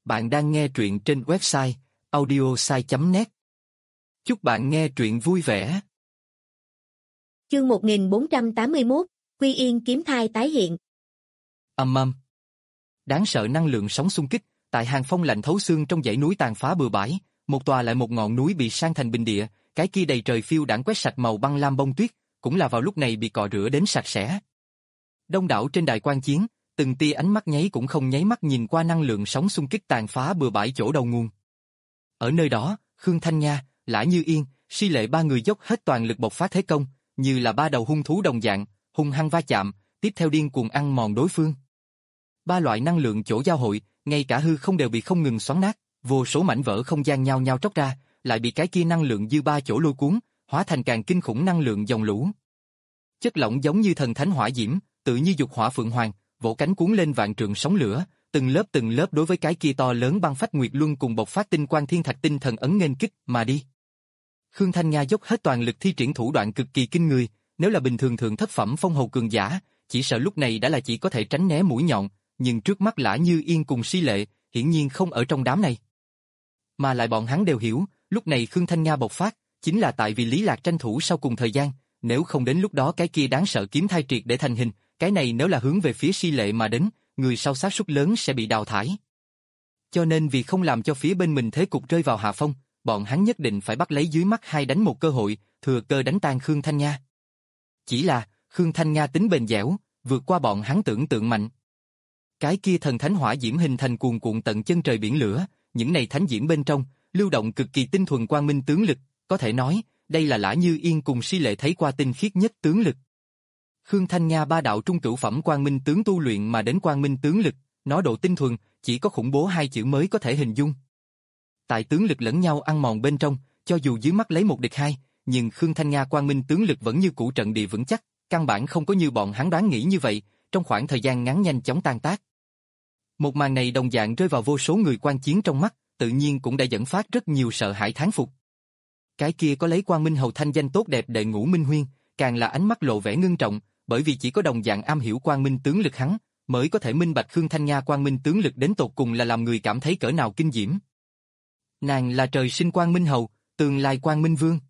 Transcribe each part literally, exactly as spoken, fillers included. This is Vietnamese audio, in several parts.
Bạn đang nghe truyện trên website audiosai chấm net. Chúc bạn nghe truyện vui vẻ. Chương một nghìn bốn trăm tám mươi mốt, Quy Yên kiếm thai tái hiện. Ầm ầm. Đáng sợ năng lượng sóng xung kích, tại hàng phong lạnh thấu xương trong dãy núi tàn phá bừa bãi, một tòa lại một ngọn núi bị san thành bình địa, cái kia đầy trời phiêu đãng quét sạch màu băng lam bông tuyết, cũng là vào lúc này bị cọ rửa đến sạch sẽ. Đông đảo trên đài quan chiến, từng tia ánh mắt nháy cũng không nháy mắt nhìn qua năng lượng sóng xung kích tàn phá bừa bãi chỗ đầu nguồn. Ở nơi đó, Khương Thanh Nha, Lã Như Yên, Si Lệ ba người dốc hết toàn lực bộc phát thế công, như là ba đầu hung thú đồng dạng, hung hăng va chạm, tiếp theo điên cuồng ăn mòn đối phương. Ba loại năng lượng chỗ giao hội, ngay cả hư không đều bị không ngừng xoắn nát, vô số mảnh vỡ không gian nhao nhao tróc ra, lại bị cái kia năng lượng dư ba chỗ lôi cuốn, hóa thành càng kinh khủng năng lượng dòng lũ. Chất lỏng giống như thần thánh hỏa diễm, tự như dục hỏa phượng hoàng, vỗ cánh cuốn lên vạn trượng sóng lửa, từng lớp từng lớp đối với cái kia to lớn băng phách nguyệt luân cùng bộc phát tinh quang thiên thạch tinh thần ấn nghênh kích mà đi. Khương Thanh Nha dốc hết toàn lực thi triển thủ đoạn cực kỳ kinh người, nếu là bình thường thượng thất phẩm phong hầu cường giả, chỉ sợ lúc này đã là chỉ có thể tránh né mũi nhọn, nhưng trước mắt Lã Như Yên cùng Si Lệ, hiển nhiên không ở trong đám này. Mà lại bọn hắn đều hiểu, lúc này Khương Thanh Nha bộc phát, chính là tại vì Lý Lạc tranh thủ sau cùng thời gian, nếu không đến lúc đó cái kia đáng sợ kiếm thai triệt để thành hình, cái này nếu là hướng về phía Si Lệ mà đến, người sau xác suất lớn sẽ bị đào thải. Cho nên vì không làm cho phía bên mình thế cục rơi vào hạ phong, bọn hắn nhất định phải bắt lấy dưới mắt hai đánh một cơ hội, thừa cơ đánh tan Khương Thanh Nha. Chỉ là, Khương Thanh Nha tính bền dẻo, vượt qua bọn hắn tưởng tượng mạnh. Cái kia thần thánh hỏa diễm hình thành cuồn cuộn tận chân trời biển lửa, những này thánh diễm bên trong, lưu động cực kỳ tinh thuần quang minh tướng lực, có thể nói, đây là Lã Như Yên cùng Si Lệ thấy qua tinh khiết nhất tướng lực. Khương Thanh Nha ba đạo trung cửu phẩm quang minh tướng tu luyện mà đến quang minh tướng lực, nó độ tinh thuần, chỉ có khủng bố hai chữ mới có thể hình dung. Tại tướng lực lẫn nhau ăn mòn bên trong, cho dù dưới mắt lấy một địch hai, nhưng Khương Thanh Nha quang minh tướng lực vẫn như cũ trận địa vững chắc, căn bản không có như bọn hắn đoán nghĩ như vậy, trong khoảng thời gian ngắn nhanh chóng tan tác. Một màn này đồng dạng rơi vào vô số người quan chiến trong mắt, tự nhiên cũng đã dẫn phát rất nhiều sợ hãi thán phục. Cái kia có lấy quang minh hầu thanh danh tốt đẹp đệ Ngũ Minh Huyên, càng là ánh mắt lộ vẻ ngưng trọng, bởi vì chỉ có đồng dạng am hiểu quang minh tướng lực hắn, mới có thể minh bạch Khương Thanh Nha quang minh tướng lực đến tột cùng là làm người cảm thấy cỡ nào kinh diễm. Nàng là trời sinh quang minh hầu, tương lai quang minh vương.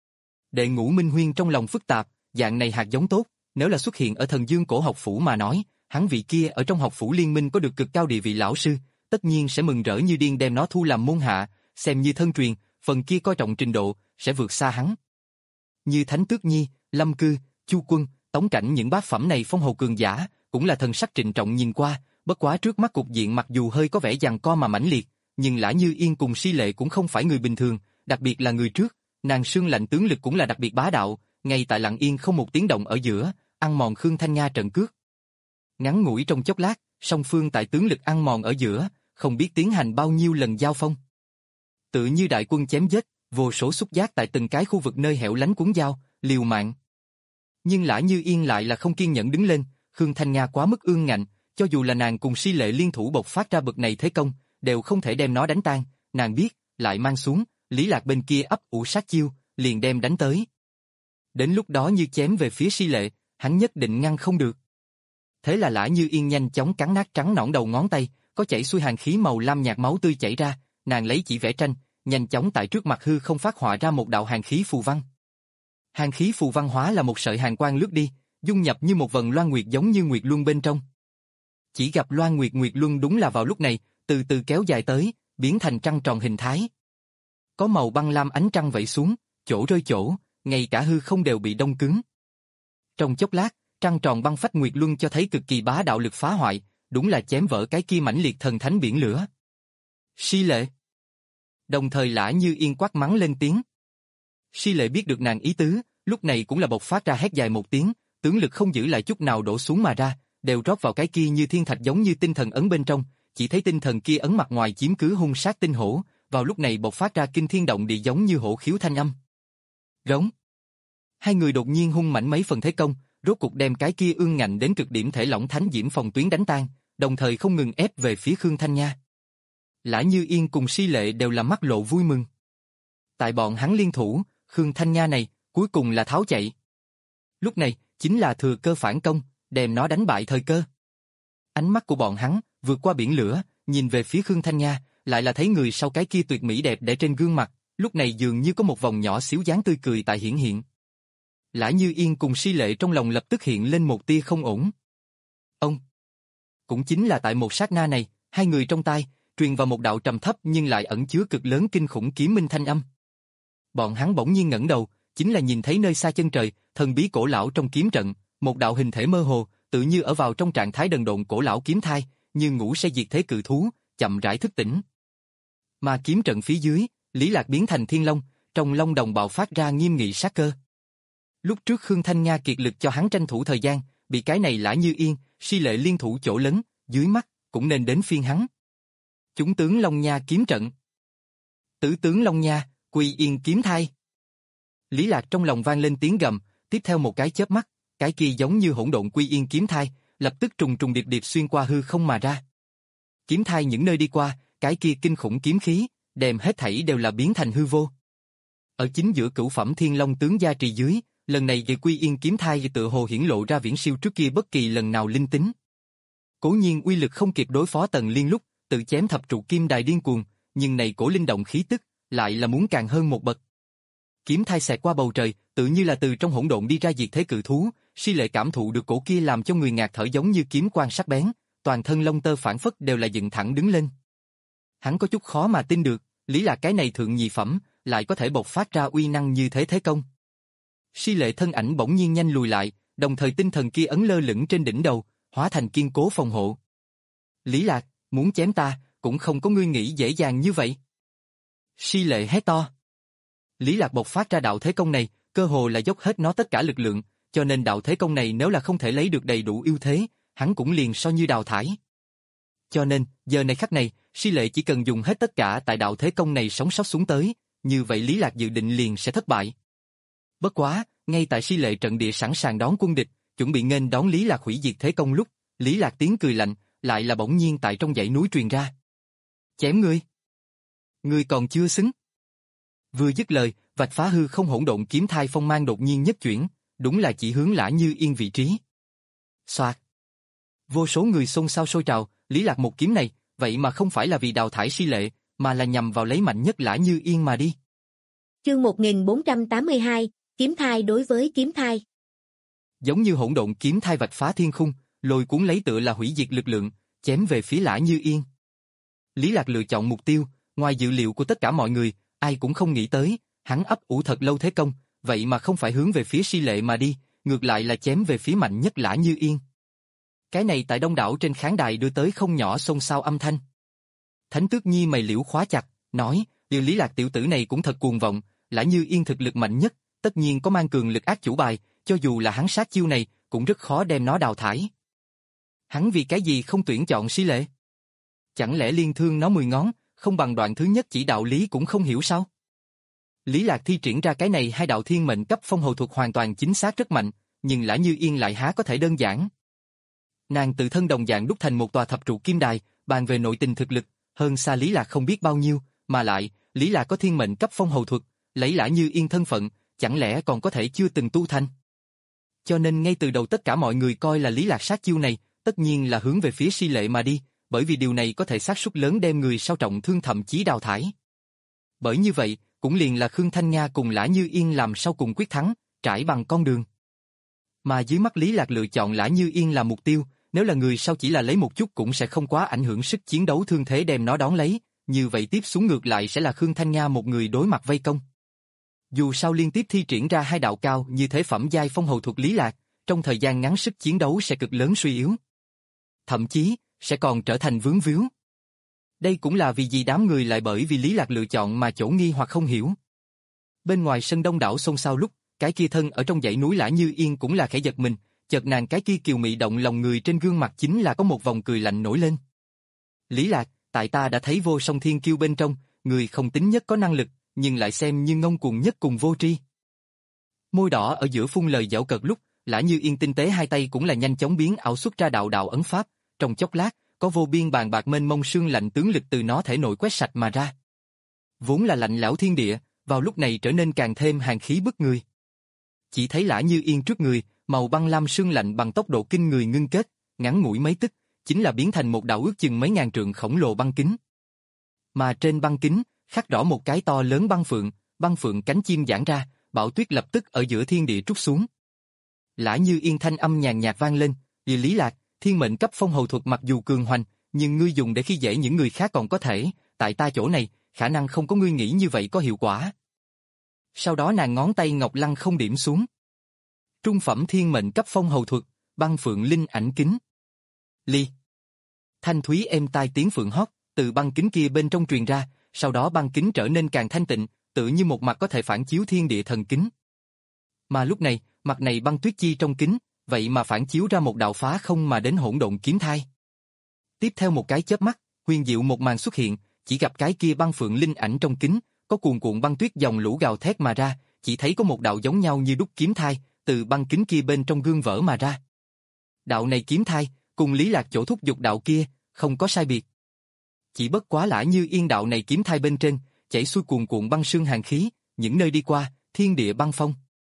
Đệ Ngũ Minh Huyên trong lòng phức tạp, dạng này hạt giống tốt, nếu là xuất hiện ở Thần Dương Cổ học phủ mà nói, hắn vị kia ở trong học phủ liên minh có được cực cao địa vị lão sư, tất nhiên sẽ mừng rỡ như điên đem nó thu làm môn hạ, xem như thân truyền, phần kia coi trọng trình độ sẽ vượt xa hắn. Như Thánh Tước Nhi, Lâm Cư, Chu Quân, Tống Cảnh những bát phẩm này phong hầu cường giả, cũng là thần sắc trịnh trọng nhìn qua, bất quá trước mắt cục diện mặc dù hơi có vẻ giằng co mà mãnh liệt, nhưng Lã Như Yên cùng Si Lệ cũng không phải người bình thường, đặc biệt là người trước, nàng sương lạnh tướng lực cũng là đặc biệt bá đạo, ngay tại lặng yên không một tiếng động ở giữa, ăn mòn Khương Thanh Nha trận cước. Ngắn ngủi trong chốc lát, song phương tại tướng lực ăn mòn ở giữa, không biết tiến hành bao nhiêu lần giao phong. Tự như đại quân chém giết, vô số xúc giác tại từng cái khu vực nơi hẻo lánh cuốn dao, liều mạng. Nhưng Lã Như Yên lại là không kiên nhẫn đứng lên, Khương Thanh Nha quá mức ương ngạnh, cho dù là nàng cùng Si Lệ liên thủ bộc phát ra bực này thế công, đều không thể đem nó đánh tan, nàng biết, lại mang xuống, Lý Lạc bên kia ấp ủ sát chiêu, liền đem đánh tới. Đến lúc đó như chém về phía Si Lệ, hắn nhất định ngăn không được. Thế là Lã Như Yên nhanh chóng cắn nát trắng nõn đầu ngón tay, có chảy xuôi hàn khí màu lam nhạt máu tươi chảy ra, nàng lấy chỉ vẽ tranh, nhanh chóng tại trước mặt hư không phát họa ra một đạo hàn khí phù văn. Hàn khí phù văn hóa là một sợi hàn quang lướt đi, dung nhập như một vần loan nguyệt giống như nguyệt luân bên trong. Chỉ gặp loan nguyệt nguyệt luân đúng là vào lúc này, từ từ kéo dài tới, biến thành trăng tròn hình thái. Có màu băng lam ánh trăng vẩy xuống, chỗ rơi chỗ, ngay cả hư không đều bị đông cứng. Trong chốc lát, trăng tròn băng phách nguyệt luân cho thấy cực kỳ bá đạo lực phá hoại, đúng là chém vỡ cái kia mãnh liệt thần thánh biển lửa. Si Lệ. Đồng thời Lã Như Yên quát mắng lên tiếng. Si Lệ biết được nàng ý tứ, lúc này cũng là bộc phát ra hét dài một tiếng, tướng lực không giữ lại chút nào đổ xuống mà ra, đều rót vào cái kia như thiên thạch giống như tinh thần ấn bên trong, chỉ thấy tinh thần kia ấn mặt ngoài chiếm cứ hung sát tinh hổ, vào lúc này bộc phát ra kinh thiên động địa giống như hổ khiếu thanh âm. Rống. Hai người đột nhiên hung mạnh mấy phần thế công, rốt cục đem cái kia ương ngạnh đến cực điểm thể lỏng thánh diễm phòng tuyến đánh tan, đồng thời không ngừng ép về phía Khương Thanh Nha. Lã Như Yên cùng Si Lệ đều là mắt lộ vui mừng. Tại bọn hắn liên thủ, Khương Thanh Nha này, cuối cùng là tháo chạy. Lúc này, chính là thừa cơ phản công, đem nó đánh bại thời cơ. Ánh mắt của bọn hắn, vượt qua biển lửa, nhìn về phía Khương Thanh Nha, lại là thấy người sau cái kia tuyệt mỹ đẹp để trên gương mặt, lúc này dường như có một vòng nhỏ xíu dáng tươi cười tại hiển hiện. Lã Như Yên cùng Si Lệ trong lòng lập tức hiện lên một tia không ổn. Ông! Cũng chính là tại một sát na này, hai người trong tai, truyền vào một đạo trầm thấp nhưng lại ẩn chứa cực lớn kinh khủng kiếm minh thanh âm. Bọn hắn bỗng nhiên ngẩng đầu, chính là nhìn thấy nơi xa chân trời, thần bí cổ lão trong kiếm trận, một đạo hình thể mơ hồ, tự như ở vào trong trạng thái đần độn cổ lão kiếm thai, như ngủ say diệt thế cự thú, chậm rãi thức tỉnh. Mà kiếm trận phía dưới, Lý Lạc biến thành thiên long, trong long đồng bạo phát ra nghiêm nghị sát cơ. Lúc trước Khương Thanh Nga kiệt lực cho hắn tranh thủ thời gian, bị cái này Lã Như Yên, Si Lệ liên thủ chỗ lớn, dưới mắt, cũng nên đến phiên hắn. Chúng tướng Long Nha kiếm trận. Tử tướng Long Nha, Quy Yên kiếm thai. Lý Lạc trong lòng vang lên tiếng gầm, tiếp theo một cái chớp mắt, cái kia giống như hỗn độn Quy Yên kiếm thai, lập tức trùng trùng điệp điệp xuyên qua hư không mà ra. Kiếm thai những nơi đi qua, cái kia kinh khủng kiếm khí, đem hết thảy đều là biến thành hư vô. Ở chính giữa cửu phẩm thiên long tướng gia trì dưới, lần này về Quy Yên kiếm thai tựa hồ hiển lộ ra viễn siêu trước kia bất kỳ lần nào linh tính. Cố nhiên uy lực không kịp đối phó Tần Liên lúc tự chém thập trụ kim đài điên cuồng, nhưng này cổ linh động khí tức lại là muốn càng hơn một bậc. Kiếm thai xẹt qua bầu trời, tự như là từ trong hỗn độn đi ra diệt thế cự thú, Si Lệ cảm thụ được cổ kia làm cho người ngạt thở giống như kiếm quang sắc bén, toàn thân lông tơ phản phất đều là dựng thẳng đứng lên. Hắn có chút khó mà tin được, Lý Lạc cái này thượng nhị phẩm, lại có thể bộc phát ra uy năng như thế thế công. Si Lệ thân ảnh bỗng nhiên nhanh lùi lại, đồng thời tinh thần kia ấn lơ lửng trên đỉnh đầu, hóa thành kiên cố phòng hộ. Lý Lạc, muốn chém ta, cũng không có ngươi nghĩ dễ dàng như vậy. Si Lệ hét to. Lý Lạc bộc phát ra đạo thế công này, cơ hồ là dốc hết nó tất cả lực lượng, cho nên đạo thế công này nếu là không thể lấy được đầy đủ ưu thế, hắn cũng liền so như đào thải. Cho nên, giờ này khắc này, Si Lệ chỉ cần dùng hết tất cả tại đạo thế công này sống sót xuống tới, như vậy Lý Lạc dự định liền sẽ thất bại. Bất quá, ngay tại Si Lệ trận địa sẵn sàng đón quân địch, chuẩn bị nghênh đón Lý Lạc hủy diệt thế công lúc, Lý Lạc tiếng cười lạnh, lại là bỗng nhiên tại trong dãy núi truyền ra. Chém ngươi! Ngươi còn chưa xứng! Vừa dứt lời, vạch phá hư không hỗn độn kiếm thai phong mang đột nhiên nhất chuyển, đúng là chỉ hướng Lã Như Yên vị trí. Soạt! Vô số người xôn xao sôi trào, Lý Lạc một kiếm này, vậy mà không phải là vì đào thải Si Lệ, mà là nhằm vào lấy mạnh nhất Lã Như Yên mà đi. Chương một nghìn bốn trăm tám mươi hai, kiếm thai đối với kiếm thai. Giống như hỗn độn kiếm thai vạch phá thiên khung, lôi cuốn lấy tựa là hủy diệt lực lượng, chém về phía Lã Như Yên. Lý Lạc lựa chọn mục tiêu, ngoài dự liệu của tất cả mọi người, ai cũng không nghĩ tới, hắn ấp ủ thật lâu thế công, vậy mà không phải hướng về phía Si Lệ mà đi, ngược lại là chém về phía mạnh nhất Lã Như Yên. Cái này tại đông đảo trên khán đài đưa tới không nhỏ xôn xao âm thanh. Thánh Tước Nhi mày liễu khóa chặt, nói, điều Lý Lạc tiểu tử này cũng thật cuồng vọng, Lã Như Yên thực lực mạnh nhất, tất nhiên có mang cường lực ác chủ bài, cho dù là hắn sát chiêu này, cũng rất khó đem nó đào thải. Hắn vì cái gì không tuyển chọn Si Lệ? Chẳng lẽ liên thương nó mười ngón, không bằng đoạn thứ nhất chỉ đạo lý cũng không hiểu sao? Lý Lạc thi triển ra cái này hai đạo thiên mệnh cấp phong hầu thuật hoàn toàn chính xác rất mạnh, nhưng Lã Như Yên lại há có thể đơn giản. Nàng tự thân đồng dạng đúc thành một tòa thập trụ kim đài, bàn về nội tình thực lực, hơn xa Lý Lạc không biết bao nhiêu, mà lại, Lý Lạc có thiên mệnh cấp phong hầu thuật, lấy Lã Như Yên thân phận, chẳng lẽ còn có thể chưa từng tu thành. Cho nên ngay từ đầu tất cả mọi người coi là Lý Lạc sát chiêu này, tất nhiên là hướng về phía Si Lệ mà đi, bởi vì điều này có thể xác suất lớn đem người sau trọng thương thậm chí đào thải. Bởi như vậy, cũng liền là Khương Thanh Nga cùng Lã Như Yên làm sau cùng quyết thắng, trải bằng con đường. Mà dưới mắt Lý Lạc lựa chọn Lã Như Yên làm mục tiêu, nếu là người sau chỉ là lấy một chút cũng sẽ không quá ảnh hưởng sức chiến đấu thương thế đem nó đón lấy, như vậy tiếp xuống ngược lại sẽ là Khương Thanh Nga một người đối mặt vây công. Dù sao liên tiếp thi triển ra hai đạo cao như thế phẩm giai phong hầu thuật Lý Lạc, trong thời gian ngắn sức chiến đấu sẽ cực lớn suy yếu. Thậm chí, sẽ còn trở thành vướng víu. Đây cũng là vì gì đám người lại bởi vì Lý Lạc lựa chọn mà chỗ nghi hoặc không hiểu. Bên ngoài sân đông đảo xôn xao lúc, cái kia thân ở trong dãy núi Lã Như Yên cũng là khẽ giật mình, chợt nàng cái kia kiều mị động lòng người trên gương mặt chính là có một vòng cười lạnh nổi lên. Lý Lạc, tại ta đã thấy vô song thiên kiêu bên trong, người không tính nhất có năng lực, nhưng lại xem như ngông cuồng nhất cùng vô tri. Môi đỏ ở giữa phun lời giảo cợt lúc, Lã Như Yên tinh tế hai tay cũng là nhanh chóng biến ảo xuất ra đạo đạo ấn pháp, trong chốc lát, có vô biên bàn bạc mênh mông sương lạnh tướng lực từ nó thể nội quét sạch mà ra. Vốn là lạnh lẽo thiên địa, vào lúc này trở nên càng thêm hàn khí bức người. Chỉ thấy Lã Như Yên trước người, màu băng lam sương lạnh bằng tốc độ kinh người ngưng kết, ngắn ngủi mấy tức, chính là biến thành một đạo ước chừng mấy ngàn trượng khổng lồ băng kính. Mà trên băng kính, khắc rõ một cái to lớn băng phượng, băng phượng cánh chim giãn ra, bão tuyết lập tức ở giữa thiên địa trút xuống. Lã Như Yên thanh âm nhàn nhạt vang lên, "Vì Lý Lạc, thiên mệnh cấp phong hầu thuật mặc dù cường hoành, nhưng ngươi dùng để khi dễ những người khác còn có thể, tại ta chỗ này, khả năng không có ngươi nghĩ như vậy có hiệu quả." Sau đó nàng ngón tay ngọc lăng không điểm xuống. Trung phẩm thiên mệnh cấp phong hầu thuật, băng phượng linh ảnh kính. Ly. Thanh thúy êm tai tiếng phượng hót, từ băng kính kia bên trong truyền ra, sau đó băng kính trở nên càng thanh tịnh, tự như một mặt có thể phản chiếu thiên địa thần kính. Mà lúc này, mặt này băng tuyết chi trong kính, vậy mà phản chiếu ra một đạo phá không mà đến hỗn độn kiếm thai. Tiếp theo một cái chớp mắt, huyền diệu một màn xuất hiện, chỉ gặp cái kia băng phượng linh ảnh trong kính, có cuồn cuộn băng tuyết dòng lũ gào thét mà ra, chỉ thấy có một đạo giống nhau như đúc kiếm thai, từ băng kính kia bên trong gương vỡ mà ra. Đạo này kiếm thai, cùng Lý Lạc chỗ thúc dục đạo kia, không có sai biệt. Chỉ bất quá Lã Như Yên đạo này kiếm thai bên trên, chảy xuôi cuồn cuộn băng sương hàn khí, những nơi đi qua, thiên địa băng phong.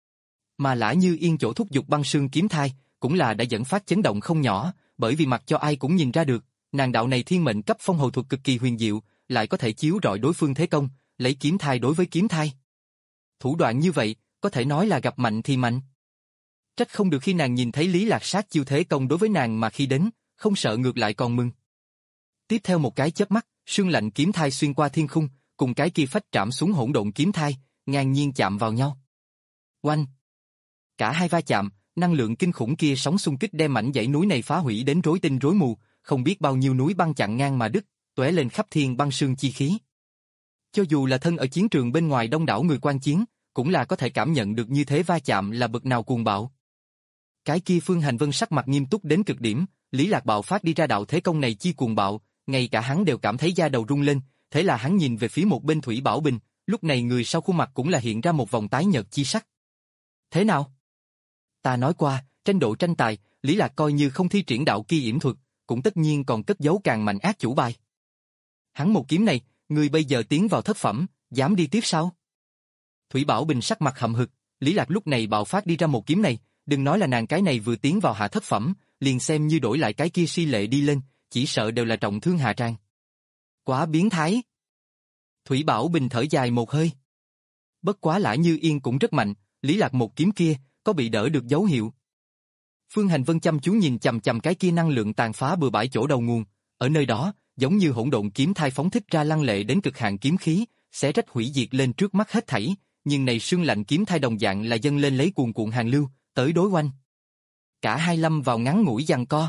Mà Lã Như Yên chỗ thúc dục băng sương kiếm thai, cũng là đã dẫn phát chấn động không nhỏ, bởi vì mặc cho ai cũng nhìn ra được, nàng đạo này thiên mệnh cấp phong hầu thuật cực kỳ huyền diệu, lại có thể chiếu rọi đối phương thế công, lấy kiếm thai đối với kiếm thai. Thủ đoạn như vậy, có thể nói là gặp mạnh thì mạnh. Trách không được khi nàng nhìn thấy Lý Lạc sát chiêu thế công đối với nàng mà khi đến, không sợ ngược lại còn mừng. Tiếp theo một cái chớp mắt, sương lạnh kiếm thai xuyên qua thiên khung, cùng cái kia phách trảm xuống hỗn độn kiếm thai, ngang nhiên chạm vào nhau. Oanh! Cả hai va chạm, năng lượng kinh khủng kia sóng xung kích đem mảnh dãy núi này phá hủy đến rối tinh rối mù, không biết bao nhiêu núi băng chặn ngang mà đứt, tóe lên khắp thiên băng sương chi khí. Cho dù là thân ở chiến trường bên ngoài đông đảo người quan chiến, cũng là có thể cảm nhận được như thế va chạm là bực nào cuồng bạo. Cái kia Phương Hành Vân sắc mặt nghiêm túc đến cực điểm, Lý Lạc bạo phát đi ra đạo thế công này chi cuồng bạo, ngay cả hắn đều cảm thấy da đầu rung lên, thế là hắn nhìn về phía một bên Thủy Bảo Bình, lúc này người sau khuôn mặt cũng là hiện ra một vòng tái nhợt chi sắc. Thế nào? Ta nói qua, tranh độ tranh tài, Lý Lạc coi như không thi triển đạo kia yểm thuật, cũng tất nhiên còn cất giấu càng mạnh ác chủ bài. Hắn một kiếm này, người bây giờ tiến vào thất phẩm, dám đi tiếp sao? Thủy Bảo Bình sắc mặt hậm hực, Lý Lạc lúc này bạo phát đi ra một kiếm này, đừng nói là nàng cái này vừa tiến vào hạ thất phẩm, liền xem như đổi lại cái kia Si Lệ đi lên, chỉ sợ đều là trọng thương hạ tràng. Quá biến thái. Thủy Bảo Bình thở dài một hơi. Bất quá Lã Như Yên cũng rất mạnh, Lý Lạc một kiếm kia, có bị đỡ được dấu hiệu. Phương Hành Vân chăm chú nhìn chằm chằm cái kia năng lượng tàn phá bừa bãi chỗ đầu nguồn, ở nơi đó, giống như hỗn độn kiếm thai phóng thích ra lăng lệ đến cực hạn kiếm khí, xé rách hủy diệt lên trước mắt hết thảy, nhưng này sương lạnh kiếm thai đồng dạng là dâng lên lấy cuồn cuộn hàn lưu, tới đối oanh. Cả hai lâm vào ngắn ngủi giằng co.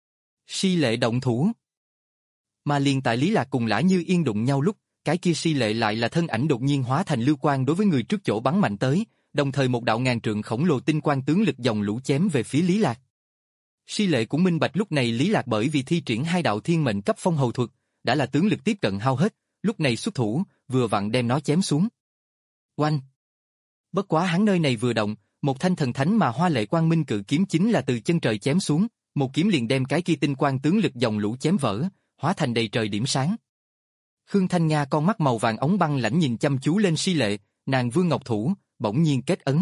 Si Lệ động thủ. Mà liền tại Lý Lạc cùng Lã Như Yên đụng nhau lúc, cái kia Si Lệ lại là thân ảnh đột nhiên hóa thành lưu quang đối với người trước chỗ bắn mạnh tới, đồng thời một đạo ngàn trượng khổng lồ tinh quang tướng lực dòng lũ chém về phía Lý Lạc. Si Lệ cũng minh bạch lúc này Lý Lạc bởi vì thi triển hai đạo thiên mệnh cấp phong hầu thuật, đã là tướng lực tiếp cận hao hết, lúc này xuất thủ, vừa vặn đem nó chém xuống. Oanh! Bất quá hắn nơi này vừa động, một thanh thần thánh mà hoa lệ quang minh cự kiếm chính là từ chân trời chém xuống, một kiếm liền đem cái kia tinh quang tướng lực dòng lũ chém vỡ, hóa thành đầy trời điểm sáng. Khương Thanh Nga con mắt màu vàng ống băng lãnh nhìn chăm chú lên Si Lệ, nàng vương ngọc thủ, bỗng nhiên kết ấn.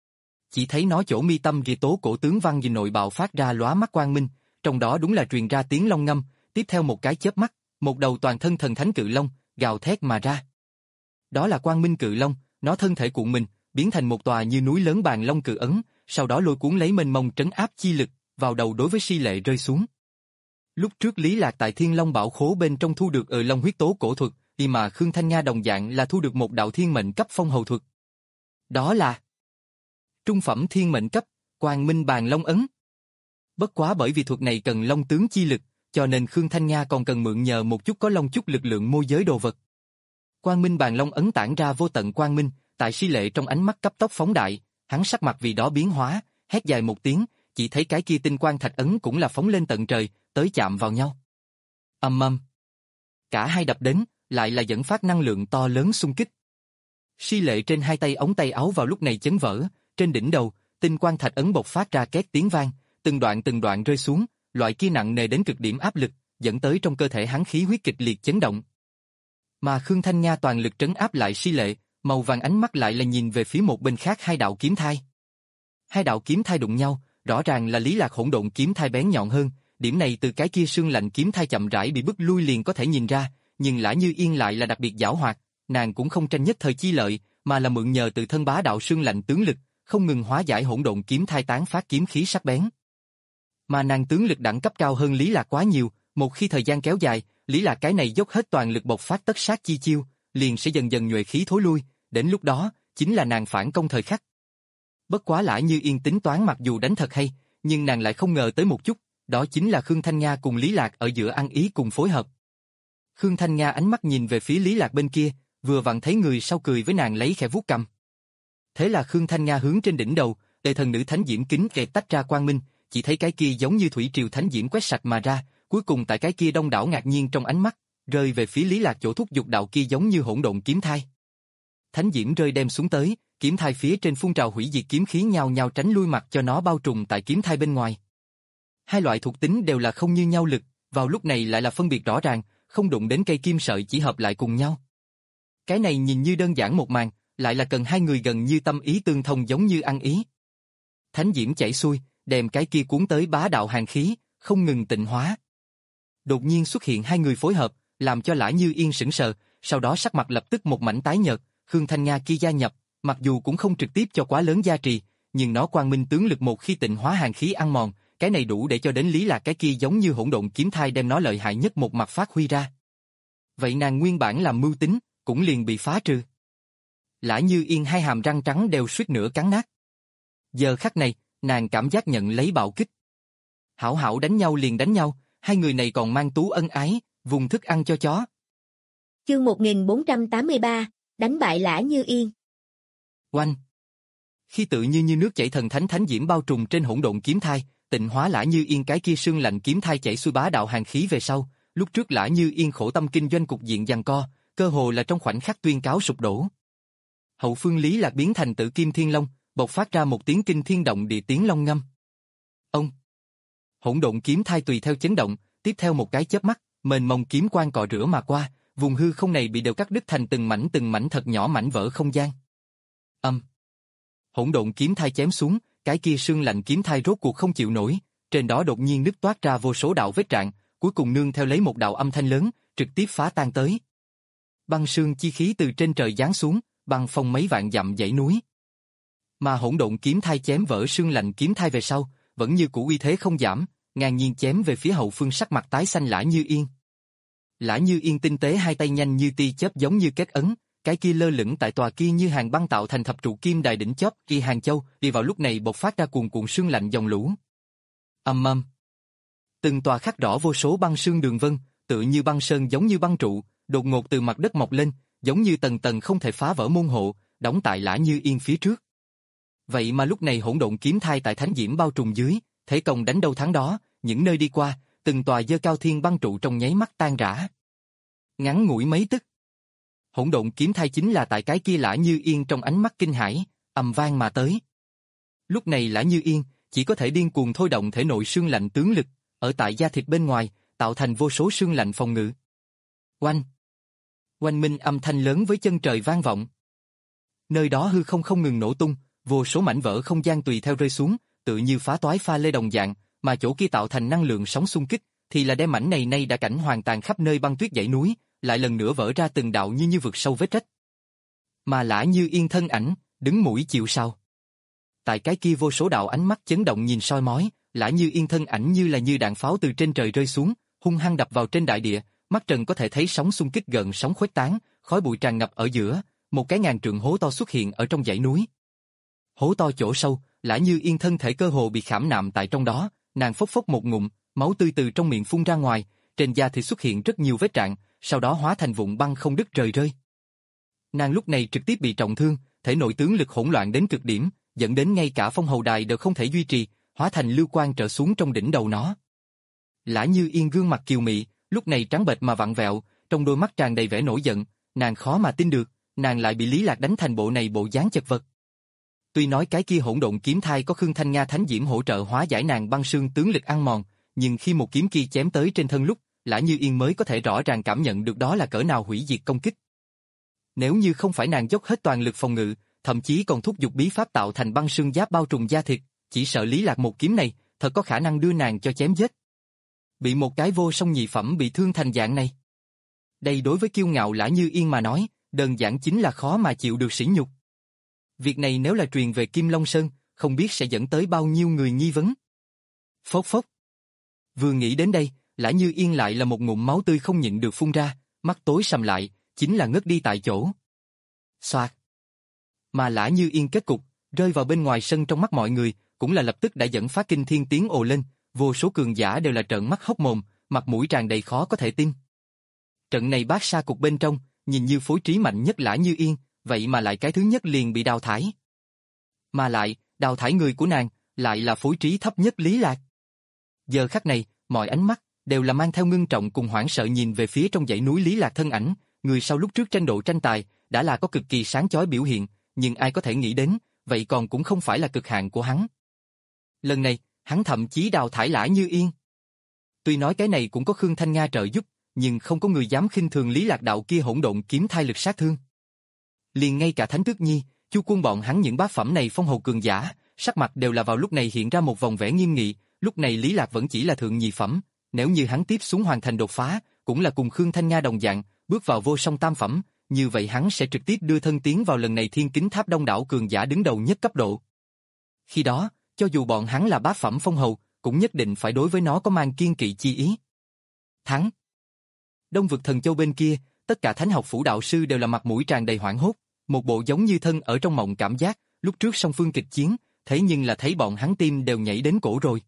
Chỉ thấy nó chỗ mi tâm ghi tố cổ tướng văn gì nội bạo phát ra lóa mắt quang minh, trong đó đúng là truyền ra tiếng long ngâm, tiếp theo một cái chớp mắt, một đầu toàn thân thần thánh cự long, gào thét mà ra. Đó là quang minh cự long, nó thân thể cuộn mình, biến thành một tòa như núi lớn bàn long cự ấn, sau đó lôi cuốn lấy mênh mông trấn áp chi lực, vào đầu đối với Si Lệ rơi xuống. Lúc trước Lý Lạc tại Thiên Long Bảo Khố bên trong thu được ở long huyết tố cổ thuật, thì mà Khương Thanh Nga đồng dạng là thu được một đạo thiên mệnh cấp phong hầu thuật. Đó là trung phẩm thiên mệnh cấp, Quang Minh Bàn Long Ấn. Bất quá bởi vì thuật này cần long tướng chi lực, cho nên Khương Thanh Nga còn cần mượn nhờ một chút có long chút lực lượng môi giới đồ vật. Quang Minh Bàn Long Ấn tản ra vô tận quang minh, tại Si Lệ trong ánh mắt cấp tốc phóng đại, hắn sắc mặt vì đó biến hóa, hét dài một tiếng, chỉ thấy cái kia tinh quang thạch ấn cũng là phóng lên tận trời, tới chạm vào nhau. Ầm ầm. Cả hai đập đến, lại là dẫn phát năng lượng to lớn xung kích. Si Lệ trên hai tay ống tay áo vào lúc này chấn vỡ, trên đỉnh đầu, tinh quang thạch ấn bộc phát ra két tiếng vang, từng đoạn từng đoạn rơi xuống, loại kia nặng nề đến cực điểm áp lực, dẫn tới trong cơ thể hắn khí huyết kịch liệt chấn động. Mà Khương Thanh Nga toàn lực trấn áp lại Si Lệ, màu vàng ánh mắt lại là nhìn về phía một bên khác hai đạo kiếm thai. Hai đạo kiếm thai đụng nhau, rõ ràng là Lý Lạc hỗn độn kiếm thai bén nhọn hơn, điểm này từ cái kia sương lạnh kiếm thai chậm rãi bị bức lui liền có thể nhìn ra, nhưng Lã Như Yên lại là đặc biệt giảo hoạt, nàng cũng không tranh nhất thời chi lợi, mà là mượn nhờ từ thân bá đạo sương lạnh tướng lực, không ngừng hóa giải hỗn độn kiếm thai tán phát kiếm khí sắc bén. Mà nàng tướng lực đẳng cấp cao hơn Lý Lạc quá nhiều, một khi thời gian kéo dài, Lý Lạc cái này dốc hết toàn lực bộc phát tất sát chi chiêu, liền sẽ dần dần nhuệ khí thối lui, đến lúc đó, chính là nàng phản công thời khắc. Bất quá Lã Như Yên tính toán mặc dù đánh thật hay, nhưng nàng lại không ngờ tới một chút, đó chính là Khương Thanh Nga cùng Lý Lạc ở giữa ăn ý cùng phối hợp. Khương Thanh Nga ánh mắt nhìn về phía Lý Lạc bên kia, vừa vặn thấy người sau cười với nàng lấy khẽ vuốt cầm. Thế là Khương Thanh Nga hướng trên đỉnh đầu, Tề thần nữ thánh diễm kính kẹt tách ra quang minh, chỉ thấy cái kia giống như thủy triều thánh diễm quét sạch mà ra, cuối cùng tại cái kia đông đảo ngạc nhiên trong ánh mắt, rơi về phía Lý Lạc chỗ thúc dục đạo kia giống như hỗn độn kiếm thai. Thánh diễm rơi đem xuống tới, kiếm thai phía trên phun trào hủy diệt kiếm khí nhao nhao tránh lui mặt cho nó bao trùm tại kiếm thai bên ngoài. Hai loại thuộc tính đều là không như nhau lực, vào lúc này lại là phân biệt rõ ràng, không đụng đến cây kim sợi chỉ hợp lại cùng nhau. Cái này nhìn như đơn giản một màn, lại là cần hai người gần như tâm ý tương thông giống như ăn ý. Thánh diễm chảy xuôi, đem cái kia cuốn tới bá đạo hàn khí, không ngừng tịnh hóa. Đột nhiên xuất hiện hai người phối hợp, làm cho Lã Như Yên sững sờ, sau đó sắc mặt lập tức một mảnh tái nhợt, Khương Thanh Nga kia gia nhập, mặc dù cũng không trực tiếp cho quá lớn gia trì, nhưng nó quang minh tướng lực một khi tịnh hóa hàn khí ăn mòn, cái này đủ để cho đến Lý Lạc cái kia giống như hỗn độn kiếm thai đem nó lợi hại nhất một mặt phát huy ra. Vậy nàng nguyên bản làm mưu tính, cũng liền bị phá trừ. Lã Như Yên hai hàm răng trắng đều suýt nữa cắn nát. Giờ khắc này, nàng cảm giác nhận lấy bạo kích. Hảo hảo đánh nhau liền đánh nhau, hai người này còn mang tú ân ái, vùng thức ăn cho chó. Chương một nghìn bốn trăm tám mươi ba, đánh bại Lã Như Yên. Oanh! Khi tự như như nước chảy thần thánh thánh diễm bao trùm trên hỗn độn kiếm thai, tịnh hóa Lã Như Yên cái kia sương lạnh kiếm thai chảy xuôi bá đạo hàn khí về sau, lúc trước Lã Như Yên khổ tâm kinh doanh cục diện giằng co, cơ hồ là trong khoảnh khắc tuyên cáo sụp đổ. Hậu phương Lý Lạc biến thành Tử Kim Thiên Long, bộc phát ra một tiếng kinh thiên động địa tiếng long ngâm. Ông! Hỗn độn kiếm thai tùy theo chấn động, tiếp theo một cái chớp mắt, mênh mông kiếm quang cọ rửa mà qua, vùng hư không này bị đều cắt đứt thành từng mảnh từng mảnh thật nhỏ mảnh vỡ không gian. Âm! Um. Hỗn độn kiếm thai chém xuống, cái kia sương lạnh kiếm thai rốt cuộc không chịu nổi, trên đó đột nhiên nứt toát ra vô số đạo vết rạn, cuối cùng nương theo lấy một đạo âm thanh lớn, trực tiếp phá tan tới. Băng sương chi khí từ trên trời giáng xuống, băng phong mấy vạn dặm dãy núi. Mà hỗn độn kiếm thai chém vỡ sương lạnh kiếm thai về sau, vẫn như cũ uy thế không giảm, ngang nhiên chém về phía hậu phương sắc mặt tái xanh Lã Như Yên. Lã Như Yên tinh tế hai tay nhanh như tia chớp giống như kết ấn, cái kia lơ lửng tại tòa kia như hàng băng tạo thành thập trụ kim đài đỉnh chóp kia Hàng Châu, đi vào lúc này bộc phát ra cuồn cuộn sương lạnh dòng lũ. Ầm ầm. Từng tòa khắc rõ vô số băng sương đường vân, tựa như băng sơn giống như băng trụ, đột ngột từ mặt đất mọc lên, giống như tầng tầng không thể phá vỡ môn hộ, đóng tại Lã Như Yên phía trước. Vậy mà lúc này hỗn độn kiếm thai tại thánh diễm bao trùm dưới, thế công đánh đâu thắng đó, những nơi đi qua, từng tòa dơ cao thiên băng trụ trong nháy mắt tan rã. Ngắn ngủi mấy tức, hỗn độn kiếm thai chính là tại cái kia Lã Như Yên trong ánh mắt kinh hãi, ầm vang mà tới. Lúc này Lã Như Yên chỉ có thể điên cuồng thôi động thể nội sương lạnh tướng lực, ở tại da thịt bên ngoài, tạo thành vô số sương lạnh phòng ngự. Oanh! Oanh minh âm thanh lớn với chân trời vang vọng. Nơi đó hư không không ngừng nổ tung, vô số mảnh vỡ không gian tùy theo rơi xuống, tự như phá toái pha lê đồng dạng, mà chỗ kia tạo thành năng lượng sóng xung kích, thì là đem mảnh này nay đã cảnh hoàn tàn khắp nơi băng tuyết dãy núi, lại lần nữa vỡ ra từng đạo như như vực sâu vết rách. Mà Lã Như Yên thân ảnh, đứng mũi chịu sào. Tại cái kia vô số đạo ánh mắt chấn động nhìn soi mói, Lã Như Yên thân ảnh như là như đạn pháo từ trên trời rơi xuống, hung hăng đập vào trên đại địa, mắt trần có thể thấy sóng xung kích gần sóng khuếch tán, khói bụi tràn ngập ở giữa, một cái ngàn trượng hố to xuất hiện ở trong dãy núi. Hố to chỗ sâu, Lã Như Yên thân thể cơ hồ bị khảm nạm tại trong đó, nàng phốc phốc một ngụm, máu tươi từ trong miệng phun ra ngoài, trên da thì xuất hiện rất nhiều vết rạn, sau đó hóa thành vụn băng không đứt rời rơi. Nàng lúc này trực tiếp bị trọng thương, thể nội tướng lực hỗn loạn đến cực điểm, dẫn đến ngay cả phong hầu đài đều không thể duy trì, hóa thành lưu quang trở xuống trong đỉnh đầu nó. Lã Như Yên gương mặt kiều mị, lúc này trắng bệch mà vặn vẹo, trong đôi mắt tràn đầy vẻ nổi giận, nàng khó mà tin được, nàng lại bị Lý Lạc đánh thành bộ này bộ dáng chật vật. Tuy nói cái kia hỗn độn kiếm thai có Khương Thanh Nga thánh diễm hỗ trợ hóa giải nàng băng sương tướng lực ăn mòn, nhưng khi một kiếm kia chém tới trên thân lúc, Lã Như Yên mới có thể rõ ràng cảm nhận được đó là cỡ nào hủy diệt công kích. Nếu như không phải nàng dốc hết toàn lực phòng ngự, thậm chí còn thúc giục bí pháp tạo thành băng sương giáp bao trùm da thịt, chỉ sợ Lý Lạc một kiếm này, thật có khả năng đưa nàng cho chém giết. Bị một cái vô song nhị phẩm bị thương thành dạng này. Đây đối với kiêu ngạo Lã Như Yên mà nói, đơn giản chính là khó mà chịu được sỉ nhục. Việc này nếu là truyền về Kim Long Sơn, không biết sẽ dẫn tới bao nhiêu người nghi vấn. Phốc phốc. Vừa nghĩ đến đây, Lã Như Yên lại là một ngụm máu tươi không nhịn được phun ra, mắt tối sầm lại, chính là ngất đi tại chỗ. Xoạt. Mà Lã Như Yên kết cục, rơi vào bên ngoài sân trong mắt mọi người, cũng là lập tức đã dẫn phát kinh thiên tiếng ồ lên, vô số cường giả đều là trợn mắt hốc mồm, mặt mũi tràn đầy khó có thể tin. Trận này bát sa cục bên trong, nhìn như phối trí mạnh nhất Lã Như Yên, vậy mà lại cái thứ nhất liền bị đào thải. Mà lại, đào thải người của nàng, lại là phối trí thấp nhất Lý Lạc. Giờ khắc này, mọi ánh mắt đều là mang theo ngưng trọng cùng hoảng sợ nhìn về phía trong dãy núi Lý Lạc thân ảnh, người sau lúc trước tranh độ tranh tài, đã là có cực kỳ sáng chói biểu hiện, nhưng ai có thể nghĩ đến, vậy còn cũng không phải là cực hạn của hắn. Lần này, hắn thậm chí đào thải Lã Như Yên. Tuy nói cái này cũng có Khương Thanh Nga trợ giúp, nhưng không có người dám khinh thường Lý Lạc đạo kia hỗn độn kiếm thai lực sát thương. Liền ngay cả Thánh Tước Nhi, Chu Quân bọn hắn những bát phẩm này phong hầu cường giả, sắc mặt đều là vào lúc này hiện ra một vòng vẻ nghiêm nghị, lúc này Lý Lạc vẫn chỉ là thượng nhị phẩm, nếu như hắn tiếp xuống hoàn thành đột phá, cũng là cùng Khương Thanh Nga đồng dạng, bước vào vô song tam phẩm, như vậy hắn sẽ trực tiếp đưa thân tiến vào lần này Thiên Kính Tháp đông đảo cường giả đứng đầu nhất cấp độ. Khi đó, cho dù bọn hắn là bát phẩm phong hầu, cũng nhất định phải đối với nó có mang kiên kỵ chi ý. Thắng. Đông vực Thần Châu bên kia, tất cả thánh học phủ đạo sư đều là mặt mũi tràn đầy hoảng hốt, một bộ giống như thân ở trong mộng cảm giác, lúc trước song phương kịch chiến, thế nhưng là thấy bọn hắn tim đều nhảy đến cổ rồi.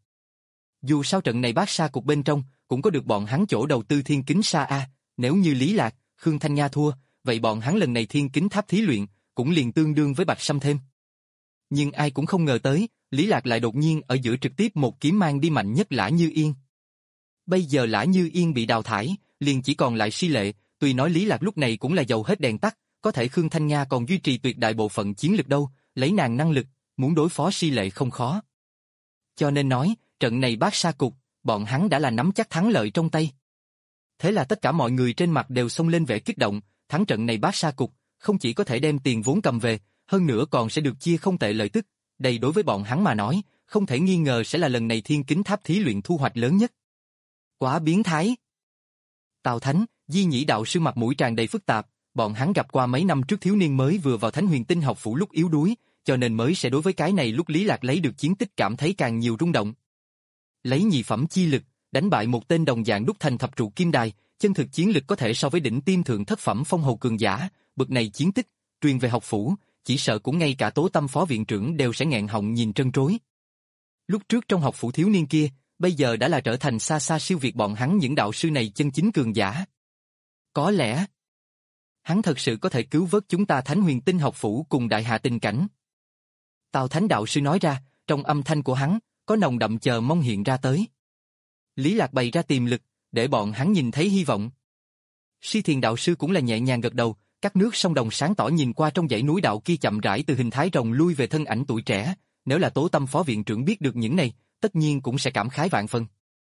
Dù sao trận này bát sa cục bên trong, cũng có được bọn hắn chỗ đầu tư Thiên Kính Sa A, nếu như Lý Lạc, Khương Thanh Nga thua, vậy bọn hắn lần này Thiên Kính Tháp thí luyện, cũng liền tương đương với Bạch Sâm thêm. Nhưng ai cũng không ngờ tới, Lý Lạc lại đột nhiên ở giữa trực tiếp một kiếm mang đi mạnh nhất Lã Như Yên. Bây giờ Lã Như Yên bị đào thải, liền chỉ còn lại Si Lệ, tuy nói Lý Lạc lúc này cũng là dầu hết đèn tắt, có thể Khương Thanh Nga còn duy trì tuyệt đại bộ phận chiến lực đâu, lấy nàng năng lực, muốn đối phó Si Lệ không khó. Cho nên nói, trận này bát sa cục, bọn hắn đã là nắm chắc thắng lợi trong tay. Thế là tất cả mọi người trên mặt đều xông lên vẻ kích động, thắng trận này bát sa cục, không chỉ có thể đem tiền vốn cầm về, hơn nữa còn sẽ được chia không tệ lợi tức, đây đối với bọn hắn mà nói, không thể nghi ngờ sẽ là lần này Thiên Kính Tháp thí luyện thu hoạch lớn nhất. Quá biến thái. Tào Thánh, Di Nhĩ đạo sư mặt mũi tràn đầy phức tạp, bọn hắn gặp qua mấy năm trước thiếu niên mới vừa vào Thánh Huyền Tinh học phủ lúc yếu đuối, cho nên mới sẽ đối với cái này lúc Lý Lạc lấy được chiến tích cảm thấy càng nhiều rung động. Lấy nhị phẩm chi lực, đánh bại một tên đồng dạng đúc thành thập trụ kim đài, chân thực chiến lực có thể so với đỉnh tiêm thượng thất phẩm phong hầu cường giả, bực này chiến tích, truyền về học phủ, chỉ sợ cũng ngay cả Tố Tâm phó viện trưởng đều sẽ nghẹn họng nhìn trân trối. Lúc trước trong học phủ thiếu niên kia, bây giờ đã là trở thành xa xa siêu việt bọn hắn những đạo sư này chân chính cường giả. Có lẽ, hắn thật sự có thể cứu vớt chúng ta Thánh Huyền Tinh học phủ cùng đại hạ tình cảnh. Tào Thánh đạo sư nói ra, trong âm thanh của hắn, có nồng đậm chờ mong hiện ra tới. Lý Lạc bày ra tiềm lực, để bọn hắn nhìn thấy hy vọng. Si Thiền đạo sư cũng là nhẹ nhàng gật đầu, các nước sông đồng sáng tỏ nhìn qua trong dãy núi đạo kia chậm rãi từ hình thái rồng lui về thân ảnh tuổi trẻ, nếu là Tố Tâm phó viện trưởng biết được những này, tất nhiên cũng sẽ cảm khái vạn phần.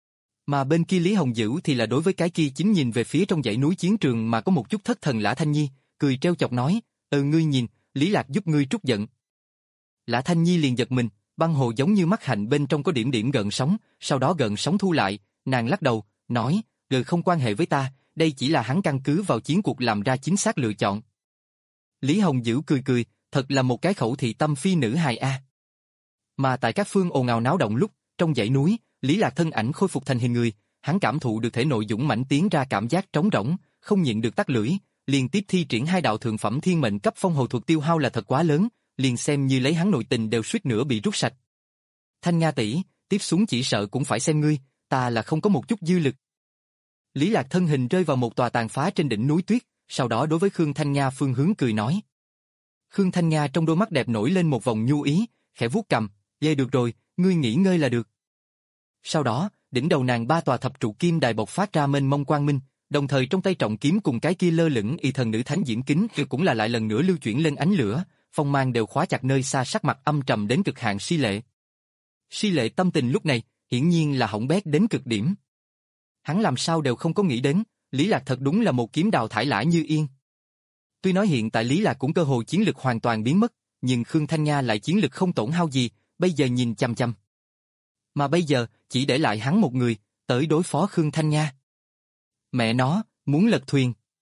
Mà bên kia Lý Hồng Dữ thì là đối với cái kia chính nhìn về phía trong dãy núi chiến trường mà có một chút thất thần Lã Thanh Nhi, cười trêu chọc nói, ừ ngươi nhìn, Lý Lạc giúp ngươi trút giận. Lã Thanh Nhi liền giật mình, băng hồ giống như mắt hạnh bên trong có điểm điểm gợn sóng, sau đó gợn sóng thu lại, nàng lắc đầu, nói, ừ không quan hệ với ta, đây chỉ là hắn căn cứ vào chiến cuộc làm ra chính xác lựa chọn. Lý Hồng Dữ cười cười, thật là một cái khẩu thị tâm phi nữ hài a. Mà tại các phương ồn ào náo động lúc, trong dãy núi, Lý Lạc thân ảnh khôi phục thành hình người, hắn cảm thụ được thể nội dũng mãnh tiến ra cảm giác trống rỗng, không nhịn được tắt lưỡi, liên tiếp thi triển hai đạo thượng phẩm thiên mệnh cấp phong hầu thuật tiêu hao là thật quá lớn, liền xem như lấy hắn nội tình đều suýt nữa bị rút sạch. Thanh Nga tỷ, tiếp xuống chỉ sợ cũng phải xem ngươi, ta là không có một chút dư lực. Lý Lạc thân hình rơi vào một tòa tàn phá trên đỉnh núi tuyết, sau đó đối với Khương Thanh Nga phương hướng cười nói. Khương Thanh Nga trong đôi mắt đẹp nổi lên một vòng nhu ý, khẽ vuốt cằm, "Dê được rồi, ngươi nghỉ ngơi là được." Sau đó, đỉnh đầu nàng ba tòa thập trụ kim đài bộc phát ra mênh mông quang minh, đồng thời trong tay trọng kiếm cùng cái kia lơ lửng y thần nữ thánh diễm kính cũng là lại lần nữa lưu chuyển lên ánh lửa, phong mang đều khóa chặt nơi xa sắc mặt âm trầm đến cực hạn Si Lệ. Si Lệ tâm tình lúc này, hiển nhiên là hỏng bét đến cực điểm. Hắn làm sao đều không có nghĩ đến, Lý Lạc thật đúng là một kiếm đào thải Lã Như Yên. Tuy nói hiện tại Lý Lạc cũng cơ hồ chiến lực hoàn toàn biến mất, nhưng Khương Thanh Nga lại chiến lực không tổn hao gì, bây giờ nhìn chằm chằm. Mà bây giờ, chỉ để lại hắn một người, tới đối phó Khương Thanh Nga. Mẹ nó, muốn lật thuyền.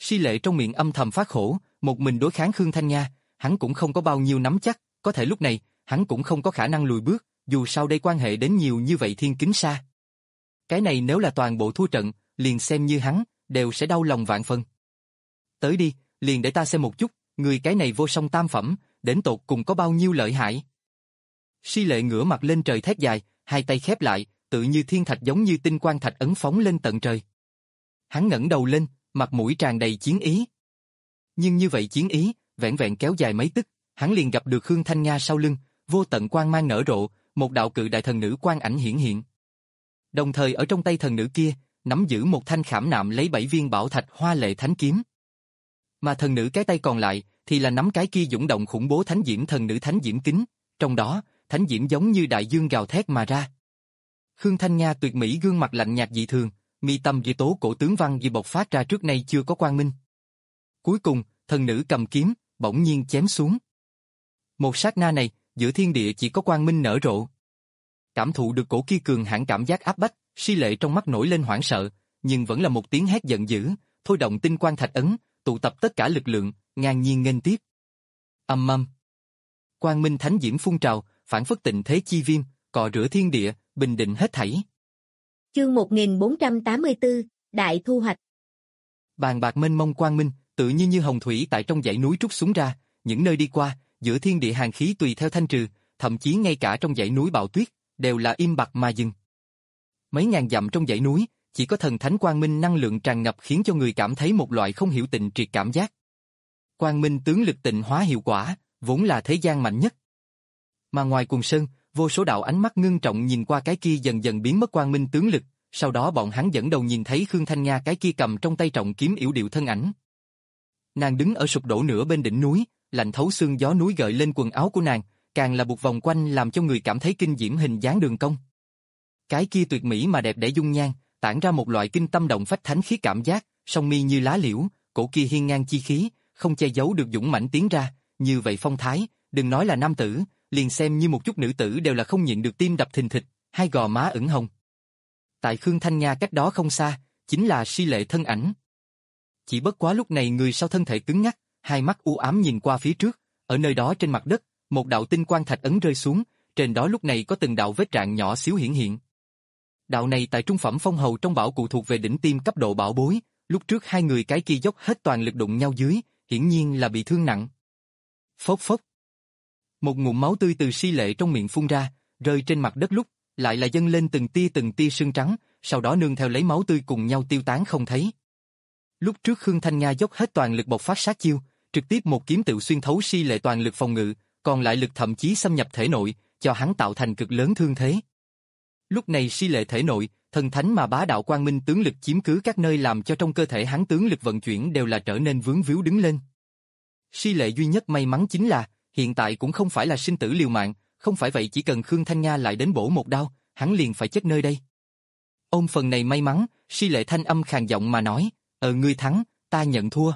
Si Lệ trong miệng âm thầm phát khổ, một mình đối kháng Khương Thanh Nha, hắn cũng không có bao nhiêu nắm chắc, có thể lúc này, hắn cũng không có khả năng lùi bước, dù sao đây quan hệ đến nhiều như vậy thiên kính xa. Cái này nếu là toàn bộ thua trận, liền xem như hắn, đều sẽ đau lòng vạn phần. Tới đi, liền để ta xem một chút, người cái này vô song tam phẩm, đến tột cùng có bao nhiêu lợi hại. Si Lệ ngửa mặt lên trời thét dài, hai tay khép lại, tự như thiên thạch giống như tinh quang thạch ấn phóng lên tận trời. Hắn ngẩng đầu lên, mặt mũi tràn đầy chiến ý. Nhưng như vậy chiến ý, vẹn vẹn kéo dài mấy tức, hắn liền gặp được Khương Thanh Nha sau lưng, vô tận quang mang nở rộ, một đạo cự đại thần nữ quang ảnh hiển hiện. Đồng thời ở trong tay thần nữ kia, nắm giữ một thanh khảm nạm lấy bảy viên bảo thạch hoa lệ thánh kiếm. Mà thần nữ cái tay còn lại, thì là nắm cái kia dũng động khủng bố thánh diễm thần nữ thánh diễm kính, trong đó, thánh diễm giống như đại dương gào thét mà ra. Khương Thanh Nha tuyệt mỹ gương mặt lạnh nhạt dị thường, mi tâm dị tố cổ tướng văn dị bộc phát ra trước nay chưa có quang minh. Cuối cùng, thần nữ cầm kiếm, bỗng nhiên chém xuống. Một sát na này, giữa thiên địa chỉ có quang minh nở rộ. Cảm thụ được cổ kia cường hãn cảm giác áp bách, Si Lệ trong mắt nổi lên hoảng sợ, nhưng vẫn là một tiếng hét giận dữ, thôi động tinh quang thạch ấn, tụ tập tất cả lực lượng, ngang nhiên nghênh tiếp. Ầm ầm. Quang minh thánh diễm phun trào, phản phất tịnh thế chi viêm, cọ rửa thiên địa, bình định hết thảy. Chương một nghìn bốn trăm tám mươi tư, Đại thu hoạch. Bàn bạc mênh mông quang minh, tự như như hồng thủy tại trong dãy núi trút xuống ra, những nơi đi qua, giữa thiên địa hàn khí tùy theo thanh trừ, thậm chí ngay cả trong dãy núi bạo tuyết, đều là im bặt mà dừng. Mấy ngàn dặm trong dãy núi, chỉ có thần thánh quang minh năng lượng tràn ngập khiến cho người cảm thấy một loại không hiểu tịnh triệt cảm giác. Quang minh tướng lực tịnh hóa hiệu quả, vốn là thế gian mạnh nhất. Mà ngoài quần sơn, vô số đạo ánh mắt ngưng trọng nhìn qua cái kia dần dần biến mất quang minh tướng lực, sau đó bọn hắn dẫn đầu nhìn thấy Khương Thanh Nha cái kia cầm trong tay trọng kiếm yểu điệu thân ảnh. Nàng đứng ở sụp đổ nửa bên đỉnh núi, lạnh thấu xương gió núi gợi lên quần áo của nàng, càng là buộc vòng quanh làm cho người cảm thấy kinh diễm hình dáng đường cong. Cái kia tuyệt mỹ mà đẹp đẽ dung nhan, tản ra một loại kinh tâm động phách thánh khí cảm giác, song mi như lá liễu, cổ kia hiên ngang chi khí, không che giấu được dũng mãnh tiến ra, như vậy phong thái, đừng nói là nam tử, liền xem như một chút nữ tử đều là không nhịn được tim đập thình thịch, hai gò má ửng hồng. Tại Khương Thanh Nha cách đó không xa, chính là Si Lệ thân ảnh. Chỉ bất quá lúc này người sau thân thể cứng ngắc, hai mắt u ám nhìn qua phía trước, ở nơi đó trên mặt đất, một đạo tinh quang thạch ấn rơi xuống, trên đó lúc này có từng đạo vết rạn nhỏ xíu hiển hiện. Đạo này tại trung phẩm phong hầu trong bảo cụ thuộc về đỉnh tiêm cấp độ bảo bối, lúc trước hai người cái kia dốc hết toàn lực đụng nhau dưới, hiển nhiên là bị thương nặng. Phốc phốc. Một ngụm máu tươi từ Si Lệ trong miệng phun ra, rơi trên mặt đất lúc, lại là dâng lên từng tia từng tia sương trắng, sau đó nương theo lấy máu tươi cùng nhau tiêu tán không thấy. Lúc trước Khương Thanh Nha dốc hết toàn lực bộc phát sát chiêu, trực tiếp một kiếm tự xuyên thấu Si Lệ toàn lực phòng ngự, còn lại lực thậm chí xâm nhập thể nội, cho hắn tạo thành cực lớn thương thế. Lúc này Si Lệ thể nội, thần thánh mà bá đạo quang minh tướng lực chiếm cứ các nơi làm cho trong cơ thể hắn tướng lực vận chuyển đều là trở nên vướng víu đứng lên. Si Lệ duy nhất may mắn chính là, hiện tại cũng không phải là sinh tử liều mạng, không phải vậy chỉ cần Khương Thanh Nha lại đến bổ một đao, hắn liền phải chết nơi đây. Ôm phần này may mắn, Si Lệ thanh âm khàn giọng mà nói, ờ ngươi thắng, ta nhận thua.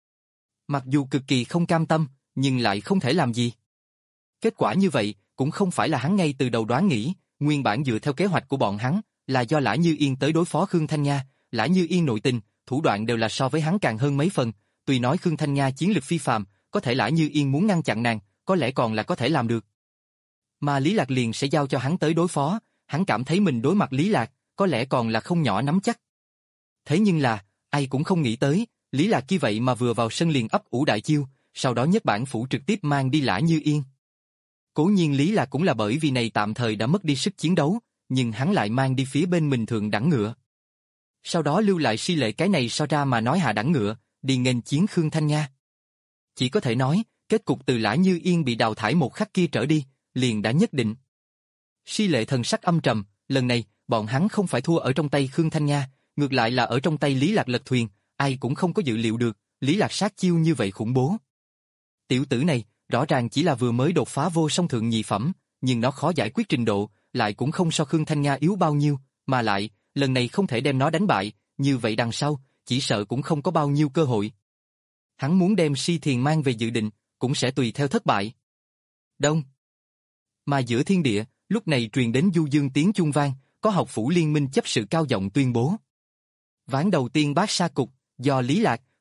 Mặc dù cực kỳ không cam tâm, nhưng lại không thể làm gì. Kết quả như vậy, cũng không phải là hắn ngay từ đầu đoán nghĩ, nguyên bản dựa theo kế hoạch của bọn hắn, là do Lã Như Yên tới đối phó Khương Thanh Nha, Lã Như Yên nội tình, thủ đoạn đều là so với hắn càng hơn mấy phần, tuy nói Khương Thanh Nha chiến lực phi phàm, có thể Lã Như Yên muốn ngăn chặn nàng, có lẽ còn là có thể làm được. Mà Lý Lạc liền sẽ giao cho hắn tới đối phó, hắn cảm thấy mình đối mặt Lý Lạc, có lẽ còn là không nhỏ nắm chắc. Thế nhưng là, ai cũng không nghĩ tới, Lý Lạc kia vậy mà vừa vào sân liền ấp ủ đại chiêu, sau đó nhất bản phủ trực tiếp mang đi Lã Như Yên. Cố nhiên Lý Lạc cũng là bởi vì này tạm thời đã mất đi sức chiến đấu, nhưng hắn lại mang đi phía bên mình thượng đẳng ngựa. Sau đó lưu lại Si Lệ cái này so ra mà nói hạ đẳng ngựa, đi nghênh chiến Khương Thanh Nha. Chỉ có thể nói, kết cục từ Lã Như Yên bị đào thải một khắc kia trở đi, liền đã nhất định. Si Lệ thần sắc âm trầm, lần này, bọn hắn không phải thua ở trong tay Khương Thanh Nha, ngược lại là ở trong tay Lý Lạc lật thuyền, ai cũng không có dự liệu được, Lý Lạc sát chiêu như vậy khủng bố. Tiểu tử này, rõ ràng chỉ là vừa mới đột phá vô song thượng nhị phẩm, nhưng nó khó giải quyết trình độ, lại cũng không so Khương Thanh Nha yếu bao nhiêu, mà lại, lần này không thể đem nó đánh bại, như vậy đằng sau, chỉ sợ cũng không có bao nhiêu cơ hội. Hắn muốn đem Si Thiền mang về dự định, cũng sẽ tùy theo thất bại. Đông. Mà giữa thiên địa, lúc này truyền đến du dương tiếng chuông vang, có học phủ liên minh chấp sự cao giọng tuyên bố. Ván đầu tiên bát sa cục, do Lý Lạc,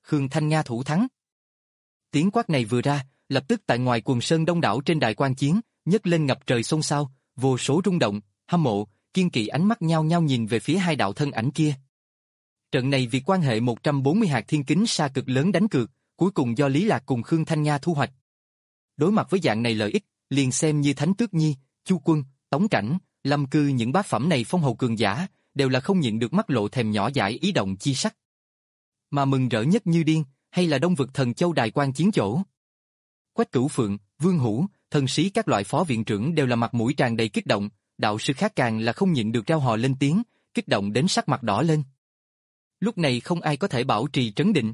Khương Thanh Nga thủ thắng. Tiếng quát này vừa ra, lập tức tại ngoài quần sơn đông đảo trên đài quan chiến, nhấc lên ngập trời xôn xao, vô số rung động, hâm mộ, kiên kỵ ánh mắt nhao nhao nhìn về phía hai đạo thân ảnh kia. Trận này vì quan hệ một trăm bốn mươi hạt thiên kính sa cực lớn đánh cược, cuối cùng do Lý Lạc cùng Khương Thanh Nga thu hoạch. Đối mặt với dạng này lợi ích, liền xem như Thánh Tước Nhi, Chu Quân, Tống Cảnh, Lâm Cư những bát phẩm này phong hầu cường giả, đều là không nhịn được mắt lộ thèm nhỏ dãi ý động chi sắc. Mà mừng rỡ nhất như điên, hay là Đông Vực Thần Châu đài quan chiến chỗ. Quách Cửu Phượng, Vương Hữu, thần sĩ các loại phó viện trưởng đều là mặt mũi tràn đầy kích động, đạo sư khác càng là không nhịn được reo hò lên tiếng, kích động đến sắc mặt đỏ lên. Lúc này không ai có thể bảo trì trấn định,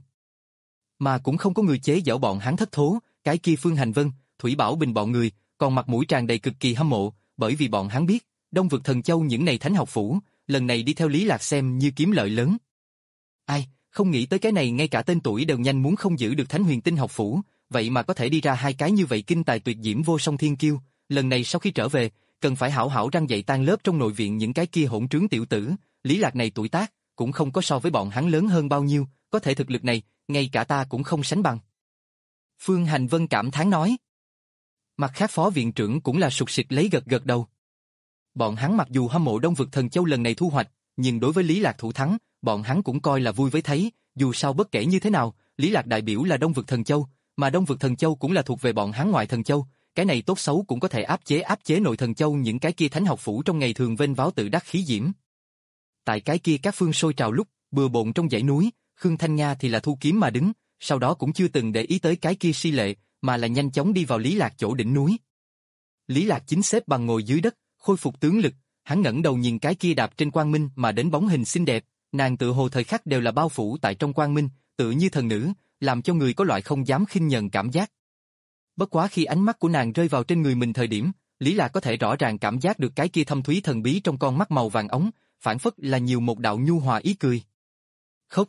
mà cũng không có người chế giễu bọn hắn thất thố, cái kia Phương Hành Vân, Thủy Bảo Bình bọn người, còn mặt mũi tràn đầy cực kỳ hâm mộ, bởi vì bọn hắn biết, Đông Vực Thần Châu những này thánh học phủ, lần này đi theo Lý Lạc xem như kiếm lợi lớn. Ai, không nghĩ tới cái này ngay cả tên tuổi đều nhanh muốn không giữ được Thánh Huyền Tinh học phủ, vậy mà có thể đi ra hai cái như vậy kinh tài tuyệt diễm vô song thiên kiêu, lần này sau khi trở về, cần phải hảo hảo răng dạy tan lớp trong nội viện những cái kia hỗn trướng tiểu tử, Lý Lạc này tuổi tác, cũng không có so với bọn hắn lớn hơn bao nhiêu, có thể thực lực này, ngay cả ta cũng không sánh bằng. Phương Hành Vân cảm thán nói. Mặt khác phó viện trưởng cũng là sụt sịt lấy gật gật đầu. Bọn hắn mặc dù hâm mộ Đông Vực Thần Châu lần này thu hoạch, nhưng đối với Lý Lạc thủ thắng, bọn hắn cũng coi là vui với thấy, dù sao bất kể như thế nào, Lý Lạc đại biểu là Đông Vực Thần Châu, mà Đông Vực Thần Châu cũng là thuộc về bọn hắn ngoại Thần Châu, cái này tốt xấu cũng có thể áp chế áp chế nội Thần Châu những cái kia thánh học phủ trong ngày thường vênh váo tự đắc khí diễm. Tại cái kia các phương sôi trào lúc, bừa bộn trong dãy núi, Khương Thanh Nga thì là thu kiếm mà đứng, sau đó cũng chưa từng để ý tới cái kia si lệ, mà là nhanh chóng đi vào Lý Lạc chỗ đỉnh núi. Lý Lạc chính xếp bằng ngồi dưới đất, khôi phục tướng lực, hắn ngẩng đầu nhìn cái kia đạp trên quang minh mà đến bóng hình xinh đẹp, nàng tự hồ thời khắc đều là bao phủ tại trong quang minh, tự như thần nữ, làm cho người có loại không dám khinh nhờn cảm giác. Bất quá khi ánh mắt của nàng rơi vào trên người mình thời điểm, Lý Lạc có thể rõ ràng cảm giác được cái kia thâm thúy thần bí trong con mắt màu vàng ống, phản phất là nhiều một đạo nhu hòa ý cười. Khóc.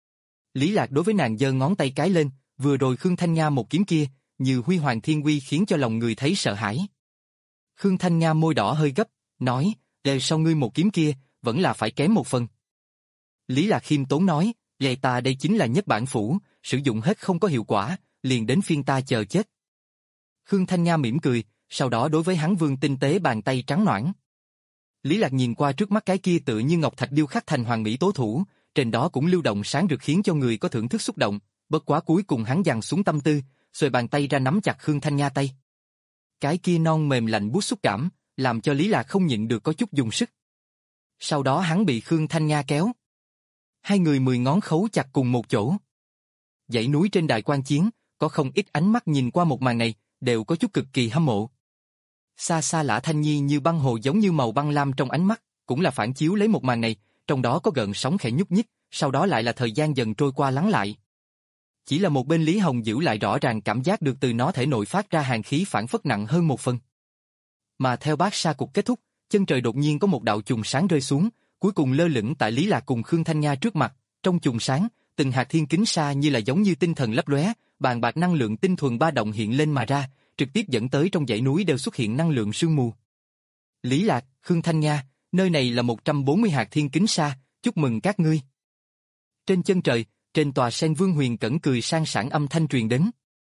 Lý Lạc đối với nàng giơ ngón tay cái lên, vừa rồi Khương Thanh Nga một kiếm kia, như huy hoàng thiên uy khiến cho lòng người thấy sợ hãi. Khương Thanh Nga môi đỏ hơi gấp, nói, "Đề sau ngươi một kiếm kia, vẫn là phải kém một phần." Lý Lạc khiêm tốn nói, "Lệ ta đây chính là nhất bản phủ, sử dụng hết không có hiệu quả, liền đến phiên ta chờ chết." Khương Thanh Nga mỉm cười, sau đó đối với hắn vươn tinh tế bàn tay trắng nõn. Lý Lạc nhìn qua trước mắt cái kia tự như ngọc thạch điêu khắc thành hoàng mỹ tố thủ, trên đó cũng lưu động sáng rực khiến cho người có thưởng thức xúc động, bất quá cuối cùng hắn dằn xuống tâm tư, xuề bàn tay ra nắm chặt Khương Thanh Nga tay. Cái kia non mềm lạnh buốt xúc cảm, làm cho Lý Lạc không nhịn được có chút dùng sức. Sau đó hắn bị Khương Thanh Nga kéo. Hai người mười ngón khấu chặt cùng một chỗ. Dãy núi trên đài quan chiến, có không ít ánh mắt nhìn qua một màn này, đều có chút cực kỳ hâm mộ. Xa xa Lã Thanh Nhi như băng hồ giống như màu băng lam trong ánh mắt, cũng là phản chiếu lấy một màn này, trong đó có gợn sóng khẽ nhúc nhích, sau đó lại là thời gian dần trôi qua lắng lại. Chỉ là một bên Lý Hồng giữ lại rõ ràng cảm giác được từ nó thể nội phát ra hàn khí phản phất nặng hơn một phần. Mà theo bát sa cục kết thúc, chân trời đột nhiên có một đạo chùm sáng rơi xuống, cuối cùng lơ lửng tại Lý Lạc cùng Khương Thanh Nga trước mặt, trong chùm sáng, từng hạt thiên kính sa như là giống như tinh thần lấp lóe, bàn bạc năng lượng tinh thuần ba động hiện lên mà ra, trực tiếp dẫn tới trong dãy núi đều xuất hiện năng lượng sương mù. Lý Lạc, Khương Thanh Nga, nơi này là một trăm bốn mươi hạt thiên kính sa, chúc mừng các ngươi. Trên chân trời, trên tòa sen Vương Huyền Cẩn cười sang sảng âm thanh truyền đến.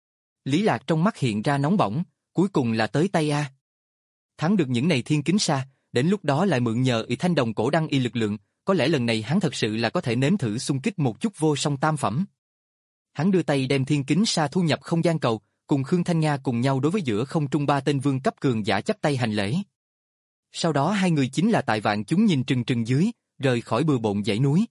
Lý Lạc trong mắt hiện ra nóng bỏng, cuối cùng là tới tay a. Thắng được những này thiên kính sa, đến lúc đó lại mượn nhờ y thanh đồng cổ đăng y lực lượng, có lẽ lần này hắn thật sự là có thể nếm thử xung kích một chút vô song tam phẩm. Hắn đưa tay đem thiên kính sa thu nhập không gian cầu, cùng Khương Thanh Nga cùng nhau đối với giữa không trung ba tên vương cấp cường giả chắp tay hành lễ. Sau đó hai người chính là tại vạn chúng nhìn trừng trừng dưới, rời khỏi bừa bộn dãy núi.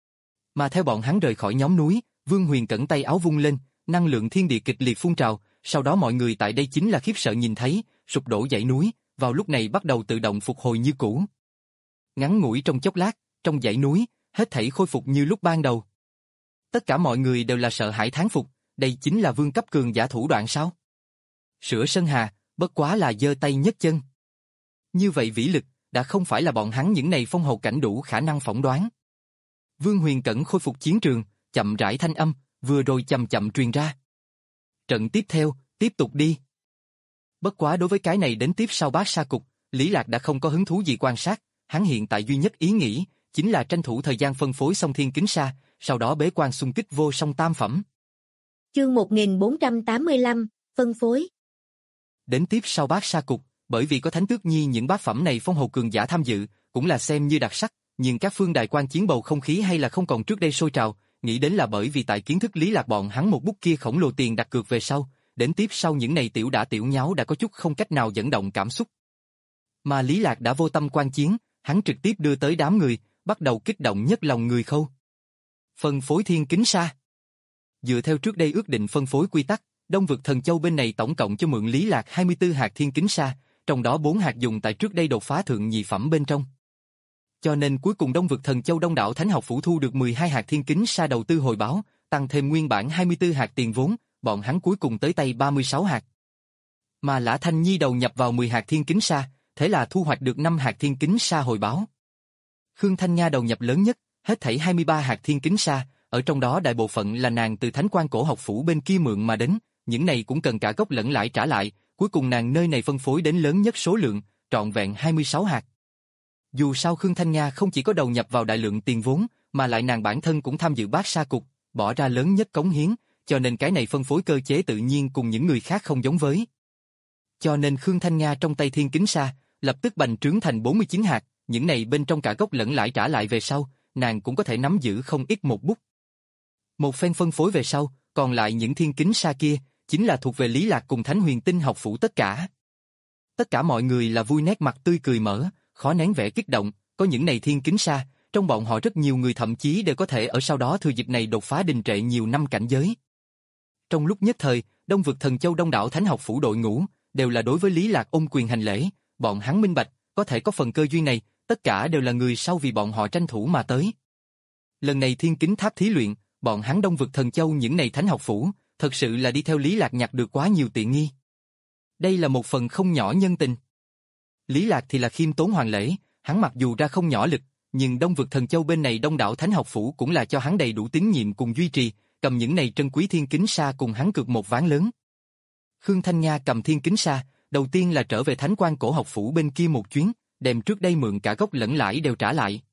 Mà theo bọn hắn rời khỏi nhóm núi, Vương Huyền Cẩn tay áo vung lên, năng lượng thiên địa kịch liệt phun trào, sau đó mọi người tại đây chính là khiếp sợ nhìn thấy, sụp đổ dãy núi, vào lúc này bắt đầu tự động phục hồi như cũ. Ngắn ngủi trong chốc lát, trong dãy núi, hết thảy khôi phục như lúc ban đầu. Tất cả mọi người đều là sợ hãi thán phục, đây chính là vương cấp cường giả thủ đoạn sao? Sửa Sơn Hà, bất quá là giơ tay nhấc chân. Như vậy vĩ lực, đã không phải là bọn hắn những này phong hầu cảnh đủ khả năng phỏng đoán. Vương Huyền Cẩn khôi phục chiến trường, chậm rãi thanh âm, vừa rồi chậm chậm truyền ra. Trận tiếp theo, tiếp tục đi. Bất quá đối với cái này đến tiếp sau bát sa cục, Lý Lạc đã không có hứng thú gì quan sát, hắn hiện tại duy nhất ý nghĩ, chính là tranh thủ thời gian phân phối xong thiên kính sa, sau đó bế quan xung kích vô song tam phẩm. Chương một nghìn bốn trăm tám mươi lăm, phân phối. Đến tiếp sau bát sa cục, bởi vì có Thánh Tước Nhi những bát phẩm này phong hầu cường giả tham dự, cũng là xem như đặc sắc, nhưng các phương đại quan chiến bầu không khí hay là không còn trước đây sôi trào, nghĩ đến là bởi vì tại kiến thức Lý Lạc bọn hắn một bút kia khổng lồ tiền đặt cược về sau, đến tiếp sau những này tiểu đã tiểu nháo đã có chút không cách nào dẫn động cảm xúc. Mà Lý Lạc đã vô tâm quan chiến, hắn trực tiếp đưa tới đám người, bắt đầu kích động nhất lòng người Khâu. Phân phối thiên kính sa. Dựa theo trước đây ước định phân phối quy tắc, Đông vực Thần Châu bên này tổng cộng cho mượn Lý Lạc hai mươi tư hạt thiên kính sa, trong đó bốn hạt dùng tại trước đây đột phá thượng nhị phẩm bên trong. Cho nên cuối cùng Đông vực Thần Châu Đông đảo Thánh học phủ thu được mười hai hạt thiên kính sa đầu tư hồi báo, tăng thêm nguyên bản hai mươi tư hạt tiền vốn, bọn hắn cuối cùng tới tay ba mươi sáu hạt. Mà Lã Thanh Nhi đầu nhập vào mười hạt thiên kính sa, thế là thu hoạch được năm hạt thiên kính sa hồi báo. Khương Thanh Nha đầu nhập lớn nhất, hết thảy hai mươi ba hạt thiên kính sa, ở trong đó đại bộ phận là nàng từ Thánh Quan Cổ học phủ bên kia mượn mà đến, những này cũng cần cả gốc lẫn lãi trả lại, cuối cùng nàng nơi này phân phối đến lớn nhất số lượng, trọn vẹn hai mươi sáu hạt. Dù sao Khương Thanh Nha không chỉ có đầu nhập vào đại lượng tiền vốn, mà lại nàng bản thân cũng tham dự bát sa cục, bỏ ra lớn nhất cống hiến, cho nên cái này phân phối cơ chế tự nhiên cùng những người khác không giống với. Cho nên Khương Thanh Nha trong tay thiên kính sa, lập tức bành trướng thành bốn mươi chín hạt, những này bên trong cả gốc lẫn lãi trả lại về sau, nàng cũng có thể nắm giữ không ít một bút. Một phen phân phối về sau, còn lại những thiên kính sa kia, chính là thuộc về Lý Lạc cùng Thánh Huyền Tinh học phủ tất cả. Tất cả mọi người là vui nét mặt tươi cười mở, khó nén vẻ kích động, có những này thiên kính sa, trong bọn họ rất nhiều người thậm chí đều có thể ở sau đó thừa dịp này đột phá đình trệ nhiều năm cảnh giới. Trong lúc nhất thời, Đông vực Thần Châu Đông đảo Thánh học phủ đội ngũ, đều là đối với Lý Lạc ôm quyền hành lễ, bọn hắn minh bạch, có thể có phần cơ duyên này, tất cả đều là người sau vì bọn họ tranh thủ mà tới. Lần này thiên kính tháp thí luyện, bọn hắn Đông vực Thần Châu những này Thánh học phủ, thật sự là đi theo Lý Lạc nhặt được quá nhiều tiện nghi. Đây là một phần không nhỏ nhân tình. Lý Lạc thì là khiêm tốn hoàn lễ, hắn mặc dù ra không nhỏ lực, nhưng Đông vực Thần Châu bên này đông đảo Thánh học phủ cũng là cho hắn đầy đủ tín nhiệm cùng duy trì, cầm những này trân quý thiên kính sa cùng hắn cược một ván lớn. Khương Thanh Nha cầm thiên kính sa, đầu tiên là trở về Thánh Quan Cổ học phủ bên kia một chuyến, đem trước đây mượn cả gốc lẫn lãi đều trả lại.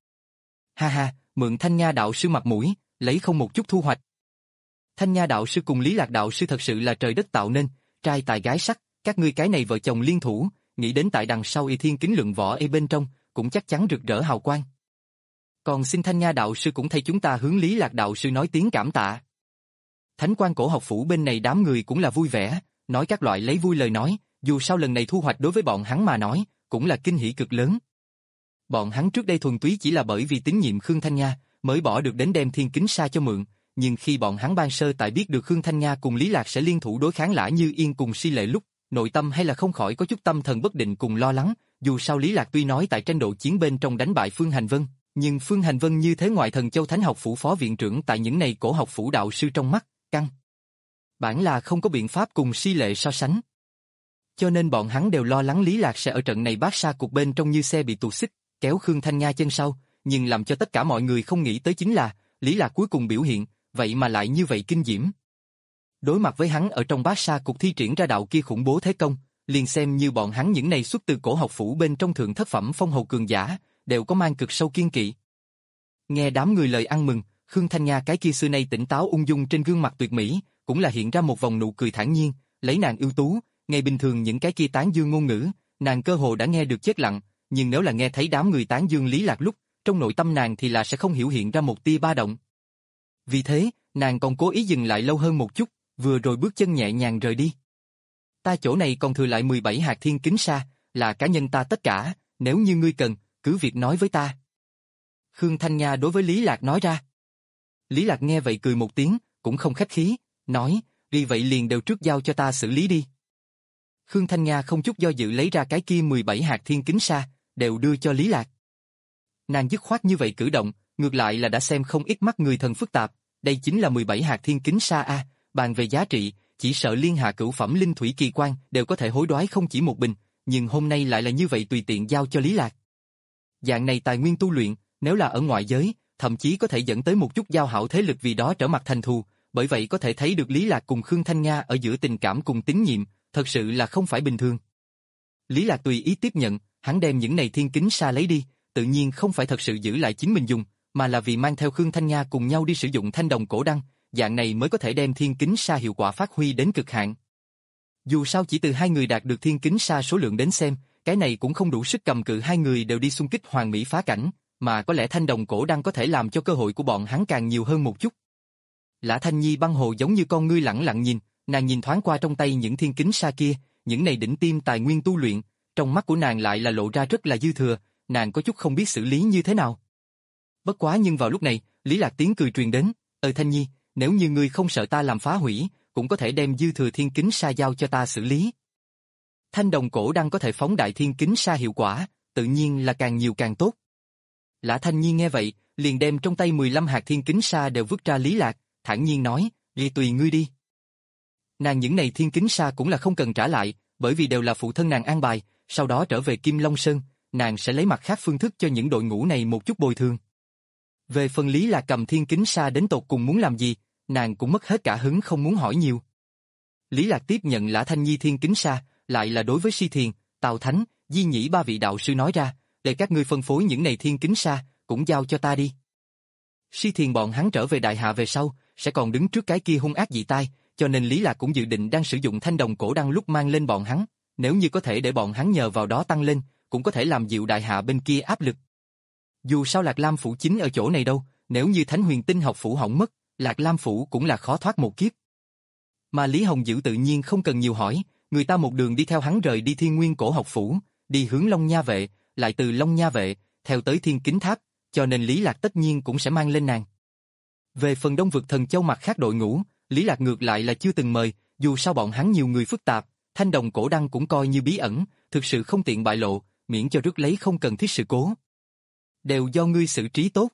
Ha ha, mượn Thanh Nha đạo sư mặt mũi, lấy không một chút thu hoạch. Thanh Nha đạo sư cùng Lý Lạc đạo sư thật sự là trời đất tạo nên, trai tài gái sắc, các ngươi cái này vợ chồng liên thủ, nghĩ đến tại đằng sau y thiên kính lượng võ y bên trong, cũng chắc chắn rực rỡ hào quang. Còn xin Thanh Nha đạo sư cũng thay chúng ta hướng Lý Lạc đạo sư nói tiếng cảm tạ. Thánh Quan Cổ học phủ bên này đám người cũng là vui vẻ, nói các loại lấy vui lời nói, dù sao lần này thu hoạch đối với bọn hắn mà nói, cũng là kinh hỉ cực lớn. Bọn hắn trước đây thuần túy chỉ là bởi vì tín nhiệm Khương Thanh Nha, mới bỏ được đến đem thiên kính sa cho mượn, nhưng khi bọn hắn ban sơ tại biết được Khương Thanh Nha cùng Lý Lạc sẽ liên thủ đối kháng Lã Như Yên cùng Si Lệ lúc, nội tâm hay là không khỏi có chút tâm thần bất định cùng lo lắng, dù sao Lý Lạc tuy nói tại tranh độ chiến bên trong đánh bại Phương Hành Vân, nhưng Phương Hành Vân như thế ngoại Thần Châu Thánh học phủ phó viện trưởng tại những này cổ học phủ đạo sư trong mắt, căng bản là không có biện pháp cùng Si Lệ so sánh. Cho nên bọn hắn đều lo lắng Lý Lạc sẽ ở trận này bát sa cục bên trong như xe bị tuột xích, kéo Khương Thanh Nha chân sau, nhưng làm cho tất cả mọi người không nghĩ tới chính là, Lý Lạc cuối cùng biểu hiện, vậy mà lại như vậy kinh diễm. Đối mặt với hắn ở trong bát sa cục thi triển ra đạo kia khủng bố thế công, liền xem như bọn hắn những này xuất từ cổ học phủ bên trong thượng thất phẩm phong hầu cường giả, đều có mang cực sâu kiên kỵ. Nghe đám người lời ăn mừng, Khương Thanh Nha cái kia xưa nay tỉnh táo ung dung trên gương mặt tuyệt mỹ, cũng là hiện ra một vòng nụ cười thản nhiên, lấy nàng ưu tú, ngày bình thường những cái kia tán dương ngôn ngữ, nàng cơ hồ đã nghe được chết lặng, nhưng nếu là nghe thấy đám người tán dương Lý Lạc lúc, trong nội tâm nàng thì là sẽ không hiểu hiện ra một tia ba động. Vì thế, nàng còn cố ý dừng lại lâu hơn một chút, vừa rồi bước chân nhẹ nhàng rời đi. Ta chỗ này còn thừa lại mười bảy hạt thiên kính sa, là cá nhân ta tất cả, nếu như ngươi cần, cứ việc nói với ta. Khương Thanh Nha đối với Lý Lạc nói ra. Lý Lạc nghe vậy cười một tiếng, cũng không khách khí, nói, vì vậy liền đều trước giao cho ta xử lý đi. Khương Thanh Nha không chút do dự lấy ra cái kia mười bảy hạt thiên kính sa, đều đưa cho Lý Lạc. Nàng dứt khoát như vậy cử động, ngược lại là đã xem không ít mắt người thần phức tạp, đây chính là mười bảy hạt thiên kính sa a, bàn về giá trị, chỉ sợ liên hạ cửu phẩm linh thủy kỳ quan đều có thể hối đoái không chỉ một bình, nhưng hôm nay lại là như vậy tùy tiện giao cho Lý Lạc. Dạng này tài nguyên tu luyện, nếu là ở ngoại giới, thậm chí có thể dẫn tới một chút giao hảo thế lực vì đó trở mặt thành thù, bởi vậy có thể thấy được Lý Lạc cùng Khương Thanh Nha ở giữa tình cảm cùng tín nhiệm, thật sự là không phải bình thường. Lý Lạc tùy ý tiếp nhận, hắn đem những này thiên kính sa lấy đi, tự nhiên không phải thật sự giữ lại chính mình dùng, mà là vì mang theo Khương Thanh Nha cùng nhau đi sử dụng thanh đồng cổ đăng, dạng này mới có thể đem thiên kính sa hiệu quả phát huy đến cực hạn. Dù sao chỉ từ hai người đạt được thiên kính sa số lượng đến xem, cái này cũng không đủ sức cầm cự hai người đều đi xung kích hoàng mỹ phá cảnh, mà có lẽ thanh đồng cổ đăng có thể làm cho cơ hội của bọn hắn càng nhiều hơn một chút. Lã Thanh Nhi băng hồ giống như con ngươi lẳng lặng nhìn, nàng nhìn thoáng qua trong tay những thiên kính sa kia, những này đỉnh tiêm tài nguyên tu luyện, trong mắt của nàng lại là lộ ra rất là dư thừa, nàng có chút không biết xử lý như thế nào. Bất quá nhưng vào lúc này, Lý Lạc tiếng cười truyền đến, "Ơi Thanh Nhi, nếu như ngươi không sợ ta làm phá hủy, cũng có thể đem dư thừa thiên kính sa giao cho ta xử lý." Thanh đồng cổ đăng có thể phóng đại thiên kính sa hiệu quả, tự nhiên là càng nhiều càng tốt. Lã Thanh Nhi nghe vậy, liền đem trong tay mười lăm hạt thiên kính sa đều vứt ra Lý Lạc, thản nhiên nói, "Vậy tùy ngươi đi." Nàng những này thiên kính sa cũng là không cần trả lại, bởi vì đều là phụ thân nàng an bài, sau đó trở về Kim Long Sơn, nàng sẽ lấy mặt khác phương thức cho những đội ngũ này một chút bồi thường. Về phần Lý Lạc cầm thiên kính sa đến tột cùng muốn làm gì, nàng cũng mất hết cả hứng không muốn hỏi nhiều. Lý Lạc tiếp nhận Lã Thanh Nhi thiên kính sa, lại là đối với Si Thiền, Tào Thánh, Di Nhĩ ba vị đạo sư nói ra, để các ngươi phân phối những này thiên kính sa, cũng giao cho ta đi. Si Thiền bọn hắn trở về đại hạ về sau, sẽ còn đứng trước cái kia hung ác dị tai, cho nên Lý Lạc cũng dự định đang sử dụng thanh đồng cổ đăng lúc mang lên bọn hắn, nếu như có thể để bọn hắn nhờ vào đó tăng lên, cũng có thể làm dịu đại hạ bên kia áp lực. Dù sao Lạc Lam phủ chính ở chỗ này đâu, nếu như Thánh Huyền Tinh học phủ hỏng mất, Lạc Lam phủ cũng là khó thoát một kiếp. Mà Lý Hồng Dữ tự nhiên không cần nhiều hỏi, người ta một đường đi theo hắn rời đi Thiên Nguyên Cổ học phủ, đi hướng Long Nha vệ, lại từ Long Nha vệ, theo tới Thiên Kính Tháp, cho nên Lý Lạc tất nhiên cũng sẽ mang lên nàng. Về phần Đông Vực Thần Châu mặt khác đội ngũ, Lý Lạc ngược lại là chưa từng mời, dù sao bọn hắn nhiều người phức tạp, thanh đồng cổ đăng cũng coi như bí ẩn, thực sự không tiện bại lộ, miễn cho rước lấy không cần thiết sự cố. Đều do ngươi xử trí tốt.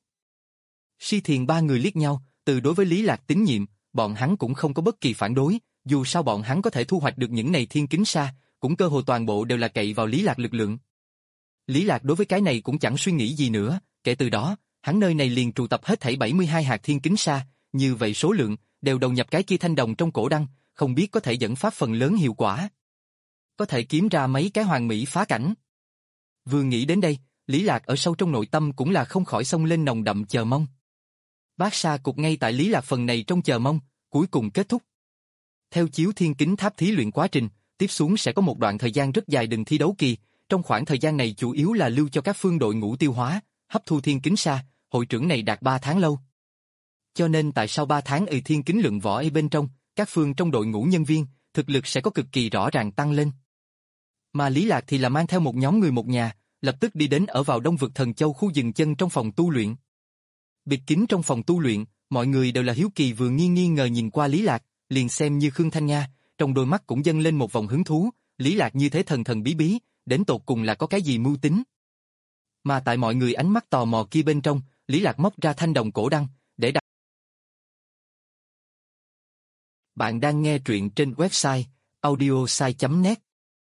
Si Thiền ba người liếc nhau, từ đối với Lý Lạc tín nhiệm, bọn hắn cũng không có bất kỳ phản đối, dù sao bọn hắn có thể thu hoạch được những này thiên kính sa, cũng cơ hồ toàn bộ đều là cậy vào Lý Lạc lực lượng. Lý Lạc đối với cái này cũng chẳng suy nghĩ gì nữa, kể từ đó, hắn nơi này liền trụ tập hết thảy bảy mươi hai hạt thiên kính sa, như vậy số lượng, đều đầu nhập cái kia thanh đồng trong cổ đăng, không biết có thể dẫn phát phần lớn hiệu quả. Có thể kiếm ra mấy cái hoàng mỹ phá cảnh. Vừa nghĩ đến đây, Lý Lạc ở sâu trong nội tâm cũng là không khỏi xông lên nồng đậm chờ mong. Bát sa cục ngay tại Lý Lạc phần này trong chờ mong, cuối cùng kết thúc. Theo chiếu thiên kính tháp thí luyện quá trình, tiếp xuống sẽ có một đoạn thời gian rất dài đừng thi đấu kỳ, trong khoảng thời gian này chủ yếu là lưu cho các phương đội ngũ tiêu hóa, hấp thu thiên kính sa, hội trưởng này đạt ba tháng lâu. Cho nên tại sau ba tháng ở thiên kính lượng võ ở bên trong, các phương trong đội ngũ nhân viên, thực lực sẽ có cực kỳ rõ ràng tăng lên. Mà Lý Lạc thì là mang theo một nhóm người một nhà, lập tức đi đến ở vào Đông Vực Thần Châu khu dừng chân trong phòng tu luyện. Bịt kín trong phòng tu luyện, mọi người đều là hiếu kỳ vừa nghi nghi ngờ nhìn qua Lý Lạc, liền xem như Khương Thanh Nga, trong đôi mắt cũng dâng lên một vòng hứng thú, Lý Lạc như thế thần thần bí bí, đến tột cùng là có cái gì mưu tính. Mà tại mọi người ánh mắt tò mò kia bên trong, Lý Lạc móc ra thanh đồng cổ đăng, để đặt. Bạn đang nghe truyện trên website audiosai chấm net.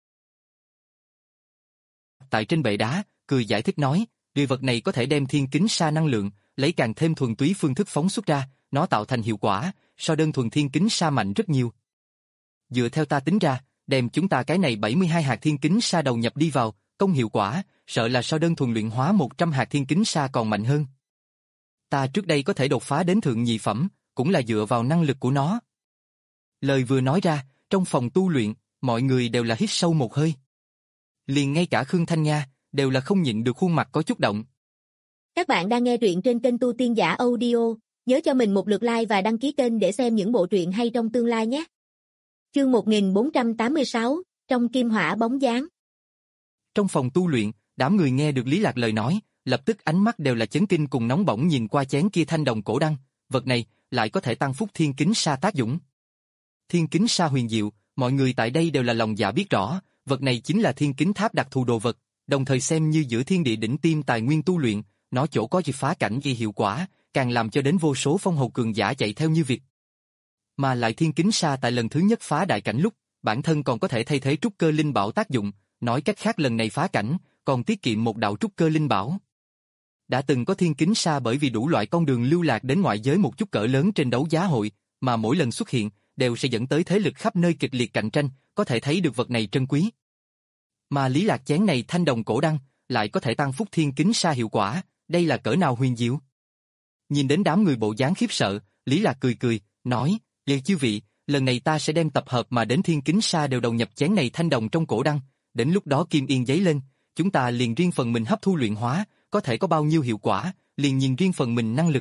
Tại trên bệ đá, cười giải thích nói, người vật này có thể đem thiên kính sa năng lượng, lấy càng thêm thuần túy phương thức phóng xuất ra, nó tạo thành hiệu quả, so đơn thuần thiên kính sa mạnh rất nhiều. Dựa theo ta tính ra, đem chúng ta cái này bảy mươi hai hạt thiên kính sa đầu nhập đi vào, công hiệu quả, sợ là so đơn thuần luyện hóa một trăm hạt thiên kính sa còn mạnh hơn. Ta trước đây có thể đột phá đến thượng nhị phẩm, cũng là dựa vào năng lực của nó. Lời vừa nói ra, trong phòng tu luyện, mọi người đều là hít sâu một hơi. Liền ngay cả Khương Thanh Nga, đều là không nhịn được khuôn mặt có chút động. Các bạn đang nghe truyện trên kênh Tu Tiên Giả Audio, nhớ cho mình một lượt like và đăng ký kênh để xem những bộ truyện hay trong tương lai nhé. Chương một nghìn bốn trăm tám mươi sáu, trong kim hỏa bóng dáng. Trong phòng tu luyện, đám người nghe được Lý Lạc lời nói, lập tức ánh mắt đều là chấn kinh cùng nóng bỏng nhìn qua chén kia thanh đồng cổ đăng, vật này lại có thể tăng phúc thiên kính sa tác dụng. Thiên kính sa huyền diệu, mọi người tại đây đều là lòng dạ biết rõ, vật này chính là thiên kính tháp đặc thù đồ vật, đồng thời xem như giữa thiên địa đỉnh tiêm tài nguyên tu luyện, nó chỗ có gì phá cảnh ghi hiệu quả, càng làm cho đến vô số phong hầu cường giả chạy theo như việc. Mà lại thiên kính sa tại lần thứ nhất phá đại cảnh lúc, bản thân còn có thể thay thế trúc cơ linh bảo tác dụng, nói cách khác lần này phá cảnh, còn tiết kiệm một đạo trúc cơ linh bảo. Đã từng có thiên kính sa bởi vì đủ loại con đường lưu lạc đến ngoại giới một chút cỡ lớn trên đấu giá hội, mà mỗi lần xuất hiện, đều sẽ dẫn tới thế lực khắp nơi kịch liệt cạnh tranh, có thể thấy được vật này trân quý. Mà Lý Lạc chén này thanh đồng cổ đăng, lại có thể tăng phúc thiên kính sa hiệu quả, đây là cỡ nào huyền diệu. Nhìn đến đám người bộ dáng khiếp sợ, Lý Lạc cười cười, nói, "Vậy chư vị, lần này ta sẽ đem tập hợp mà đến Thiên Kính Sa đều đầu nhập chén này thanh đồng trong cổ đăng, đến lúc đó kim yên giấy lên, chúng ta liền riêng phần mình hấp thu luyện hóa, có thể có bao nhiêu hiệu quả, liền nhìn riêng phần mình năng lực."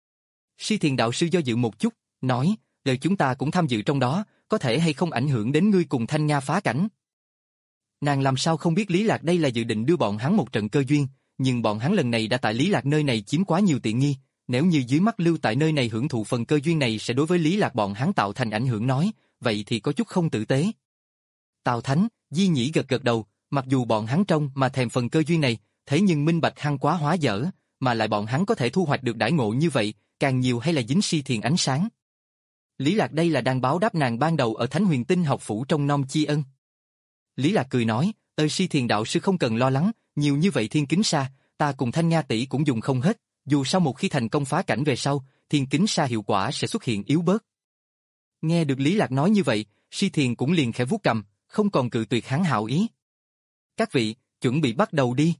Si Thiền đạo sư do dự một chút, nói, "Lời chúng ta cũng tham dự trong đó, có thể hay không ảnh hưởng đến ngươi cùng Thanh Nga phá cảnh?" Nàng làm sao không biết Lý Lạc đây là dự định đưa bọn hắn một trận cơ duyên, nhưng bọn hắn lần này đã tại Lý Lạc nơi này chiếm quá nhiều tiện nghi, nếu như dưới mắt lưu tại nơi này hưởng thụ phần cơ duyên này sẽ đối với Lý Lạc bọn hắn tạo thành ảnh hưởng nói, vậy thì có chút không tử tế. Tào Thánh, Di Nhĩ gật gật đầu, mặc dù bọn hắn trông mà thèm phần cơ duyên này, thế nhưng minh bạch hăng quá hóa dở, mà lại bọn hắn có thể thu hoạch được đãi ngộ như vậy, càng nhiều hay là dính Si Thiền ánh sáng. Lý Lạc đây là đang báo đáp nàng ban đầu ở Thánh Huyền Tinh học phủ trong nom chi ân. Lý Lạc cười nói, ơi Si Thiền đạo sư không cần lo lắng, nhiều như vậy Thiên Kính Sa, ta cùng Thanh Nga tỷ cũng dùng không hết, dù sau một khi thành công phá cảnh về sau, Thiên Kính Sa hiệu quả sẽ xuất hiện yếu bớt. Nghe được Lý Lạc nói như vậy, Si Thiền cũng liền khẽ vuốt cầm, không còn cự tuyệt hắn hảo ý. Các vị, chuẩn bị bắt đầu đi.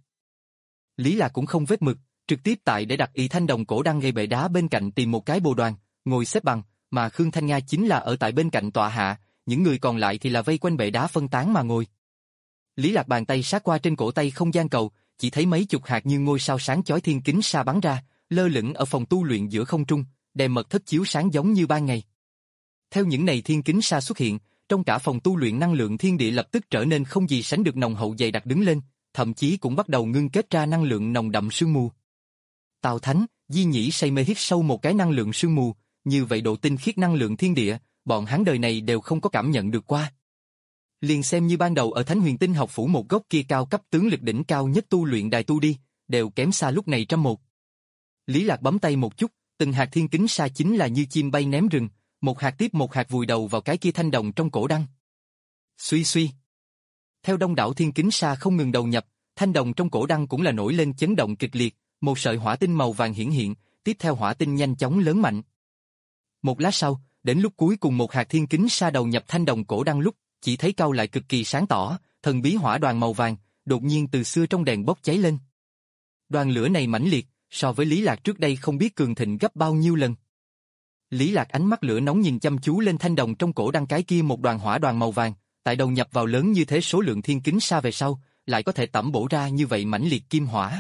Lý Lạc cũng không vết mực, trực tiếp tại để đặt y thanh đồng cổ đăng gây bệ đá bên cạnh tìm một cái bồ đoàn, ngồi xếp bằng, mà Khương Thanh Nga chính là ở tại bên cạnh tọa hạ, những người còn lại thì là vây quanh bệ đá phân tán mà ngồi. Lý Lạc bàn tay sát qua trên cổ tay không gian cầu, chỉ thấy mấy chục hạt như ngôi sao sáng chói Thiên Kính Sa bắn ra, lơ lửng ở phòng tu luyện giữa không trung, đem mật thất chiếu sáng giống như ban ngày. Theo những này Thiên Kính Sa xuất hiện, trong cả phòng tu luyện năng lượng thiên địa lập tức trở nên không gì sánh được nồng hậu dày đặc đứng lên, thậm chí cũng bắt đầu ngưng kết ra năng lượng nồng đậm sương mù. Tào Thánh, Di Nhĩ say mê hít sâu một cái năng lượng sương mù, như vậy độ tinh khiết năng lượng thiên địa, bọn hắn đời này đều không có cảm nhận được qua. Liền xem như ban đầu ở Thánh Huyền Tinh học phủ một gốc kia cao cấp tướng lực đỉnh cao nhất tu luyện đài tu đi, đều kém xa lúc này trăm một. Lý Lạc bấm tay một chút, từng hạt Thiên Kính Sa chính là như chim bay ném rừng, một hạt tiếp một hạt vùi đầu vào cái kia thanh đồng trong cổ đăng. Suy suy. Theo đông đảo Thiên Kính Sa không ngừng đầu nhập, thanh đồng trong cổ đăng cũng là nổi lên chấn động kịch liệt, một sợi hỏa tinh màu vàng hiển hiện, tiếp theo hỏa tinh nhanh chóng lớn mạnh. Một lát sau, đến lúc cuối cùng một hạt Thiên Kính Sa đầu nhập thanh đồng cổ đăng lúc, chỉ thấy cao lại cực kỳ sáng tỏ, thần bí hỏa đoàn màu vàng, đột nhiên từ xưa trong đèn bốc cháy lên. Đoàn lửa này mãnh liệt, so với Lý Lạc trước đây không biết cường thịnh gấp bao nhiêu lần. Lý Lạc ánh mắt lửa nóng nhìn chăm chú lên thanh đồng trong cổ đăng cái kia một đoàn hỏa đoàn màu vàng, tại đầu nhập vào lớn như thế số lượng Thiên Kính Sa về sau, lại có thể tẩm bổ ra như vậy mãnh liệt kim hỏa.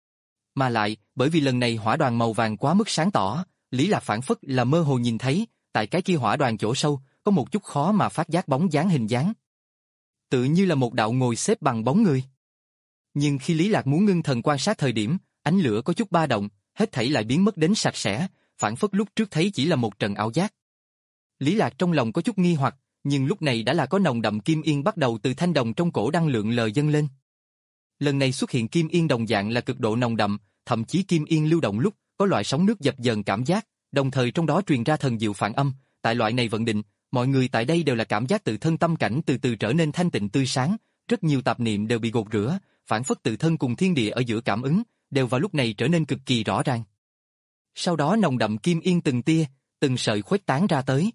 Mà lại, bởi vì lần này hỏa đoàn màu vàng quá mức sáng tỏ, Lý Lạc phản phất là mơ hồ nhìn thấy, tại cái kia hỏa đoàn chỗ sâu, có một chút khó mà phát giác bóng dáng hình dáng. Tự như là một đạo ngồi xếp bằng bóng người. Nhưng khi Lý Lạc muốn ngưng thần quan sát thời điểm, ánh lửa có chút ba động, hết thảy lại biến mất đến sạch sẽ, phản phất lúc trước thấy chỉ là một trận ảo giác. Lý Lạc trong lòng có chút nghi hoặc, nhưng lúc này đã là có nồng đậm kim yên bắt đầu từ thanh đồng trong cổ đăng lượng lờ dâng lên. Lần này xuất hiện kim yên đồng dạng là cực độ nồng đậm, thậm chí kim yên lưu động lúc có loại sóng nước dập dờn cảm giác, đồng thời trong đó truyền ra thần diệu phản âm, tại loại này vận định, mọi người tại đây đều là cảm giác tự thân tâm cảnh từ từ trở nên thanh tịnh tươi sáng, rất nhiều tạp niệm đều bị gột rửa, phản phất tự thân cùng thiên địa ở giữa cảm ứng, đều vào lúc này trở nên cực kỳ rõ ràng. Sau đó nồng đậm kim yên từng tia, từng sợi khuếch tán ra tới.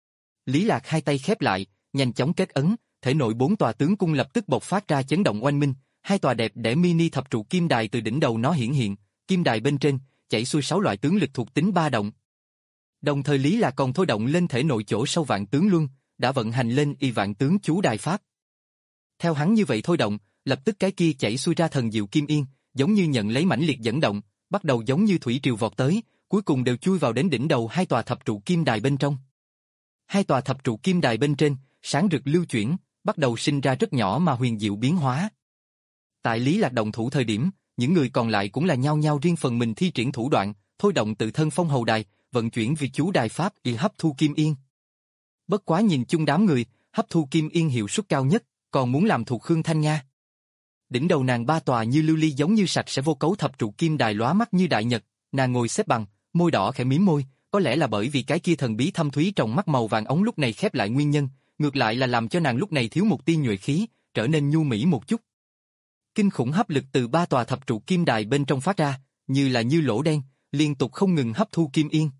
Lý Lạc hai tay khép lại, nhanh chóng kết ấn, thể nội bốn tòa tướng cung lập tức bộc phát ra chấn động oanh minh, hai tòa đẹp đẽ mini thập trụ kim đài từ đỉnh đầu nó hiển hiện, kim đài bên trên chảy xuôi sáu loại tướng lực thuộc tính ba động. Đồng thời Lý Lạc còn thôi động lên thể nội chỗ sâu vạn tướng luân, đã vận hành lên y vạn tướng chú đài pháp. Theo hắn như vậy thôi động, lập tức cái kia chảy xuôi ra thần diệu kim yên, giống như nhận lấy mãnh liệt dẫn động, bắt đầu giống như thủy triều vọt tới, cuối cùng đều chui vào đến đỉnh đầu hai tòa thập trụ kim đài bên trong. Hai tòa thập trụ kim đài bên trên, sáng rực lưu chuyển, bắt đầu sinh ra rất nhỏ mà huyền diệu biến hóa. Tại Lý Lạc động thủ thời điểm, những người còn lại cũng là nhao nhao riêng phần mình thi triển thủ đoạn, thôi động tự thân phong hầu đài, vận chuyển vì chú đài pháp y hấp thu kim yên. Bất quá nhìn chung đám người, hấp thu kim yên hiệu suất cao nhất, còn muốn làm thuộc Khương Thanh Nga. Đỉnh đầu nàng ba tòa như lưu ly giống như sạch sẽ vô cấu thập trụ kim đài lóa mắt như đại nhật, nàng ngồi xếp bằng, môi đỏ khẽ mím môi, có lẽ là bởi vì cái kia thần bí thâm thúy trong mắt màu vàng ống lúc này khép lại nguyên nhân, ngược lại là làm cho nàng lúc này thiếu một tia nhuệ khí, trở nên nhu mỹ một chút. Kinh khủng hấp lực từ ba tòa thập trụ kim đài bên trong phát ra, như là như lỗ đen, liên tục không ngừng hấp thu kim yên.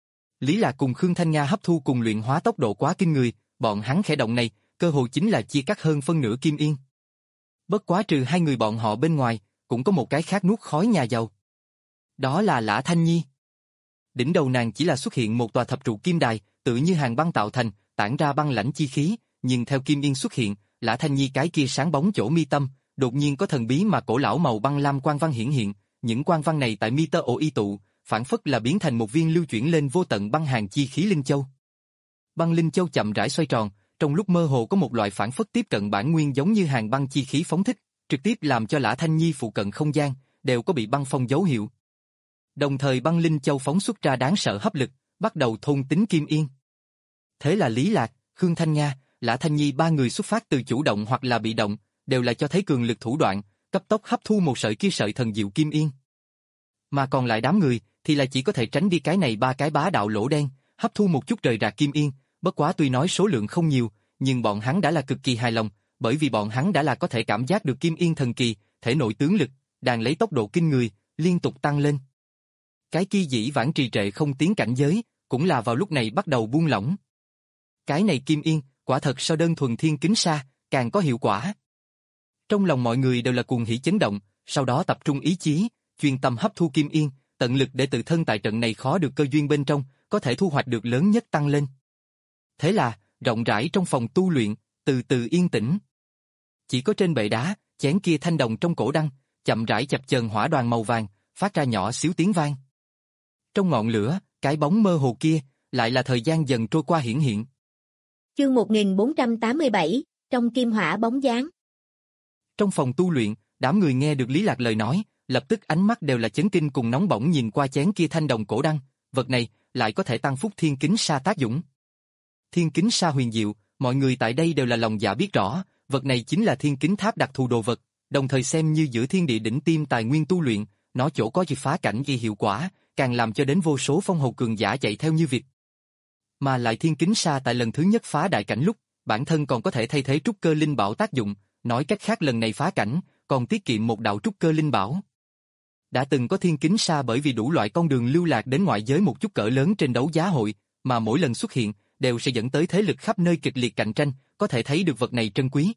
Lý Lạc cùng Khương Thanh Nga hấp thu cùng luyện hóa tốc độ quá kinh người, bọn hắn khẽ động này, cơ hội chính là chia cắt hơn phân nửa kim yên. Bất quá trừ hai người bọn họ bên ngoài, cũng có một cái khác nuốt khói nhà giàu. Đó là Lã Thanh Nhi. Đỉnh đầu nàng chỉ là xuất hiện một tòa thập trụ kim đài, tự như hàng băng tạo thành, tản ra băng lãnh chi khí, nhưng theo Kim Yên xuất hiện, Lã Thanh Nhi cái kia sáng bóng chỗ mi tâm, đột nhiên có thần bí mà cổ lão màu băng lam quang văn hiển hiện, những quang văn này tại mi tơ ổ y tụ, phản phất là biến thành một viên lưu chuyển lên vô tận băng hàng chi khí linh châu. Băng linh châu chậm rãi xoay tròn, trong lúc mơ hồ có một loại phản phất tiếp cận bản nguyên giống như hàng băng chi khí phóng thích, trực tiếp làm cho Lã Thanh Nhi phụ cận không gian đều có bị băng phong dấu hiệu. Đồng thời băng linh châu phóng xuất ra đáng sợ hấp lực, bắt đầu thôn tính Kim Yên. Thế là Lý Lạc, Khương Thanh Nga, Lã Thanh Nhi ba người xuất phát từ chủ động hoặc là bị động, đều là cho thấy cường lực thủ đoạn, cấp tốc hấp thu một sợi kia sợi thần diệu Kim Yên. Mà còn lại đám người thì là chỉ có thể tránh đi cái này ba cái bá đạo lỗ đen, hấp thu một chút rời rạc Kim Yên, bất quá tuy nói số lượng không nhiều, nhưng bọn hắn đã là cực kỳ hài lòng, bởi vì bọn hắn đã là có thể cảm giác được Kim Yên thần kỳ, thể nội tướng lực đang lấy tốc độ kinh người liên tục tăng lên. Cái kia dĩ vãng trì trệ không tiến cảnh giới, cũng là vào lúc này bắt đầu buông lỏng. Cái này Kim Yên, quả thật so đơn thuần thiên kính sa, càng có hiệu quả. Trong lòng mọi người đều là cuồng hỉ chấn động, sau đó tập trung ý chí, chuyên tâm hấp thu Kim Yên, tận lực để tự thân tại trận này khó được cơ duyên bên trong, có thể thu hoạch được lớn nhất tăng lên. Thế là, rộng rãi trong phòng tu luyện, từ từ yên tĩnh. Chỉ có trên bệ đá, chén kia thanh đồng trong cổ đăng, chậm rãi chập chờn hỏa đoàn màu vàng, phát ra nhỏ xíu tiếng vang. Trong ngọn lửa, cái bóng mơ hồ kia, lại là thời gian dần trôi qua hiển hiện. Chương một nghìn bốn trăm tám mươi bảy, trong kim hỏa bóng dáng. Trong phòng tu luyện, đám người nghe được Lý Lạc lời nói, lập tức ánh mắt đều là chấn kinh cùng nóng bỏng nhìn qua chén kia thanh đồng cổ đăng, vật này lại có thể tăng phúc thiên kính sa tác dụng. Thiên kính sa huyền diệu, mọi người tại đây đều là lòng dạ biết rõ, vật này chính là thiên kính tháp đặc thù đồ vật, đồng thời xem như giữa thiên địa đỉnh tiêm tài nguyên tu luyện, nó chỗ có chi phá cảnh ghi hiệu quả, càng làm cho đến vô số phong hầu cường giả chạy theo như việc. Mà lại thiên kính sa tại lần thứ nhất phá đại cảnh lúc, bản thân còn có thể thay thế trúc cơ linh bảo tác dụng, nói cách khác lần này phá cảnh, còn tiết kiệm một đạo trúc cơ linh bảo. Đã từng có thiên kính sa bởi vì đủ loại con đường lưu lạc đến ngoại giới một chút cỡ lớn trên đấu giá hội, mà mỗi lần xuất hiện, đều sẽ dẫn tới thế lực khắp nơi kịch liệt cạnh tranh, có thể thấy được vật này trân quý.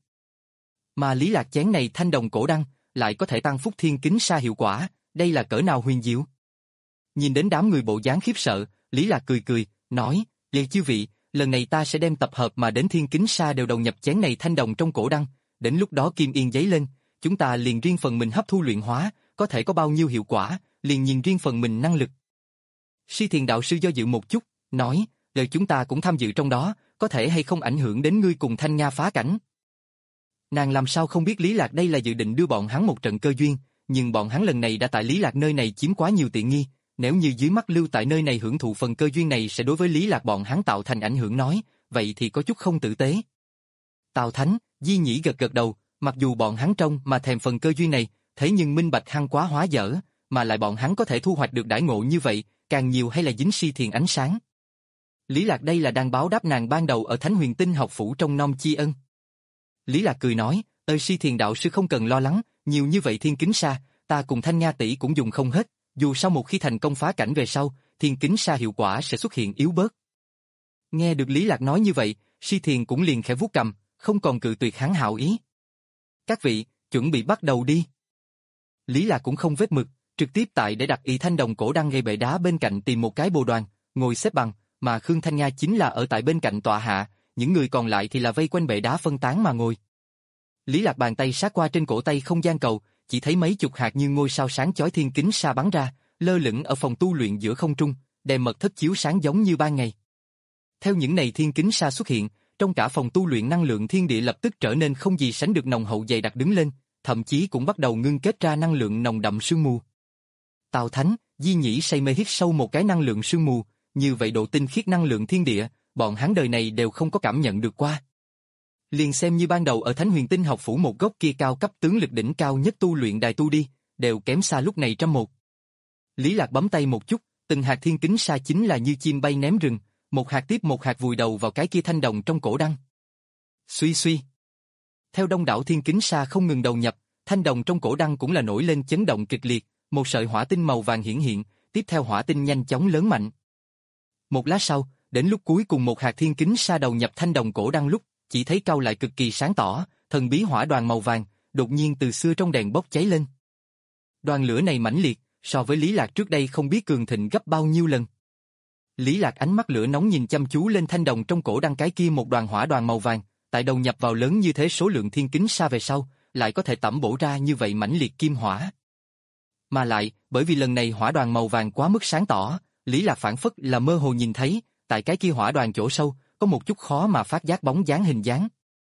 Mà Lý Lạc chén này thanh đồng cổ đăng, lại có thể tăng phúc thiên kính sa hiệu quả, đây là cỡ nào huyền diệu. Nhìn đến đám người bộ dáng khiếp sợ, Lý Lạc cười cười, nói, "Vậy chư vị, lần này ta sẽ đem tập hợp mà đến thiên kính sa đều đầu nhập chén này thanh đồng trong cổ đăng, đến lúc đó Kim Yên giấy lên, chúng ta liền riêng phần mình hấp thu luyện hóa, có thể có bao nhiêu hiệu quả, liền nhìn riêng phần mình năng lực." Si Thiền đạo sư do dự một chút, nói, "Lời chúng ta cũng tham dự trong đó, có thể hay không ảnh hưởng đến ngươi cùng Thanh Nga phá cảnh?" Nàng làm sao không biết Lý Lạc đây là dự định đưa bọn hắn một trận cơ duyên, nhưng bọn hắn lần này đã tại Lý Lạc nơi này chiếm quá nhiều tiện nghi, nếu như dưới mắt lưu tại nơi này hưởng thụ phần cơ duyên này sẽ đối với Lý Lạc bọn hắn tạo thành ảnh hưởng nói, vậy thì có chút không tử tế. Tào Thánh, Di Nhĩ gật gật đầu, mặc dù bọn hắn trông mà thèm phần cơ duyên này, thế nhưng minh bạch hăng quá hóa dở, mà lại bọn hắn có thể thu hoạch được đãi ngộ như vậy, càng nhiều hay là dính Si Thiền ánh sáng. Lý Lạc đây là đang báo đáp nàng ban đầu ở Thánh Huyền Tinh học phủ trong nom chi ân. Lý Lạc cười nói, ơi Si Thiền đạo sư không cần lo lắng, nhiều như vậy thiên kính sa, ta cùng Thanh Nga tỷ cũng dùng không hết, dù sau một khi thành công phá cảnh về sau, thiên kính sa hiệu quả sẽ xuất hiện yếu bớt. Nghe được Lý Lạc nói như vậy, Si Thiền cũng liền khẽ vuốt cầm, không còn cự tuyệt hắn hảo ý. Các vị, chuẩn bị bắt đầu đi. Lý Lạc cũng không vết mực, trực tiếp tại để đặt y thanh đồng cổ đăng gây bệ đá bên cạnh tìm một cái bồ đoàn, ngồi xếp bằng, mà Khương Thanh Nga chính là ở tại bên cạnh tọa hạ, những người còn lại thì là vây quanh bệ đá phân tán mà ngồi. Lý Lạc bàn tay sát qua trên cổ tay không gian cầu, chỉ thấy mấy chục hạt như ngôi sao sáng chói thiên kính sa bắn ra, lơ lửng ở phòng tu luyện giữa không trung, đem mật thất chiếu sáng giống như ban ngày. Theo những này thiên kính sa xuất hiện, trong cả phòng tu luyện năng lượng thiên địa lập tức trở nên không gì sánh được nồng hậu dày đặc đứng lên, thậm chí cũng bắt đầu ngưng kết ra năng lượng nồng đậm sương mù. Tào Thánh, Di Nhĩ say mê hít sâu một cái năng lượng sương mù, như vậy độ tinh khiết năng lượng thiên địa, bọn hắn đời này đều không có cảm nhận được qua. Liền xem như ban đầu ở Thánh Huyền Tinh học phủ một gốc kia cao cấp tướng lực đỉnh cao nhất tu luyện đài tu đi, đều kém xa lúc này trăm một. Lý Lạc bấm tay một chút, từng hạt thiên kính sa chính là như chim bay ném rừng, một hạt tiếp một hạt vùi đầu vào cái kia thanh đồng trong cổ đăng. Suy suy. Theo đông đảo thiên kính sa không ngừng đầu nhập, thanh đồng trong cổ đăng cũng là nổi lên chấn động kịch liệt, một sợi hỏa tinh màu vàng hiển hiện, tiếp theo hỏa tinh nhanh chóng lớn mạnh. Một lát sau, đến lúc cuối cùng một hạt thiên kính sa đầu nhập thanh đồng cổ đăng lúc, chỉ thấy cau lại cực kỳ sáng tỏ, thần bí hỏa đoàn màu vàng, đột nhiên từ xưa trong đèn bốc cháy lên. Đoàn lửa này mãnh liệt, so với Lý Lạc trước đây không biết cường thịnh gấp bao nhiêu lần. Lý Lạc ánh mắt lửa nóng nhìn chăm chú lên thanh đồng trong cổ đăng cái kia một đoàn hỏa đoàn màu vàng, tại đầu nhập vào lớn như thế số lượng thiên kính sa về sau, lại có thể tẩm bổ ra như vậy mãnh liệt kim hỏa. Mà lại, bởi vì lần này hỏa đoàn màu vàng quá mức sáng tỏ, Lý Lạc phản phất là mơ hồ nhìn thấy, tại cái kia hỏa đoàn chỗ sâu, có một chút khó mà phát giác bóng dáng hình dáng.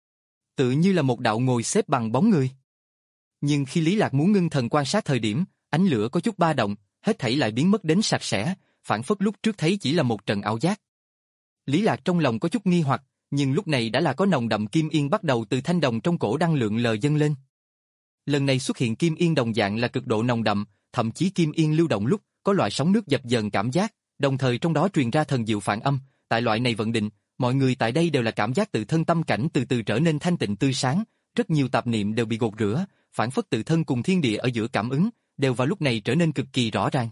Tự như là một đạo ngồi xếp bằng bóng người. Nhưng khi Lý Lạc muốn ngưng thần quan sát thời điểm, ánh lửa có chút ba động, hết thảy lại biến mất đến sạch sẽ, phản phất lúc trước thấy chỉ là một trận ảo giác. Lý Lạc trong lòng có chút nghi hoặc, nhưng lúc này đã là có nồng đậm kim yên bắt đầu từ thanh đồng trong cổ đăng lượng lờ dâng lên. Lần này xuất hiện kim yên đồng dạng là cực độ nồng đậm, thậm chí kim yên lưu động lúc có loại sóng nước dập dờn cảm giác, đồng thời trong đó truyền ra thần diệu phản âm, tại loại này vận định, mọi người tại đây đều là cảm giác tự thân tâm cảnh từ từ trở nên thanh tịnh tươi sáng, rất nhiều tạp niệm đều bị gột rửa, phản phất tự thân cùng thiên địa ở giữa cảm ứng, đều vào lúc này trở nên cực kỳ rõ ràng.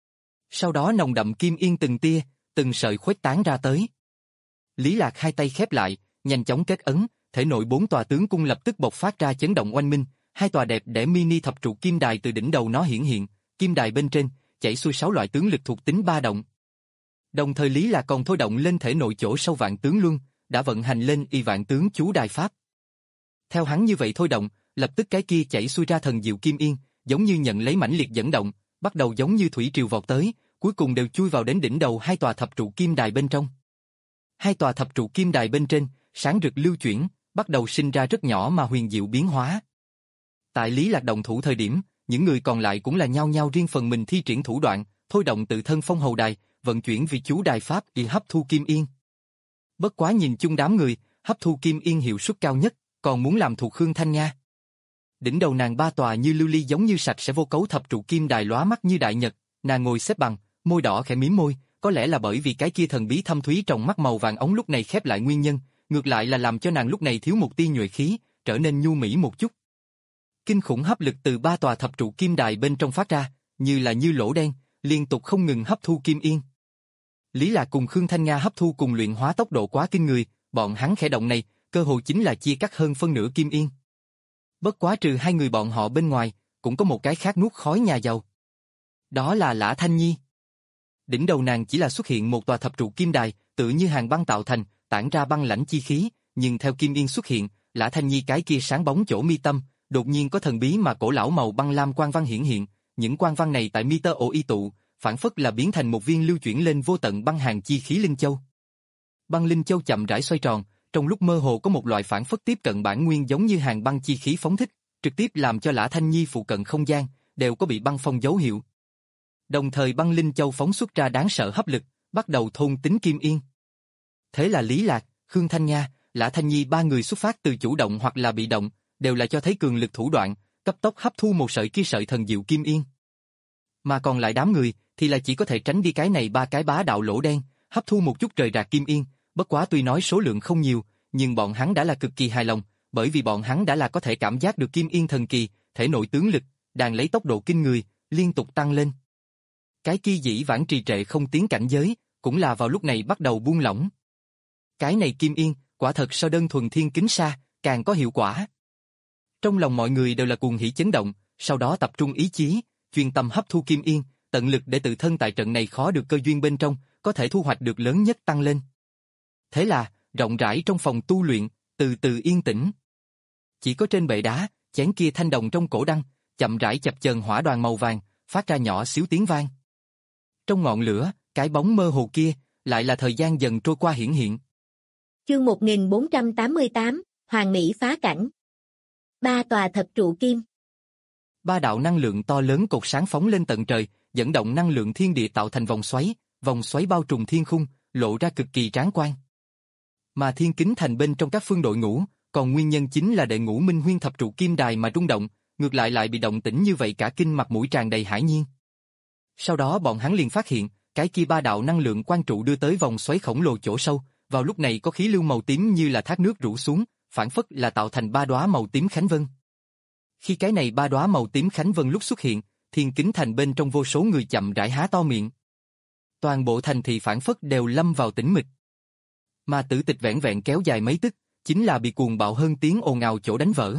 Sau đó nồng đậm kim yên từng tia, từng sợi khuếch tán ra tới. Lý Lạc hai tay khép lại, nhanh chóng kết ấn, thể nội bốn tòa tướng cung lập tức bộc phát ra chấn động oanh minh, hai tòa đẹp đẽ mini thập trụ kim đài từ đỉnh đầu nó hiển hiện, kim đài bên trên chảy xuôi sáu loại tướng lực thuộc tính ba động. Đồng thời Lý Lạc còn thôi động lên thể nội chỗ sâu vạn tướng luân, đã vận hành lên y vạn tướng chú đài pháp. Theo hắn như vậy thôi động, lập tức cái kia chảy xuôi ra thần diệu kim yên, giống như nhận lấy mãnh liệt dẫn động, bắt đầu giống như thủy triều vọt tới, cuối cùng đều chui vào đến đỉnh đầu hai tòa thập trụ kim đài bên trong. Hai tòa thập trụ kim đài bên trên, sáng rực lưu chuyển, bắt đầu sinh ra rất nhỏ mà huyền diệu biến hóa. Tại Lý Lạc động thủ thời điểm, những người còn lại cũng là nhao nhao riêng phần mình thi triển thủ đoạn, thôi động tự thân phong hầu đài, vận chuyển vì chú đài pháp y hấp thu kim yên. Bất quá nhìn chung đám người, hấp thu kim yên hiệu suất cao nhất, còn muốn làm thuộc Khương Thanh Nga. Đỉnh đầu nàng ba tòa như lưu ly giống như sạch sẽ vô cấu thập trụ kim đài lóa mắt như đại nhật, nàng ngồi xếp bằng, môi đỏ khẽ mím môi, có lẽ là bởi vì cái kia thần bí thâm thúy trong mắt màu vàng ống lúc này khép lại nguyên nhân, ngược lại là làm cho nàng lúc này thiếu một tia nhuệ khí, trở nên nhu mỹ một chút. Kinh khủng hấp lực từ ba tòa thập trụ kim đài bên trong phát ra, như là như lỗ đen, liên tục không ngừng hấp thu kim yên. Lý Lạc cùng Khương Thanh Nga hấp thu cùng luyện hóa tốc độ quá kinh người, bọn hắn khẽ động này, cơ hồ chính là chia cắt hơn phân nửa kim yên. Bất quá trừ hai người bọn họ bên ngoài, cũng có một cái khác nuốt khói nhà giàu. Đó là Lã Thanh Nhi. Đỉnh đầu nàng chỉ là xuất hiện một tòa thập trụ kim đài, tự như hàng băng tạo thành, tản ra băng lãnh chi khí, nhưng theo kim yên xuất hiện, Lã Thanh Nhi cái kia sáng bóng chỗ mi tâm, đột nhiên có thần bí mà cổ lão màu băng lam quang văn hiển hiện, những quang văn này tại mi tơ ổ y tụ, phản phất là biến thành một viên lưu chuyển lên vô tận băng hàng chi khí linh châu. Băng linh châu chậm rãi xoay tròn, trong lúc mơ hồ có một loại phản phất tiếp cận bản nguyên giống như hàng băng chi khí phóng thích, trực tiếp làm cho Lã Thanh Nhi phụ cận không gian đều có bị băng phong dấu hiệu. Đồng thời băng linh châu phóng xuất ra đáng sợ hấp lực, bắt đầu thôn tính kim yên. Thế là Lý Lạc, Khương Thanh Nga, Lã Thanh Nhi ba người xuất phát từ chủ động hoặc là bị động, đều là cho thấy cường lực thủ đoạn, cấp tốc hấp thu một sợi kia sợi thần diệu kim yên. Mà còn lại đám người thì là chỉ có thể tránh đi cái này ba cái bá đạo lỗ đen, hấp thu một chút trời rạc kim yên, bất quá tuy nói số lượng không nhiều, nhưng bọn hắn đã là cực kỳ hài lòng, bởi vì bọn hắn đã là có thể cảm giác được kim yên thần kỳ, thể nội tướng lực, đang lấy tốc độ kinh người, liên tục tăng lên. Cái kia dĩ vãng trì trệ không tiến cảnh giới, cũng là vào lúc này bắt đầu buông lỏng. Cái này kim yên, quả thật so đơn thuần thiên kính sa, càng có hiệu quả. Trong lòng mọi người đều là cuồng hỉ chấn động, sau đó tập trung ý chí, chuyên tâm hấp thu kim yên, tận lực để tự thân tại trận này khó được cơ duyên bên trong, có thể thu hoạch được lớn nhất tăng lên. Thế là, rộng rãi trong phòng tu luyện, từ từ yên tĩnh. Chỉ có trên bệ đá, chén kia thanh đồng trong cổ đăng, chậm rãi chập chờn hỏa đoàn màu vàng, phát ra nhỏ xíu tiếng vang. Trong ngọn lửa, cái bóng mơ hồ kia, lại là thời gian dần trôi qua hiển hiện. Chương một nghìn bốn trăm tám mươi tám, Hoàng Mỹ phá cảnh. Ba tòa thập trụ kim. Ba đạo năng lượng to lớn cột sáng phóng lên tận trời, dẫn động năng lượng thiên địa tạo thành vòng xoáy, vòng xoáy bao trùm thiên khung, lộ ra cực kỳ tráng quan. Mà thiên kính thành bên trong các phương đội ngũ, còn nguyên nhân chính là đệ ngũ Minh Huyên thập trụ kim đài mà rung động, ngược lại lại bị động tĩnh như vậy cả kinh mặt mũi tràn đầy hãi nhiên. Sau đó bọn hắn liền phát hiện, cái kia ba đạo năng lượng quan trụ đưa tới vòng xoáy khổng lồ chỗ sâu, vào lúc này có khí lưu màu tím như là thác nước rủ xuống, phản phất là tạo thành ba đóa màu tím khánh vân. Khi cái này ba đóa màu tím khánh vân lúc xuất hiện, thiên kính thành bên trong vô số người chậm rãi há to miệng. Toàn bộ thành thị phản phất đều lâm vào tĩnh mịch. Mà tử tịch vẻn vẹn kéo dài mấy tức, chính là bị cuồng bạo hơn tiếng ồn ào chỗ đánh vỡ.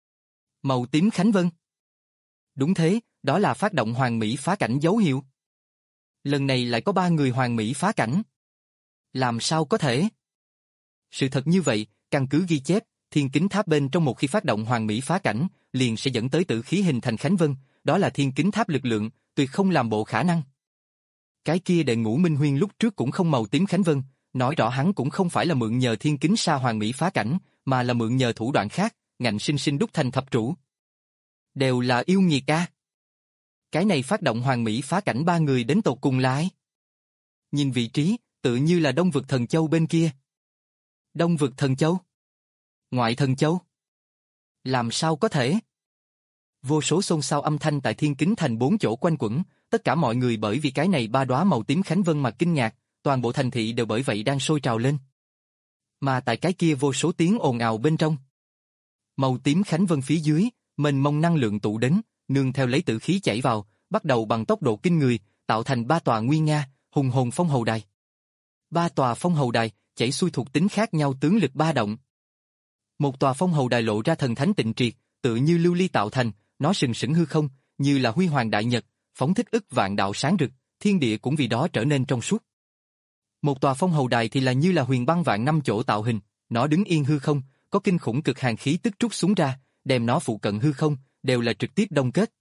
Màu tím khánh vân. Đúng thế, đó là phát động hoàng mỹ phá cảnh dấu hiệu. Lần này lại có ba người hoàn mỹ phá cảnh. Làm sao có thể? Sự thật như vậy, căn cứ ghi chép, thiên kính tháp bên trong một khi phát động hoàn mỹ phá cảnh, liền sẽ dẫn tới tử khí hình thành Khánh Vân, đó là thiên kính tháp lực lượng, tuyệt không làm bộ khả năng. Cái kia đệ ngũ Minh Huyên lúc trước cũng không màu tím Khánh Vân, nói rõ hắn cũng không phải là mượn nhờ thiên kính sa hoàn mỹ phá cảnh, mà là mượn nhờ thủ đoạn khác, ngạnh sinh sinh đúc thành thập trụ. Đều là yêu nghiệt a. Cái này phát động hoàn mỹ phá cảnh ba người đến tột cùng lại. Nhìn vị trí, tự như là Đông vực Thần Châu bên kia. Đông vực Thần Châu? Ngoại Thần Châu? Làm sao có thể? Vô số xôn xao âm thanh tại thiên kính thành bốn chỗ quanh quẩn, tất cả mọi người bởi vì cái này ba đóa màu tím Khánh Vân mà kinh ngạc, toàn bộ thành thị đều bởi vậy đang sôi trào lên. Mà tại cái kia vô số tiếng ồn ào bên trong. Màu tím Khánh Vân phía dưới, mênh mông năng lượng tụ đến, nương theo lấy tử khí chảy vào, bắt đầu bằng tốc độ kinh người, tạo thành ba tòa nguy nga, hùng hồn phong hầu đài. Ba tòa phong hầu đài, chảy xuôi thuộc tính khác nhau tướng lực ba động. Một tòa phong hầu đài lộ ra thần thánh tịnh triệt, tự như lưu ly tạo thành, nó sừng sững hư không, như là huy hoàng đại nhật, phóng thích ức vạn đạo sáng rực, thiên địa cũng vì đó trở nên trong suốt. Một tòa phong hầu đài thì là như là huyền băng vạn năm chỗ tạo hình, nó đứng yên hư không, có kinh khủng cực hàn khí tức trút xuống ra, đem nó phụ cận hư không, đều là trực tiếp đông kết.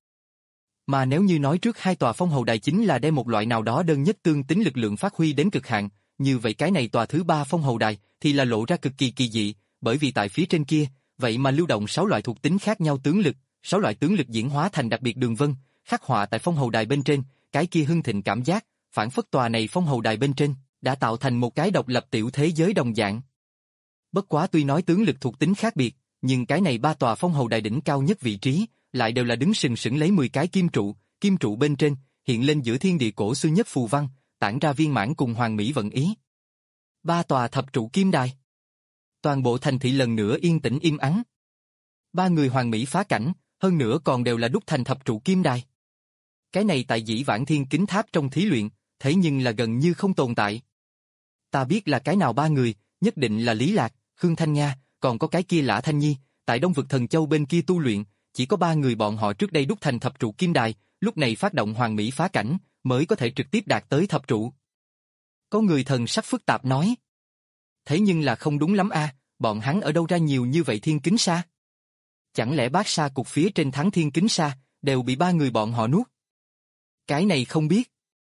Mà nếu như nói trước hai tòa phong hầu đài chính là đem một loại nào đó đơn nhất tương tính lực lượng phát huy đến cực hạn, như vậy cái này tòa thứ ba phong hầu đài thì là lộ ra cực kỳ kỳ dị, bởi vì tại phía trên kia, vậy mà lưu động sáu loại thuộc tính khác nhau tướng lực, sáu loại tướng lực diễn hóa thành đặc biệt đường vân, khắc họa tại phong hầu đài bên trên, cái kia hưng thịnh cảm giác, phản phất tòa này phong hầu đài bên trên đã tạo thành một cái độc lập tiểu thế giới đồng dạng. Bất quá tuy nói tướng lực thuộc tính khác biệt, nhưng cái này ba tòa phong hầu đài đỉnh cao nhất vị trí, lại đều là đứng sừng sững lấy mười cái kim trụ, kim trụ bên trên, hiện lên giữa thiên địa cổ xưa nhất phù văn, tản ra viên mãn cùng hoàn mỹ vận ý. Ba tòa thập trụ kim đài. Toàn bộ thành thị lần nữa yên tĩnh im ắng. Ba người hoàn mỹ phá cảnh, hơn nữa còn đều là đúc thành thập trụ kim đài. Cái này tại dĩ vãng thiên kính tháp trong thí luyện, thế nhưng là gần như không tồn tại. Ta biết là cái nào ba người, nhất định là Lý Lạc, Khương Thanh Nga, còn có cái kia Lã Thanh Nhi, tại Đông vực Thần Châu bên kia tu luyện, chỉ có ba người bọn họ trước đây đúc thành thập trụ kim đài, lúc này phát động hoàn mỹ phá cảnh, mới có thể trực tiếp đạt tới thập trụ. Có người thần sắc phức tạp nói. Thế nhưng là không đúng lắm a, bọn hắn ở đâu ra nhiều như vậy thiên kính sa? Chẳng lẽ bát sa cục phía trên thắng thiên kính sa, đều bị ba người bọn họ nuốt? Cái này không biết.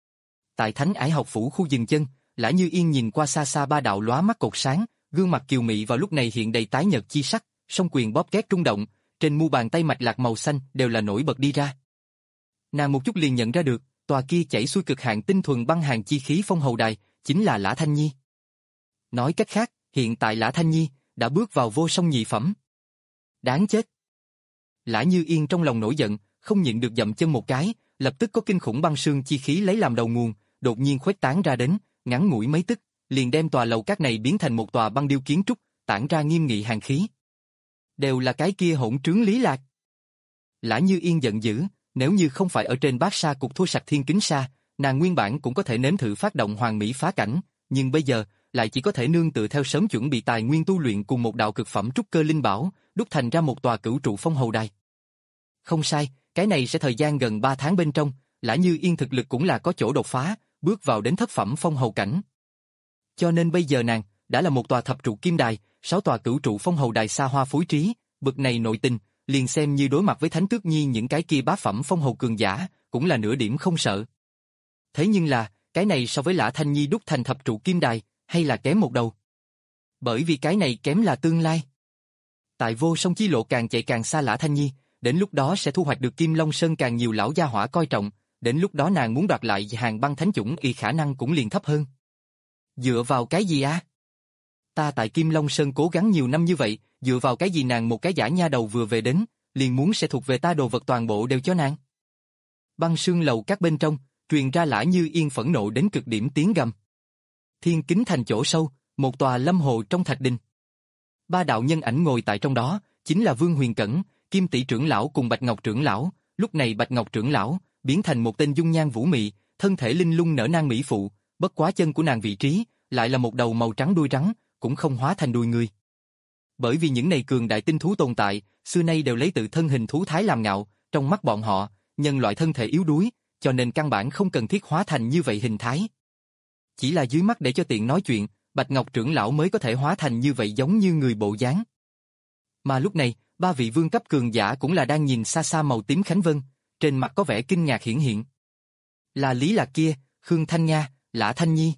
Tại Thánh Ải học phủ khu dừng chân, Lã Như Yên nhìn qua xa xa ba đạo lóa mắt cột sáng, gương mặt kiều mị vào lúc này hiện đầy tái nhợt chi sắc, song quyền bóp két rung động, trên mu bàn tay mạch lạc màu xanh đều là nổi bật đi ra. Nàng một chút liền nhận ra được, tòa kia chảy xuôi cực hạn tinh thuần băng hàn chi khí phong hầu đài, chính là Lã Thanh Nhi. Nói cách khác, hiện tại Lã Thanh Nhi đã bước vào vô song nhị phẩm. Đáng chết. Lã Như Yên trong lòng nổi giận, không nhịn được dậm chân một cái, lập tức có kinh khủng băng sương chi khí lấy làm đầu nguồn, đột nhiên khuếch tán ra đến, ngắn ngủi mấy tức, liền đem tòa lầu các này biến thành một tòa băng điêu kiến trúc, tản ra nghiêm nghị hàn khí. Đều là cái kia hỗn trướng Lý Lạc. Lã Như Yên giận dữ, nếu như không phải ở trên bát sa cục thua sạch thiên kính sa, nàng nguyên bản cũng có thể nếm thử phát động hoàn mỹ phá cảnh, nhưng bây giờ lại chỉ có thể nương tựa theo sớm chuẩn bị tài nguyên tu luyện cùng một đạo cực phẩm trúc cơ linh bảo, đúc thành ra một tòa cửu trụ phong hầu đài. Không sai, cái này sẽ thời gian gần ba tháng bên trong, Lã Như Yên thực lực cũng là có chỗ đột phá, bước vào đến thất phẩm phong hầu cảnh. Cho nên bây giờ nàng đã là một tòa thập trụ kim đài, sáu tòa cửu trụ phong hầu đài xa hoa phối trí, bực này nội tình, liền xem như đối mặt với Thánh Tước Nhi những cái kia bá phẩm phong hầu cường giả, cũng là nửa điểm không sợ. Thế nhưng là, cái này so với Lã Thanh Nhi đúc thành thập trụ kim đài, hay là kém một đầu. Bởi vì cái này kém là tương lai. Tại vô song chi lộ càng chạy càng xa Lã Thanh Nhi, đến lúc đó sẽ thu hoạch được Kim Long Sơn càng nhiều lão gia hỏa coi trọng, đến lúc đó nàng muốn đoạt lại hàng băng thánh chủng y khả năng cũng liền thấp hơn. Dựa vào cái gì á? Ta tại Kim Long Sơn cố gắng nhiều năm như vậy, dựa vào cái gì nàng một cái giả nha đầu vừa về đến, liền muốn sẽ thuộc về ta đồ vật toàn bộ đều cho nàng. Băng sương lầu các bên trong, truyền ra Lã Như Yên phẫn nộ đến cực điểm tiếng gầm. Thiên kính thành chỗ sâu, một tòa lâm hồ trong thạch đình. Ba đạo nhân ảnh ngồi tại trong đó, chính là Vương Huyền Cẩn, Kim Tỷ trưởng lão cùng Bạch Ngọc trưởng lão. Lúc này Bạch Ngọc trưởng lão biến thành một tên dung nhan vũ mị, thân thể linh lung nở nang mỹ phụ, bất quá chân của nàng vị trí lại là một đầu màu trắng đuôi rắn, cũng không hóa thành đuôi người. Bởi vì những này cường đại tinh thú tồn tại, xưa nay đều lấy tự thân hình thú thái làm ngạo, trong mắt bọn họ, nhân loại thân thể yếu đuối, cho nên căn bản không cần thiết hóa thành như vậy hình thái. Chỉ là dưới mắt để cho tiện nói chuyện, Bạch Ngọc trưởng lão mới có thể hóa thành như vậy giống như người bộ dáng. Mà lúc này, ba vị vương cấp cường giả cũng là đang nhìn xa xa màu tím Khánh Vân, trên mặt có vẻ kinh ngạc hiển hiện. Là Lý Lạc kia, Khương Thanh Nha, Lã Thanh Nhi.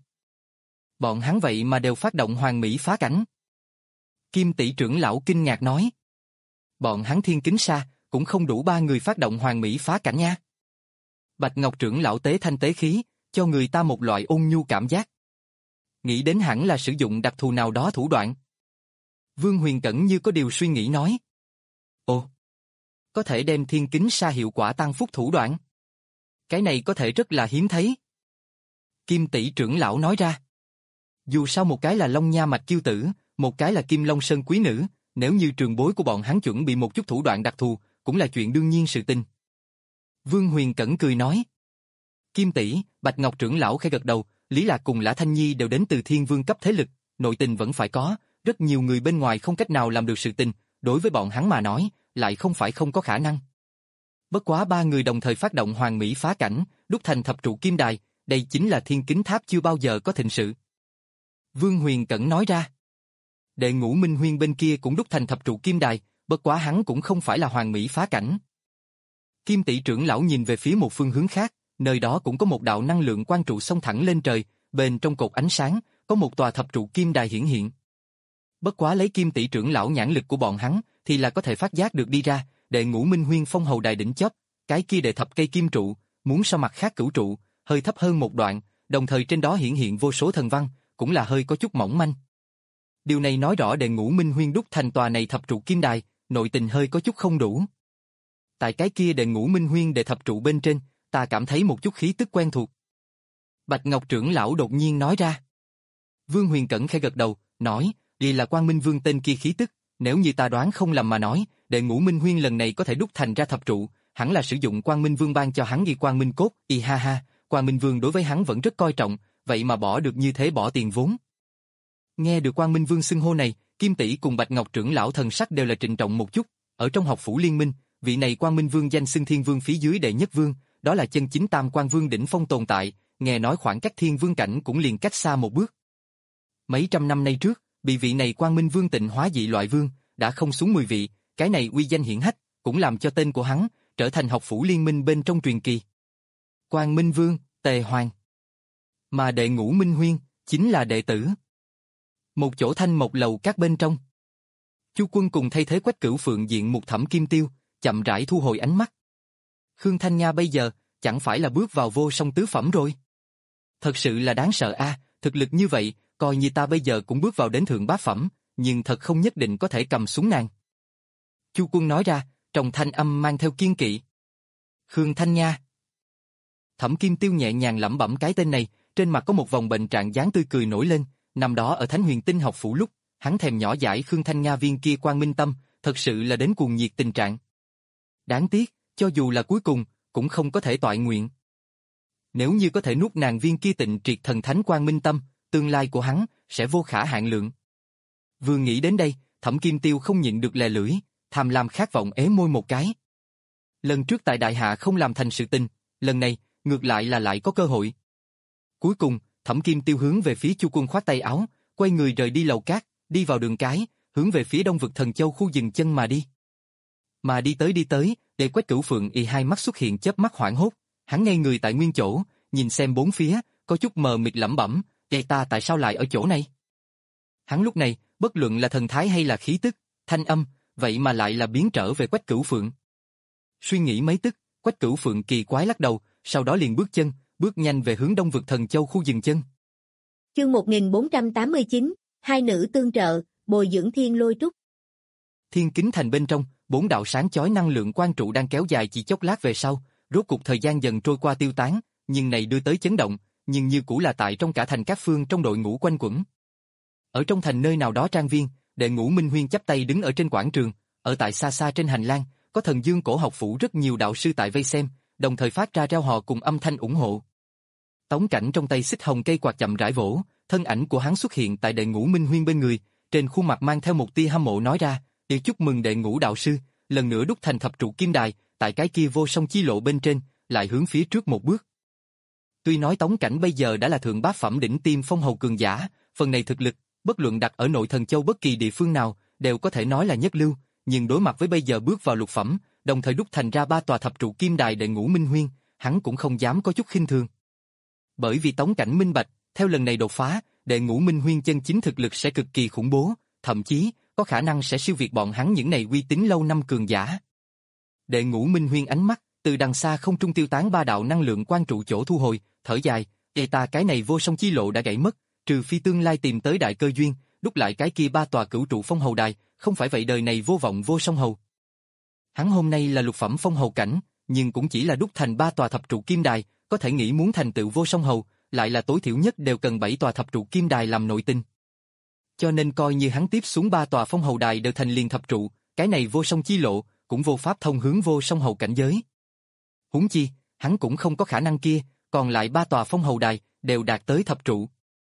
Bọn hắn vậy mà đều phát động hoàng mỹ phá cảnh. Kim tỷ trưởng lão kinh ngạc nói. Bọn hắn thiên kính sa, cũng không đủ ba người phát động hoàng mỹ phá cảnh nha. Bạch Ngọc trưởng lão tế thanh tế khí, cho người ta một loại ôn nhu cảm giác. Nghĩ đến hẳn là sử dụng đặc thù nào đó thủ đoạn. Vương Huyền Cẩn như có điều suy nghĩ nói. Ồ, có thể đem thiên kính sa hiệu quả tăng phúc thủ đoạn. Cái này có thể rất là hiếm thấy. Kim tỷ trưởng lão nói ra. Dù sao một cái là Long Nha Mạch Kiêu Tử, một cái là Kim Long Sơn Quý Nữ, nếu như trường bối của bọn hắn chuẩn bị một chút thủ đoạn đặc thù, cũng là chuyện đương nhiên sự tình. Vương Huyền Cẩn cười nói. Kim tỷ, Bạch Ngọc trưởng lão khẽ gật đầu, Lý Lạc cùng Lã Thanh Nhi đều đến từ thiên vương cấp thế lực, nội tình vẫn phải có, rất nhiều người bên ngoài không cách nào làm được sự tình, đối với bọn hắn mà nói, lại không phải không có khả năng. Bất quá ba người đồng thời phát động hoàng mỹ phá cảnh, đúc thành thập trụ kim đài, đây chính là thiên kính tháp chưa bao giờ có thịnh sự. Vương Huyền Cẩn nói ra. Đệ ngũ Minh Huyên bên kia cũng đúc thành thập trụ kim đài, bất quá hắn cũng không phải là hoàng mỹ phá cảnh. Kim tỷ trưởng lão nhìn về phía một phương hướng khác, nơi đó cũng có một đạo năng lượng quang trụ xông thẳng lên trời, bên trong cột ánh sáng, có một tòa thập trụ kim đài hiển hiện. Bất quá lấy Kim tỷ trưởng lão nhãn lực của bọn hắn, thì là có thể phát giác được đi ra, đệ ngũ Minh Huyên phong hầu đài đỉnh chóp, cái kia đệ thập cây kim trụ, muốn so mặt khác cửu trụ, hơi thấp hơn một đoạn, đồng thời trên đó hiển hiện vô số thần văn, cũng là hơi có chút mỏng manh. Điều này nói rõ đệ ngũ Minh Huyên đúc thành tòa này thập trụ kim đài, nội tình hơi có chút không đủ. Tại cái kia đệ ngũ Minh Huyên đệ thập trụ bên trên, ta cảm thấy một chút khí tức quen thuộc. Bạch Ngọc trưởng lão đột nhiên nói ra. Vương Huyền Cẩn khẽ gật đầu, nói, vì là Quang Minh Vương tên kia khí tức, nếu như ta đoán không lầm mà nói, đệ ngũ Minh Huyên lần này có thể đúc thành ra thập trụ, hẳn là sử dụng Quang Minh Vương ban cho hắn ghi Quang Minh cốt, y ha ha, Quang Minh Vương đối với hắn vẫn rất coi trọng, vậy mà bỏ được như thế bỏ tiền vốn. Nghe được Quang Minh Vương xưng hô này, Kim tỷ cùng Bạch Ngọc trưởng lão thần sắc đều là trịnh trọng một chút, ở trong học phủ liên minh, vị này Quang Minh Vương danh xưng Thiên Vương phía dưới đệ nhất vương, đó là chân chính tam quan vương đỉnh phong tồn tại, nghe nói khoảng cách thiên vương cảnh cũng liền cách xa một bước. Mấy trăm năm nay trước, bị vị này Quang Minh Vương tịnh hóa dị loại vương, đã không xuống mười vị, cái này uy danh hiển hách, cũng làm cho tên của hắn trở thành học phủ liên minh bên trong truyền kỳ. Quang Minh Vương, Tề Hoàng. Mà đệ ngũ Minh Huyên, chính là đệ tử. Một chỗ thanh một lầu các bên trong. Chu Quân cùng thay thế Quách Cửu Phượng diện một Thẩm Kim Tiêu, chậm rãi thu hồi ánh mắt. Khương Thanh Nha bây giờ, chẳng phải là bước vào vô song tứ phẩm rồi. Thật sự là đáng sợ a, à, thực lực như vậy, coi như ta bây giờ cũng bước vào đến thượng bá phẩm, nhưng thật không nhất định có thể cầm súng nàng. Chu Quân nói ra, trong thanh âm mang theo kiên kỵ. Khương Thanh Nha. Thẩm Kim Tiêu nhẹ nhàng lẩm bẩm cái tên này, trên mặt có một vòng bệnh trạng dáng tươi cười nổi lên, năm đó ở Thánh Huyền Tinh học phủ lúc, hắn thèm nhỏ dãi Khương Thanh Nha viên kia Quang Minh Tâm, thật sự là đến cuồng nhiệt tình trạng. Đáng tiếc, cho dù là cuối cùng, cũng không có thể toại nguyện. Nếu như có thể nuốt nàng viên kia tịnh triệt thần thánh Quang Minh Tâm, tương lai của hắn sẽ vô khả hạn lượng. Vừa nghĩ đến đây, Thẩm Kim Tiêu không nhịn được lè lưỡi, tham lam khát vọng ế môi một cái. Lần trước tại Đại Hạ không làm thành sự tình, lần này, ngược lại là lại có cơ hội. Cuối cùng, Thẩm Kim Tiêu hướng về phía Chu Quân khoát tay áo, quay người rời đi lầu cát, đi vào đường cái, hướng về phía đông vực Thần Châu khu dừng chân mà đi. Mà đi tới đi tới, để Quách Cửu Phượng y hai mắt xuất hiện chớp mắt hoảng hốt, hắn ngây người tại nguyên chỗ, nhìn xem bốn phía, có chút mờ mịt lẩm bẩm, "Đây ta tại sao lại ở chỗ này?" Hắn lúc này, bất luận là thần thái hay là khí tức, thanh âm, vậy mà lại là biến trở về Quách Cửu Phượng. Suy nghĩ mấy tức, Quách Cửu Phượng kỳ quái lắc đầu, sau đó liền bước chân, bước nhanh về hướng đông vực Thần Châu khu dừng chân. Chương một nghìn bốn trăm tám mươi chín, hai nữ tương trợ, bồi dưỡng thiên lôi trúc. Thiên Kính Thành bên trong, bốn đạo sáng chói năng lượng quang trụ đang kéo dài chỉ chốc lát về sau, rốt cục thời gian dần trôi qua tiêu tán, nhưng này đưa tới chấn động, nhưng như cũ là tại trong cả thành các phương trong đội ngũ quanh quẩn. Ở trong thành nơi nào đó trang viên, đệ ngũ Minh Huyên chắp tay đứng ở trên quảng trường, ở tại xa xa trên hành lang, có Thần Dương Cổ học phủ rất nhiều đạo sư tại vây xem, đồng thời phát ra reo hò cùng âm thanh ủng hộ. Tống Cảnh trong tay xích hồng cây quạt chậm rãi vỗ, thân ảnh của hắn xuất hiện tại đệ ngũ Minh Huyên bên người, trên khuôn mặt mang theo một tia hâm mộ nói ra, "Yêu chúc mừng đệ ngũ đạo sư, lần nữa đúc thành thập trụ kim đài, tại cái kia vô song chi lộ bên trên, lại hướng phía trước một bước. Tuy nói Tống Cảnh bây giờ đã là thượng bát phẩm đỉnh tiêm phong hầu cường giả, phần này thực lực, bất luận đặt ở nội Thần Châu bất kỳ địa phương nào, đều có thể nói là nhất lưu, nhưng đối mặt với bây giờ bước vào lục phẩm, đồng thời đúc thành ra ba tòa thập trụ kim đài đệ ngũ minh huyên, hắn cũng không dám có chút khinh thường. Bởi vì Tống Cảnh minh bạch, theo lần này đột phá, đệ ngũ minh huyên chân chính thực lực sẽ cực kỳ khủng bố, thậm chí có khả năng sẽ siêu việt bọn hắn những này uy tín lâu năm cường giả. Đệ ngũ minh huyên ánh mắt từ đằng xa không trung tiêu tán ba đạo năng lượng quan trụ chỗ thu hồi, thở dài, "Ê ta cái này vô song chi lộ đã gãy mất, trừ phi tương lai tìm tới đại cơ duyên, đúc lại cái kia ba tòa cửu trụ phong hầu đài, không phải vậy đời này vô vọng vô song hầu." Hắn hôm nay là lục phẩm phong hầu cảnh, nhưng cũng chỉ là đúc thành ba tòa thập trụ kim đài, có thể nghĩ muốn thành tựu vô song hầu, lại là tối thiểu nhất đều cần bảy tòa thập trụ kim đài làm nội tinh. Cho nên coi như hắn tiếp xuống ba tòa phong hầu đài đều thành liền thập trụ, cái này vô song chi lộ cũng vô pháp thông hướng vô song hầu cảnh giới. Huống chi, hắn cũng không có khả năng kia, còn lại ba tòa phong hầu đài đều đạt tới thập trụ.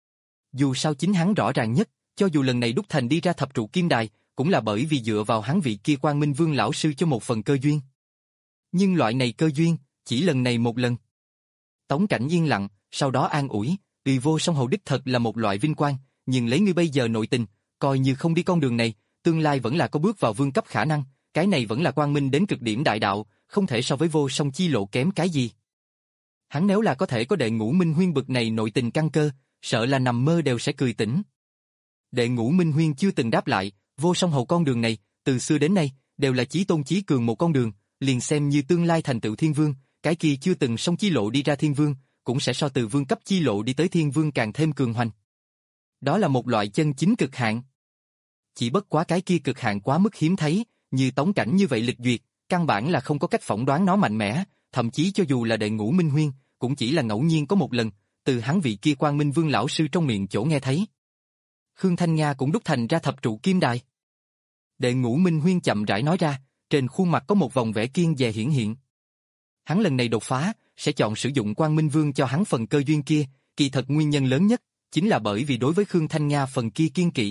Dù sao chính hắn rõ ràng nhất, cho dù lần này đúc thành đi ra thập trụ kim đài, cũng là bởi vì dựa vào hắn vị kia Quang Minh Vương lão sư cho một phần cơ duyên. Nhưng loại này cơ duyên, chỉ lần này một lần. Tống Cảnh yên lặng, sau đó an ủi, "Tuy vô song hầu đích thật là một loại vinh quang, nhưng lấy ngươi bây giờ nội tình, coi như không đi con đường này, tương lai vẫn là có bước vào vương cấp khả năng, cái này vẫn là quang minh đến cực điểm đại đạo, không thể so với vô song chi lộ kém cái gì." Hắn nếu là có thể có đệ ngũ minh huyên bực này nội tình căn cơ, sợ là nằm mơ đều sẽ cười tỉnh. Đệ ngũ minh huyên chưa từng đáp lại, vô song hầu con đường này, từ xưa đến nay, đều là chí tôn chí cường một con đường, liền xem như tương lai thành tựu thiên vương, cái kia chưa từng song chi lộ đi ra thiên vương, cũng sẽ so từ vương cấp chi lộ đi tới thiên vương càng thêm cường hoành. Đó là một loại chân chính cực hạn. Chỉ bất quá cái kia cực hạn quá mức hiếm thấy, như Tống Cảnh như vậy lịch duyệt, căn bản là không có cách phỏng đoán nó mạnh mẽ, thậm chí cho dù là đệ ngũ minh huyên, cũng chỉ là ngẫu nhiên có một lần, từ hắn vị kia Quang Minh Vương lão sư trong miệng chỗ nghe thấy. Khương Thanh Nga cũng đúc thành ra thập trụ kim đài. Đệ ngũ minh huyên chậm rãi nói ra, trên khuôn mặt có một vòng vẻ kiên dè hiển hiện. Hắn lần này đột phá, sẽ chọn sử dụng Quang Minh Vương cho hắn phần cơ duyên kia, kỳ thật nguyên nhân lớn nhất, chính là bởi vì đối với Khương Thanh Nga phần kia kiên kỵ.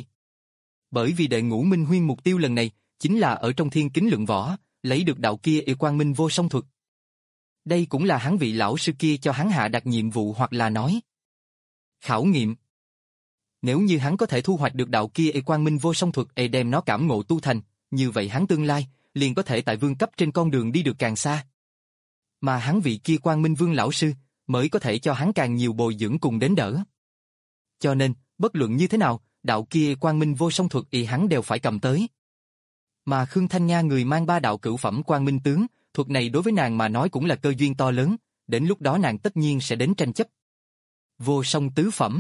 Bởi vì đệ ngũ minh huyên mục tiêu lần này, chính là ở trong thiên kính lượng võ, lấy được đạo kia yêu Quang Minh vô song thuật. Đây cũng là hắn vị lão sư kia cho hắn hạ đặt nhiệm vụ hoặc là nói khảo nghiệm. Nếu như hắn có thể thu hoạch được đạo kia yêu Quang Minh vô song thuật e đem nó cảm ngộ tu thành, như vậy hắn tương lai liền có thể tại vương cấp trên con đường đi được càng xa. Mà hắn vị kia Quang Minh Vương lão sư mới có thể cho hắn càng nhiều bồi dưỡng cùng đến đỡ. Cho nên, bất luận như thế nào, đạo kia Quang Minh vô song thuật y hắn đều phải cầm tới. Mà Khương Thanh Nga người mang ba đạo cửu phẩm Quang Minh tướng, thuật này đối với nàng mà nói cũng là cơ duyên to lớn, đến lúc đó nàng tất nhiên sẽ đến tranh chấp. Vô song tứ phẩm.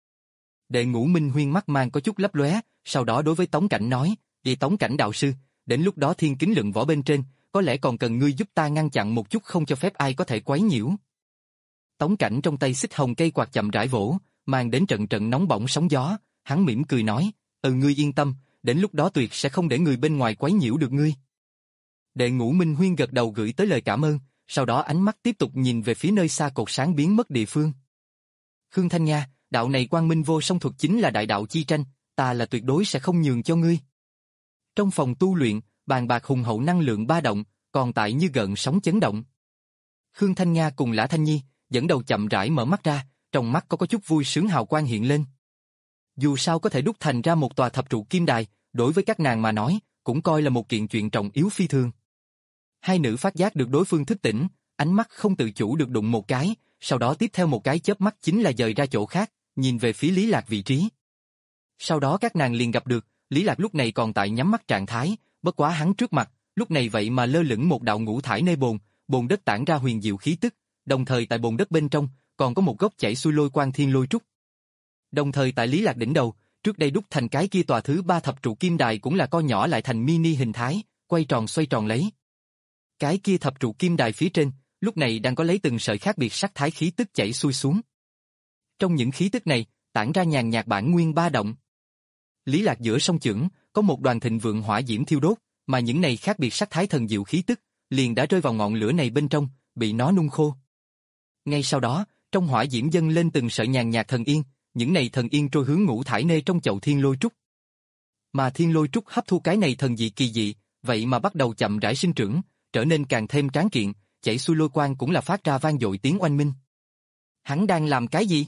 Đệ ngũ minh huyên mắt mang có chút lấp lóe, sau đó đối với Tống Cảnh nói, "Vì Tống Cảnh đạo sư, đến lúc đó thiên kính lượng võ bên trên, có lẽ còn cần ngươi giúp ta ngăn chặn một chút không cho phép ai có thể quấy nhiễu." Tống Cảnh trong tay xích hồng cây quạt chậm rãi vỗ, mang đến trận trận nóng bỏng sóng gió, hắn mỉm cười nói, "Ừ ngươi yên tâm, đến lúc đó tuyệt sẽ không để người bên ngoài quấy nhiễu được ngươi." Đệ ngũ minh huyên gật đầu gửi tới lời cảm ơn, sau đó ánh mắt tiếp tục nhìn về phía nơi xa cột sáng biến mất địa phương. "Khương Thanh Nga, đạo này Quang Minh vô song thuật chính là đại đạo chi tranh, ta là tuyệt đối sẽ không nhường cho ngươi." Trong phòng tu luyện, bàn bạc hùng hậu năng lượng ba động, còn tại như gợn sóng chấn động. Khương Thanh Nga cùng Lã Thanh Nhi dẫn đầu chậm rãi mở mắt ra, trong mắt có có chút vui sướng hào quang hiện lên. Dù sao có thể đúc thành ra một tòa thập trụ kim đài, đối với các nàng mà nói, cũng coi là một kiện chuyện trọng yếu phi thường. Hai nữ phát giác được đối phương thức tỉnh, ánh mắt không tự chủ được đụng một cái, sau đó tiếp theo một cái chớp mắt chính là dời ra chỗ khác, nhìn về phía Lý Lạc vị trí. Sau đó các nàng liền gặp được, Lý Lạc lúc này còn tại nhắm mắt trạng thái, bất quá hắn trước mặt, lúc này vậy mà lơ lửng một đạo ngũ thải nơi bồn, bồn đất tản ra huyền diệu khí tức, đồng thời tại bồn đất bên trong, còn có một gốc chảy xuôi lôi quang thiên lôi trúc. Đồng thời tại Lý Lạc đỉnh đầu, trước đây đúc thành cái kia tòa thứ ba thập trụ kim đài cũng là co nhỏ lại thành mini hình thái, quay tròn xoay tròn lấy. Cái kia thập trụ kim đài phía trên, lúc này đang có lấy từng sợi khác biệt sắc thái khí tức chảy xuôi xuống. Trong những khí tức này, tản ra nhàn nhạt bản nguyên ba động. Lý Lạc giữa song chưởng, có một đoàn thịnh vượng hỏa diễm thiêu đốt, mà những này khác biệt sắc thái thần diệu khí tức, liền đã rơi vào ngọn lửa này bên trong, bị nó nung khô. Ngay sau đó, trong hỏa diễm dâng lên từng sợi nhàn nhạt thần yên, những này thần yên trôi hướng ngũ thải nê trong chậu thiên lôi trúc. Mà thiên lôi trúc hấp thu cái này thần dị kỳ dị, vậy mà bắt đầu chậm rãi sinh trưởng, trở nên càng thêm tráng kiện, chảy xuôi lôi quang cũng là phát ra vang dội tiếng oanh minh. Hắn đang làm cái gì?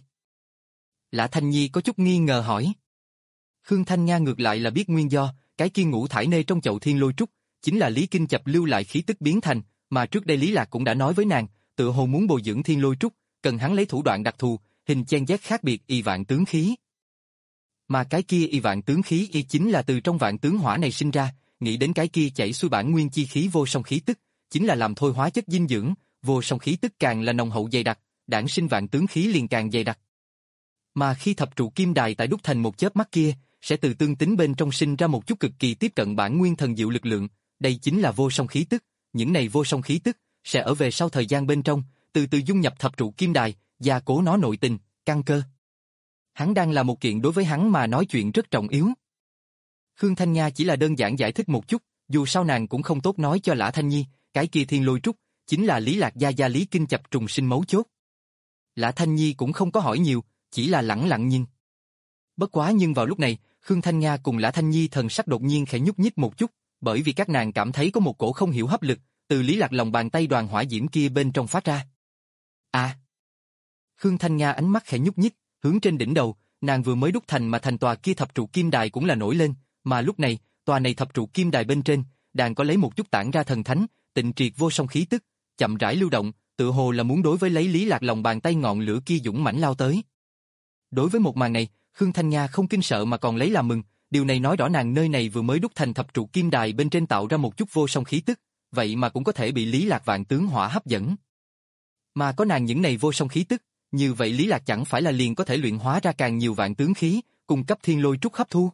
Lã Thanh Nhi có chút nghi ngờ hỏi. Khương Thanh Nga ngược lại là biết nguyên do, cái kia ngũ thải nê trong chậu thiên lôi trúc, chính là Lý Kinh Chập lưu lại khí tức biến thành, mà trước đây Lý Lạc cũng đã nói với nàng, tựa hồ muốn bồi dưỡng thiên lôi trúc, cần hắn lấy thủ đoạn đặc thù, hình chen giác khác biệt y vạn tướng khí. Mà cái kia y vạn tướng khí y chính là từ trong vạn tướng hỏa này sinh ra, nghĩ đến cái kia chảy xuôi bản nguyên chi khí vô song khí tức, chính là làm thôi hóa chất dinh dưỡng, vô song khí tức càng là nồng hậu dày đặc, đản sinh vạn tướng khí liền càng dày đặc. Mà khi thập trụ kim đài tại đúc thành một chớp mắt kia, sẽ từ tương tính bên trong sinh ra một chút cực kỳ tiếp cận bản nguyên thần diệu lực lượng, đây chính là vô song khí tức, những này vô song khí tức sẽ ở về sau thời gian bên trong, từ từ dung nhập thập trụ kim đài, gia cố nó nội tình, căn cơ. Hắn đang là một kiện đối với hắn mà nói chuyện rất trọng yếu. Khương Thanh Nga chỉ là đơn giản giải thích một chút, dù sao nàng cũng không tốt nói cho Lã Thanh Nhi, cái kia thiên lôi trúc, chính là Lý Lạc gia gia Lý Kinh Chập trùng sinh mấu chốt. Lã Thanh Nhi cũng không có hỏi nhiều, chỉ là lẳng lặng nhìn. Bất quá nhưng vào lúc này, Khương Thanh Nga cùng Lã Thanh Nhi thần sắc đột nhiên khẽ nhúc nhích một chút, bởi vì các nàng cảm thấy có một cổ không hiểu hấp lực, từ Lý Lạc lòng bàn tay đoàn hỏa diễm kia bên trong phát ra. À! Khương Thanh Nga ánh mắt khẽ nhúc nhích, hướng trên đỉnh đầu, nàng vừa mới đúc thành mà thành tòa kia thập trụ kim đài cũng là nổi lên, mà lúc này, tòa này thập trụ kim đài bên trên, đang có lấy một chút tản ra thần thánh, tịnh triệt vô song khí tức, chậm rãi lưu động, tựa hồ là muốn đối với lấy Lý Lạc lòng bàn tay ngọn lửa kia dũng mãnh lao tới. Đối với một màn này, Khương Thanh Nga không kinh sợ mà còn lấy làm mừng, điều này nói rõ nàng nơi này vừa mới đúc thành thập trụ kim đài bên trên tạo ra một chút vô song khí tức, vậy mà cũng có thể bị Lý Lạc vạn tướng hỏa hấp dẫn. Mà có nàng những này vô song khí tức, như vậy Lý Lạc chẳng phải là liền có thể luyện hóa ra càng nhiều vạn tướng khí, cung cấp thiên lôi trúc hấp thu.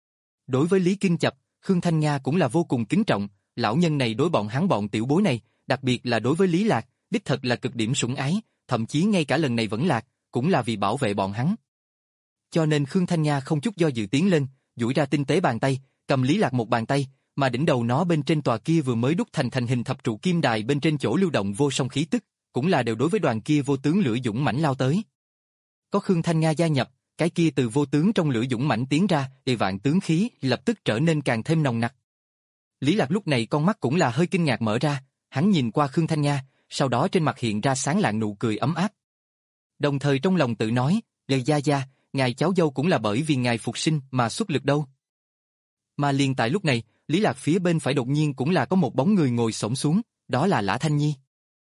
Đối với Lý Kinh Chập, Khương Thanh Nga cũng là vô cùng kính trọng, lão nhân này đối bọn hắn bọn tiểu bối này, đặc biệt là đối với Lý Lạc, đích thật là cực điểm sủng ái, thậm chí ngay cả lần này vẫn lạc, cũng là vì bảo vệ bọn hắn. Cho nên Khương Thanh Nga không chút do dự tiến lên, duỗi ra tinh tế bàn tay, cầm Lý Lạc một bàn tay, mà đỉnh đầu nó bên trên tòa kia vừa mới đúc thành thành hình thập trụ kim đài bên trên chỗ lưu động vô song khí tức, cũng là đều đối với đoàn kia vô tướng lửa dũng mãnh lao tới. Có Khương Thanh Nga gia nhập, cái kia từ vô tướng trong lửa dũng mãnh tiến ra, thì vạn tướng khí lập tức trở nên càng thêm nồng nặc. Lý Lạc lúc này con mắt cũng là hơi kinh ngạc mở ra, hắn nhìn qua Khương Thanh Nga, sau đó trên mặt hiện ra sáng lạng nụ cười ấm áp. Đồng thời trong lòng tự nói, lời gia gia, ngài cháu dâu cũng là bởi vì ngài phục sinh mà xuất lực đâu. Mà liền tại lúc này, Lý Lạc phía bên phải đột nhiên cũng là có một bóng người ngồi xổm xuống, đó là Lã Thanh Nhi.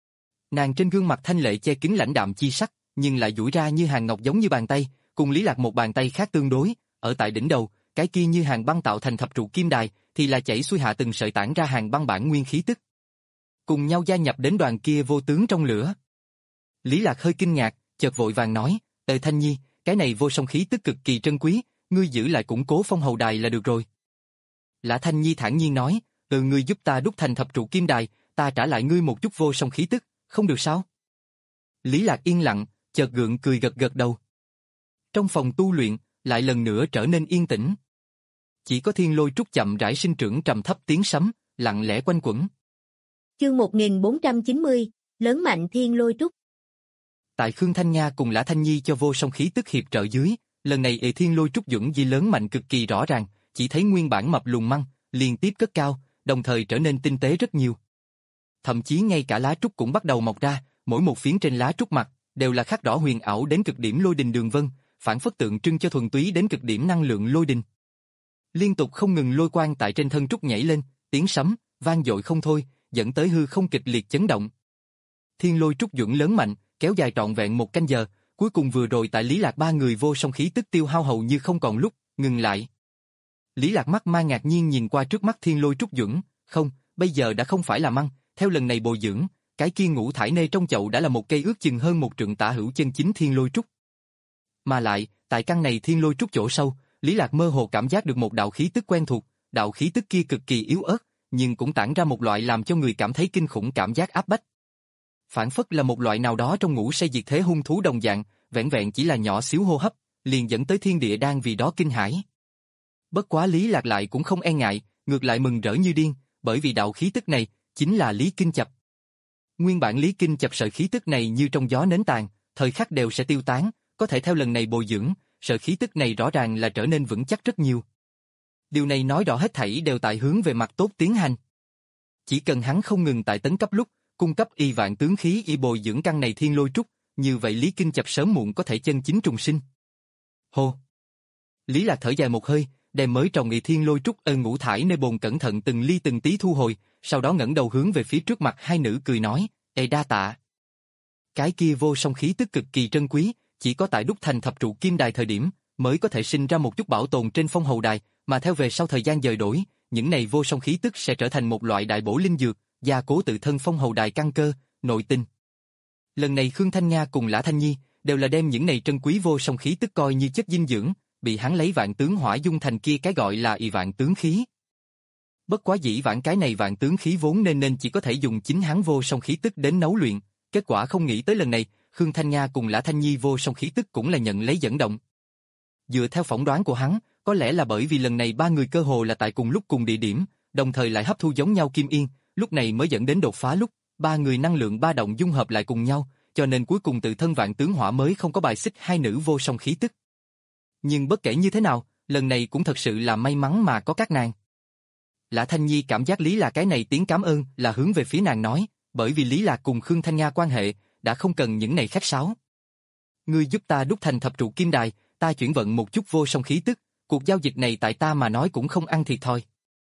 Nàng trên gương mặt thanh lệ che kín lãnh đạm chi sắc, nhưng lại duỗi ra như hàng ngọc giống như bàn tay, cùng Lý Lạc một bàn tay khác tương đối, ở tại đỉnh đầu, cái kia như hàng băng tạo thành thập trụ kim đài, thì là chảy xuôi hạ từng sợi tản ra hàng băng bản nguyên khí tức. Cùng nhau gia nhập đến đoàn kia vô tướng trong lửa. Lý Lạc hơi kinh ngạc, chợt vội vàng nói, "Ê Thanh Nhi, cái này vô song khí tức cực kỳ trân quý, ngươi giữ lại củng cố phong hầu đài là được rồi." Lã Thanh Nhi thản nhiên nói, "Từ ngươi giúp ta đúc thành thập trụ kim đài, ta trả lại ngươi một chút vô song khí tức, không được sao?" Lý Lạc yên lặng, chợt gượng cười gật gật đầu. Trong phòng tu luyện, lại lần nữa trở nên yên tĩnh. Chỉ có thiên lôi trúc chậm rãi sinh trưởng trầm thấp tiếng sấm, lặng lẽ quanh quẩn. Chương một nghìn bốn trăm chín mươi, lớn mạnh thiên lôi trúc. Tại Khương Thanh Nga cùng Lã Thanh Nhi cho vô song khí tức hiệp trợ dưới, lần này ệ thiên lôi trúc dưỡng di lớn mạnh cực kỳ rõ ràng, chỉ thấy nguyên bản mập lùn măng, liên tiếp cất cao, đồng thời trở nên tinh tế rất nhiều. Thậm chí ngay cả lá trúc cũng bắt đầu mọc ra, mỗi một phiến trên lá trúc mặt đều là khắc đỏ huyền ảo đến cực điểm lôi đình đường vân, phản phất tượng trưng cho thuần túy đến cực điểm năng lượng lôi đình. Liên tục không ngừng lôi quang tại trên thân trúc nhảy lên, tiếng sấm vang dội không thôi, dẫn tới hư không kịch liệt chấn động. Thiên lôi trúc dưỡng lớn mạnh, kéo dài trọn vẹn một canh giờ, cuối cùng vừa rồi tại Lý Lạc ba người vô song khí tức tiêu hao hầu như không còn lúc, ngừng lại. Lý Lạc mắt mang ngạc nhiên nhìn qua trước mắt thiên lôi trúc dưỡng, không, bây giờ đã không phải là măng, theo lần này bồi dưỡng, cái kia ngũ thải nê trong chậu đã là một cây ước chừng hơn một trượng tả hữu chân chính thiên lôi trúc. Mà lại, tại căn này thiên lôi trúc chỗ sâu, Lý Lạc mơ hồ cảm giác được một đạo khí tức quen thuộc, đạo khí tức kia cực kỳ yếu ớt, nhưng cũng tản ra một loại làm cho người cảm thấy kinh khủng cảm giác áp bách. Phản phất là một loại nào đó trong ngũ say diệt thế hung thú đồng dạng, vẻn vẹn chỉ là nhỏ xíu hô hấp, liền dẫn tới thiên địa đang vì đó kinh hãi. Bất quá Lý Lạc lại cũng không e ngại, ngược lại mừng rỡ như điên, bởi vì đạo khí tức này chính là Lý Kinh Chập. Nguyên bản Lý Kinh Chập sợi khí tức này như trong gió nến tàn, thời khắc đều sẽ tiêu tán, có thể theo lần này bồi dưỡng, sợi khí tức này rõ ràng là trở nên vững chắc rất nhiều. Điều này nói rõ hết thảy đều tại hướng về mặt tốt tiến hành. Chỉ cần hắn không ngừng tại tấn cấp lúc, cung cấp y vạn tướng khí y bồi dưỡng căn này thiên lôi trúc, như vậy Lý Kinh Chập sớm muộn có thể chân chính trùng sinh. Hô! Lý Lạc thở dài một hơi, đem mới trồng y thiên lôi trúc ơn ngũ thải nơi bồn cẩn thận từng ly từng tí thu hồi, sau đó ngẩng đầu hướng về phía trước mặt hai nữ cười nói, ê đa tạ. Cái kia vô song khí tức cực kỳ trân quý, chỉ có tại đúc thành thập trụ kim đài thời điểm, mới có thể sinh ra một chút bảo tồn trên phong hầu đài, mà theo về sau thời gian dời đổi, những này vô song khí tức sẽ trở thành một loại đại bổ linh dược, gia cố tự thân phong hầu đài căn cơ, nội tinh. Lần này Khương Thanh Nga cùng Lã Thanh Nhi đều là đem những này trân quý vô song khí tức coi như chất dinh dưỡng, bị hắn lấy vạn tướng hỏa dung thành kia cái gọi là y vạn tướng khí. Bất quá dĩ vãng cái này vạn tướng khí vốn nên nên chỉ có thể dùng chính hắn vô song khí tức đến nấu luyện, kết quả không nghĩ tới lần này, Khương Thanh Nga cùng Lã Thanh Nhi vô song khí tức cũng là nhận lấy dẫn động. Dựa theo phỏng đoán của hắn, có lẽ là bởi vì lần này ba người cơ hồ là tại cùng lúc cùng địa điểm, đồng thời lại hấp thu giống nhau kim yên, lúc này mới dẫn đến đột phá lúc, ba người năng lượng ba động dung hợp lại cùng nhau, cho nên cuối cùng tự thân vạn tướng hỏa mới không có bài xích hai nữ vô song khí tức. Nhưng bất kể như thế nào, lần này cũng thật sự là may mắn mà có các nàng. Lã Thanh Nhi cảm giác Lý Lạc cái này tiếng cảm ơn là hướng về phía nàng nói, bởi vì Lý Lạc cùng Khương Thanh Nga quan hệ, đã không cần những này khách sáo. Ngươi giúp ta đúc thành thập trụ kim đài, ta chuyển vận một chút vô song khí tức, cuộc giao dịch này tại ta mà nói cũng không ăn thiệt thòi.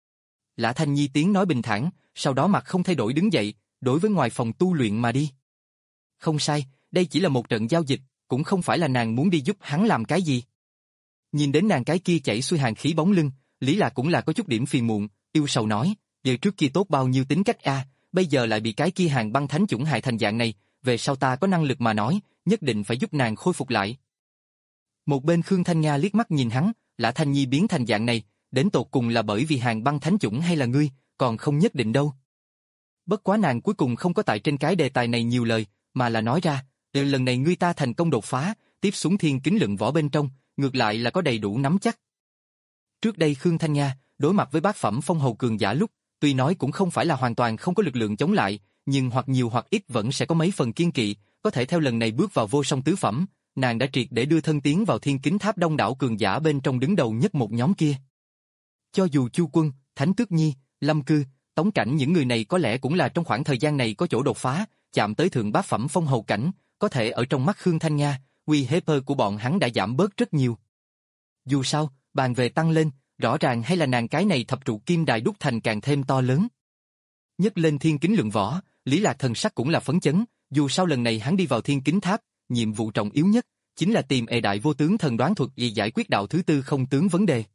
Lã Thanh Nhi tiếng nói bình thản, sau đó mặt không thay đổi đứng dậy, đối với ngoài phòng tu luyện mà đi. Không sai, đây chỉ là một trận giao dịch, cũng không phải là nàng muốn đi giúp hắn làm cái gì. Nhìn đến nàng cái kia chảy xuôi hàng khí bóng lưng, Lý Lạc cũng là có chút điểm phiền muộn, yêu sầu nói, giờ trước kia tốt bao nhiêu tính cách a, bây giờ lại bị cái kia hàng băng thánh chủng hại thành dạng này, về sau ta có năng lực mà nói, nhất định phải giúp nàng khôi phục lại. Một bên Khương Thanh Nga liếc mắt nhìn hắn, Lã Thanh Nhi biến thành dạng này, đến tột cùng là bởi vì hàng băng thánh chủng hay là ngươi, còn không nhất định đâu. Bất quá nàng cuối cùng không có tại trên cái đề tài này nhiều lời, mà là nói ra, lần này ngươi ta thành công đột phá, tiếp xuống thiên kính lượng võ bên trong, ngược lại là có đầy đủ nắm chắc. Trước đây Khương Thanh Nga, đối mặt với bát phẩm phong hầu cường giả lúc, tuy nói cũng không phải là hoàn toàn không có lực lượng chống lại, nhưng hoặc nhiều hoặc ít vẫn sẽ có mấy phần kiên kỵ, có thể theo lần này bước vào vô song tứ phẩm, nàng đã triệt để đưa thân tiến vào thiên kính tháp đông đảo cường giả bên trong đứng đầu nhất một nhóm kia. Cho dù Chu Quân, Thánh Tước Nhi, Lâm Cư, Tống Cảnh những người này có lẽ cũng là trong khoảng thời gian này có chỗ đột phá, chạm tới thượng bát phẩm phong hầu cảnh, có thể ở trong mắt Khương Thanh Nga, uy hiếp của bọn hắn đã giảm bớt rất nhiều. Dù sao, bàn về tăng lên, rõ ràng hay là nàng cái này thập trụ kim đài đúc thành càng thêm to lớn. Nhất lên thiên kính lượng võ, Lý Lạc thần sắc cũng là phấn chấn, dù sao lần này hắn đi vào thiên kính tháp, nhiệm vụ trọng yếu nhất chính là tìm ê đại vô tướng thần đoán thuật để giải quyết đạo thứ tư không tướng vấn đề.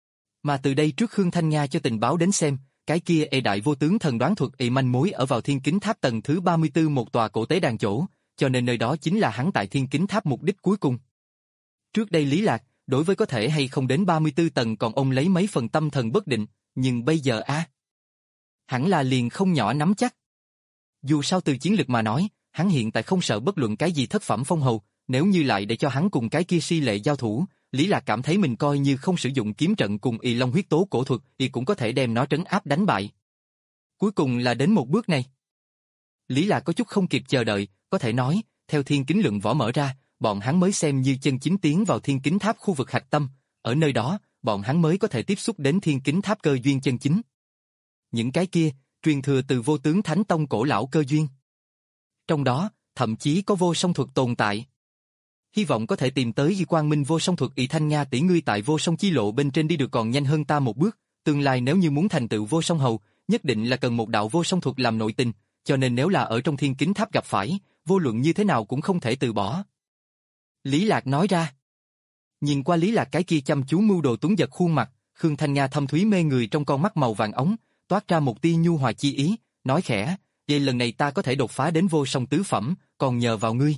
Mà từ đây trước Khương Thanh Nga cho tình báo đến xem, cái kia ê đại vô tướng thần đoán thuật ị manh mối ở vào thiên kính tháp tầng thứ ba mươi tư một tòa cổ tế đàn chỗ, cho nên nơi đó chính là hắn tại thiên kính tháp mục đích cuối cùng. Trước đây Lý Lạc, đối với có thể hay không đến ba mươi tư tầng còn ông lấy mấy phần tâm thần bất định, nhưng bây giờ a, hẳn là liền không nhỏ nắm chắc. Dù sao từ chiến lực mà nói, hắn hiện tại không sợ bất luận cái gì thất phẩm phong hầu, nếu như lại để cho hắn cùng cái kia si lệ giao thủ, Lý Lạc cảm thấy mình coi như không sử dụng kiếm trận cùng y long huyết tố cổ thuật, y cũng có thể đem nó trấn áp đánh bại. Cuối cùng là đến một bước này. Lý Lạc có chút không kịp chờ đợi, có thể nói, theo thiên kính lượng võ mở ra, bọn hắn mới xem như chân chính tiến vào thiên kính tháp khu vực hạch tâm, ở nơi đó, bọn hắn mới có thể tiếp xúc đến thiên kính tháp cơ duyên chân chính. Những cái kia, truyền thừa từ vô tướng thánh tông cổ lão cơ duyên. Trong đó, thậm chí có vô song thuật tồn tại. Hy vọng có thể tìm tới y quang minh vô song thuật ỷ Thanh Nga tỷ ngươi tại vô song chi lộ bên trên đi được còn nhanh hơn ta một bước, tương lai nếu như muốn thành tựu vô song hầu, nhất định là cần một đạo vô song thuật làm nội tình, cho nên nếu là ở trong thiên kính tháp gặp phải, vô luận như thế nào cũng không thể từ bỏ. Lý Lạc nói ra. Nhìn qua Lý Lạc cái kia chăm chú mưu đồ tuấn giật khuôn mặt, Khương Thanh Nga thâm thúy mê người trong con mắt màu vàng ống, toát ra một tia nhu hòa chi ý, nói khẽ, vậy lần này ta có thể đột phá đến vô song tứ phẩm, còn nhờ vào ngươi.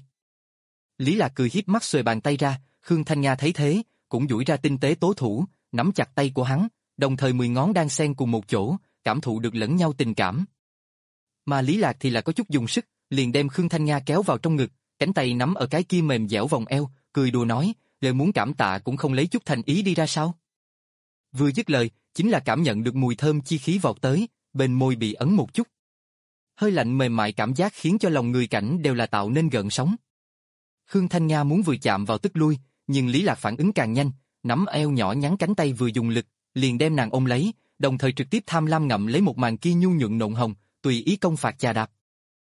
Lý Lạc cười hiếp mắt xuề bàn tay ra, Khương Thanh Nga thấy thế, cũng duỗi ra tinh tế tố thủ, nắm chặt tay của hắn, đồng thời mười ngón đang xen cùng một chỗ, cảm thụ được lẫn nhau tình cảm. Mà Lý Lạc thì là có chút dùng sức, liền đem Khương Thanh Nga kéo vào trong ngực, cánh tay nắm ở cái kia mềm dẻo vòng eo, cười đùa nói, lời muốn cảm tạ cũng không lấy chút thành ý đi ra sao. Vừa dứt lời, chính là cảm nhận được mùi thơm chi khí vọt tới, bên môi bị ấn một chút. Hơi lạnh mềm mại cảm giác khiến cho lòng người cảnh đều là tạo nên gợn sóng. Khương Thanh Nga muốn vừa chạm vào tức lui, nhưng Lý Lạc phản ứng càng nhanh, nắm eo nhỏ nhắn cánh tay vừa dùng lực, liền đem nàng ôm lấy, đồng thời trực tiếp tham lam ngậm lấy một màn kia nhu nhuận nộn hồng, tùy ý công phạt chà đạp.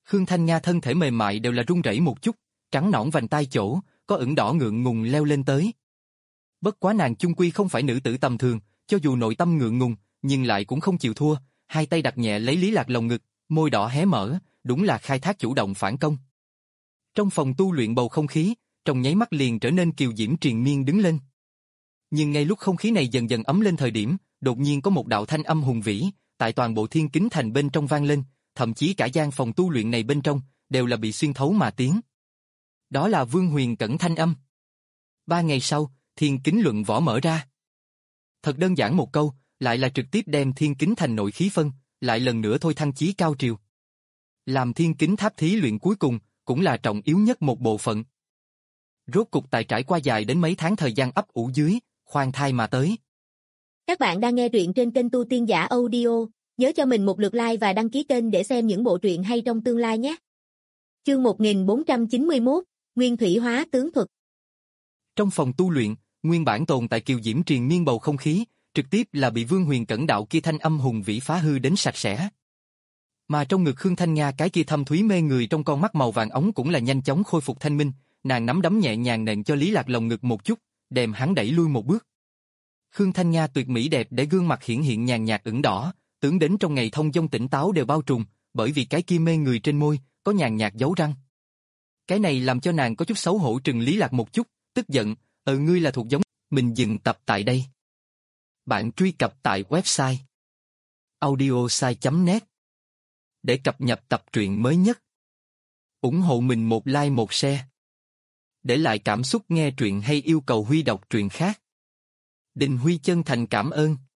Khương Thanh Nga thân thể mềm mại đều là run rẩy một chút, trắng nõn vành tai chỗ, có ửng đỏ ngượng ngùng leo lên tới. Bất quá nàng chung quy không phải nữ tử tầm thường, cho dù nội tâm ngượng ngùng, nhưng lại cũng không chịu thua, hai tay đặt nhẹ lấy Lý Lạc lồng ngực, môi đỏ hé mở, đúng là khai thác chủ động phản công. Trong phòng tu luyện bầu không khí, trong nháy mắt liền trở nên kiều diễm triền miên đứng lên. Nhưng ngay lúc không khí này dần dần ấm lên thời điểm, đột nhiên có một đạo thanh âm hùng vĩ, tại toàn bộ Thiên Kính Thành bên trong vang lên, thậm chí cả gian phòng tu luyện này bên trong, đều là bị xuyên thấu mà tiến. Đó là Vương Huyền Cẩn thanh âm. Ba ngày sau, Thiên Kính luận võ mở ra. Thật đơn giản một câu, lại là trực tiếp đem Thiên Kính Thành nội khí phân, lại lần nữa thôi thăng chí cao triều. Làm Thiên Kính tháp thí luyện cuối cùng, cũng là trọng yếu nhất một bộ phận. Rốt cục tại trải qua dài đến mấy tháng thời gian ấp ủ dưới, khoan thai mà tới. Các bạn đang nghe truyện trên kênh Tu Tiên Giả Audio, nhớ cho mình một lượt like và đăng ký kênh để xem những bộ truyện hay trong tương lai nhé. Chương một nghìn bốn trăm chín mươi mốt, Nguyên Thủy Hóa Tướng Thuật. Trong phòng tu luyện, nguyên bản tồn tại kiều diễm triền miên bầu không khí, trực tiếp là bị Vương Huyền Cẩn đạo kia thanh âm hùng vĩ phá hư đến sạch sẽ. Mà trong ngực Khương Thanh Nga cái kia thâm thúy mê người trong con mắt màu vàng ống cũng là nhanh chóng khôi phục thanh minh, nàng nắm đấm nhẹ nhàng nện cho Lý Lạc lồng ngực một chút, đem hắn đẩy lui một bước. Khương Thanh Nga tuyệt mỹ đẹp để gương mặt hiển hiện nhàn nhạt ửng đỏ, tưởng đến trong ngày thông dong tỉnh táo đều bao trùm, bởi vì cái kia mê người trên môi có nhàn nhạt dấu răng. Cái này làm cho nàng có chút xấu hổ trừng Lý Lạc một chút, tức giận, "Ừ ngươi là thuộc giống." Mình dừng tập tại đây. Bạn truy cập tại website audiosai chấm net để cập nhật tập truyện mới nhất. Ủng hộ mình một like một share. Để lại cảm xúc nghe truyện hay yêu cầu Huy đọc truyện khác. Đình Huy chân thành cảm ơn.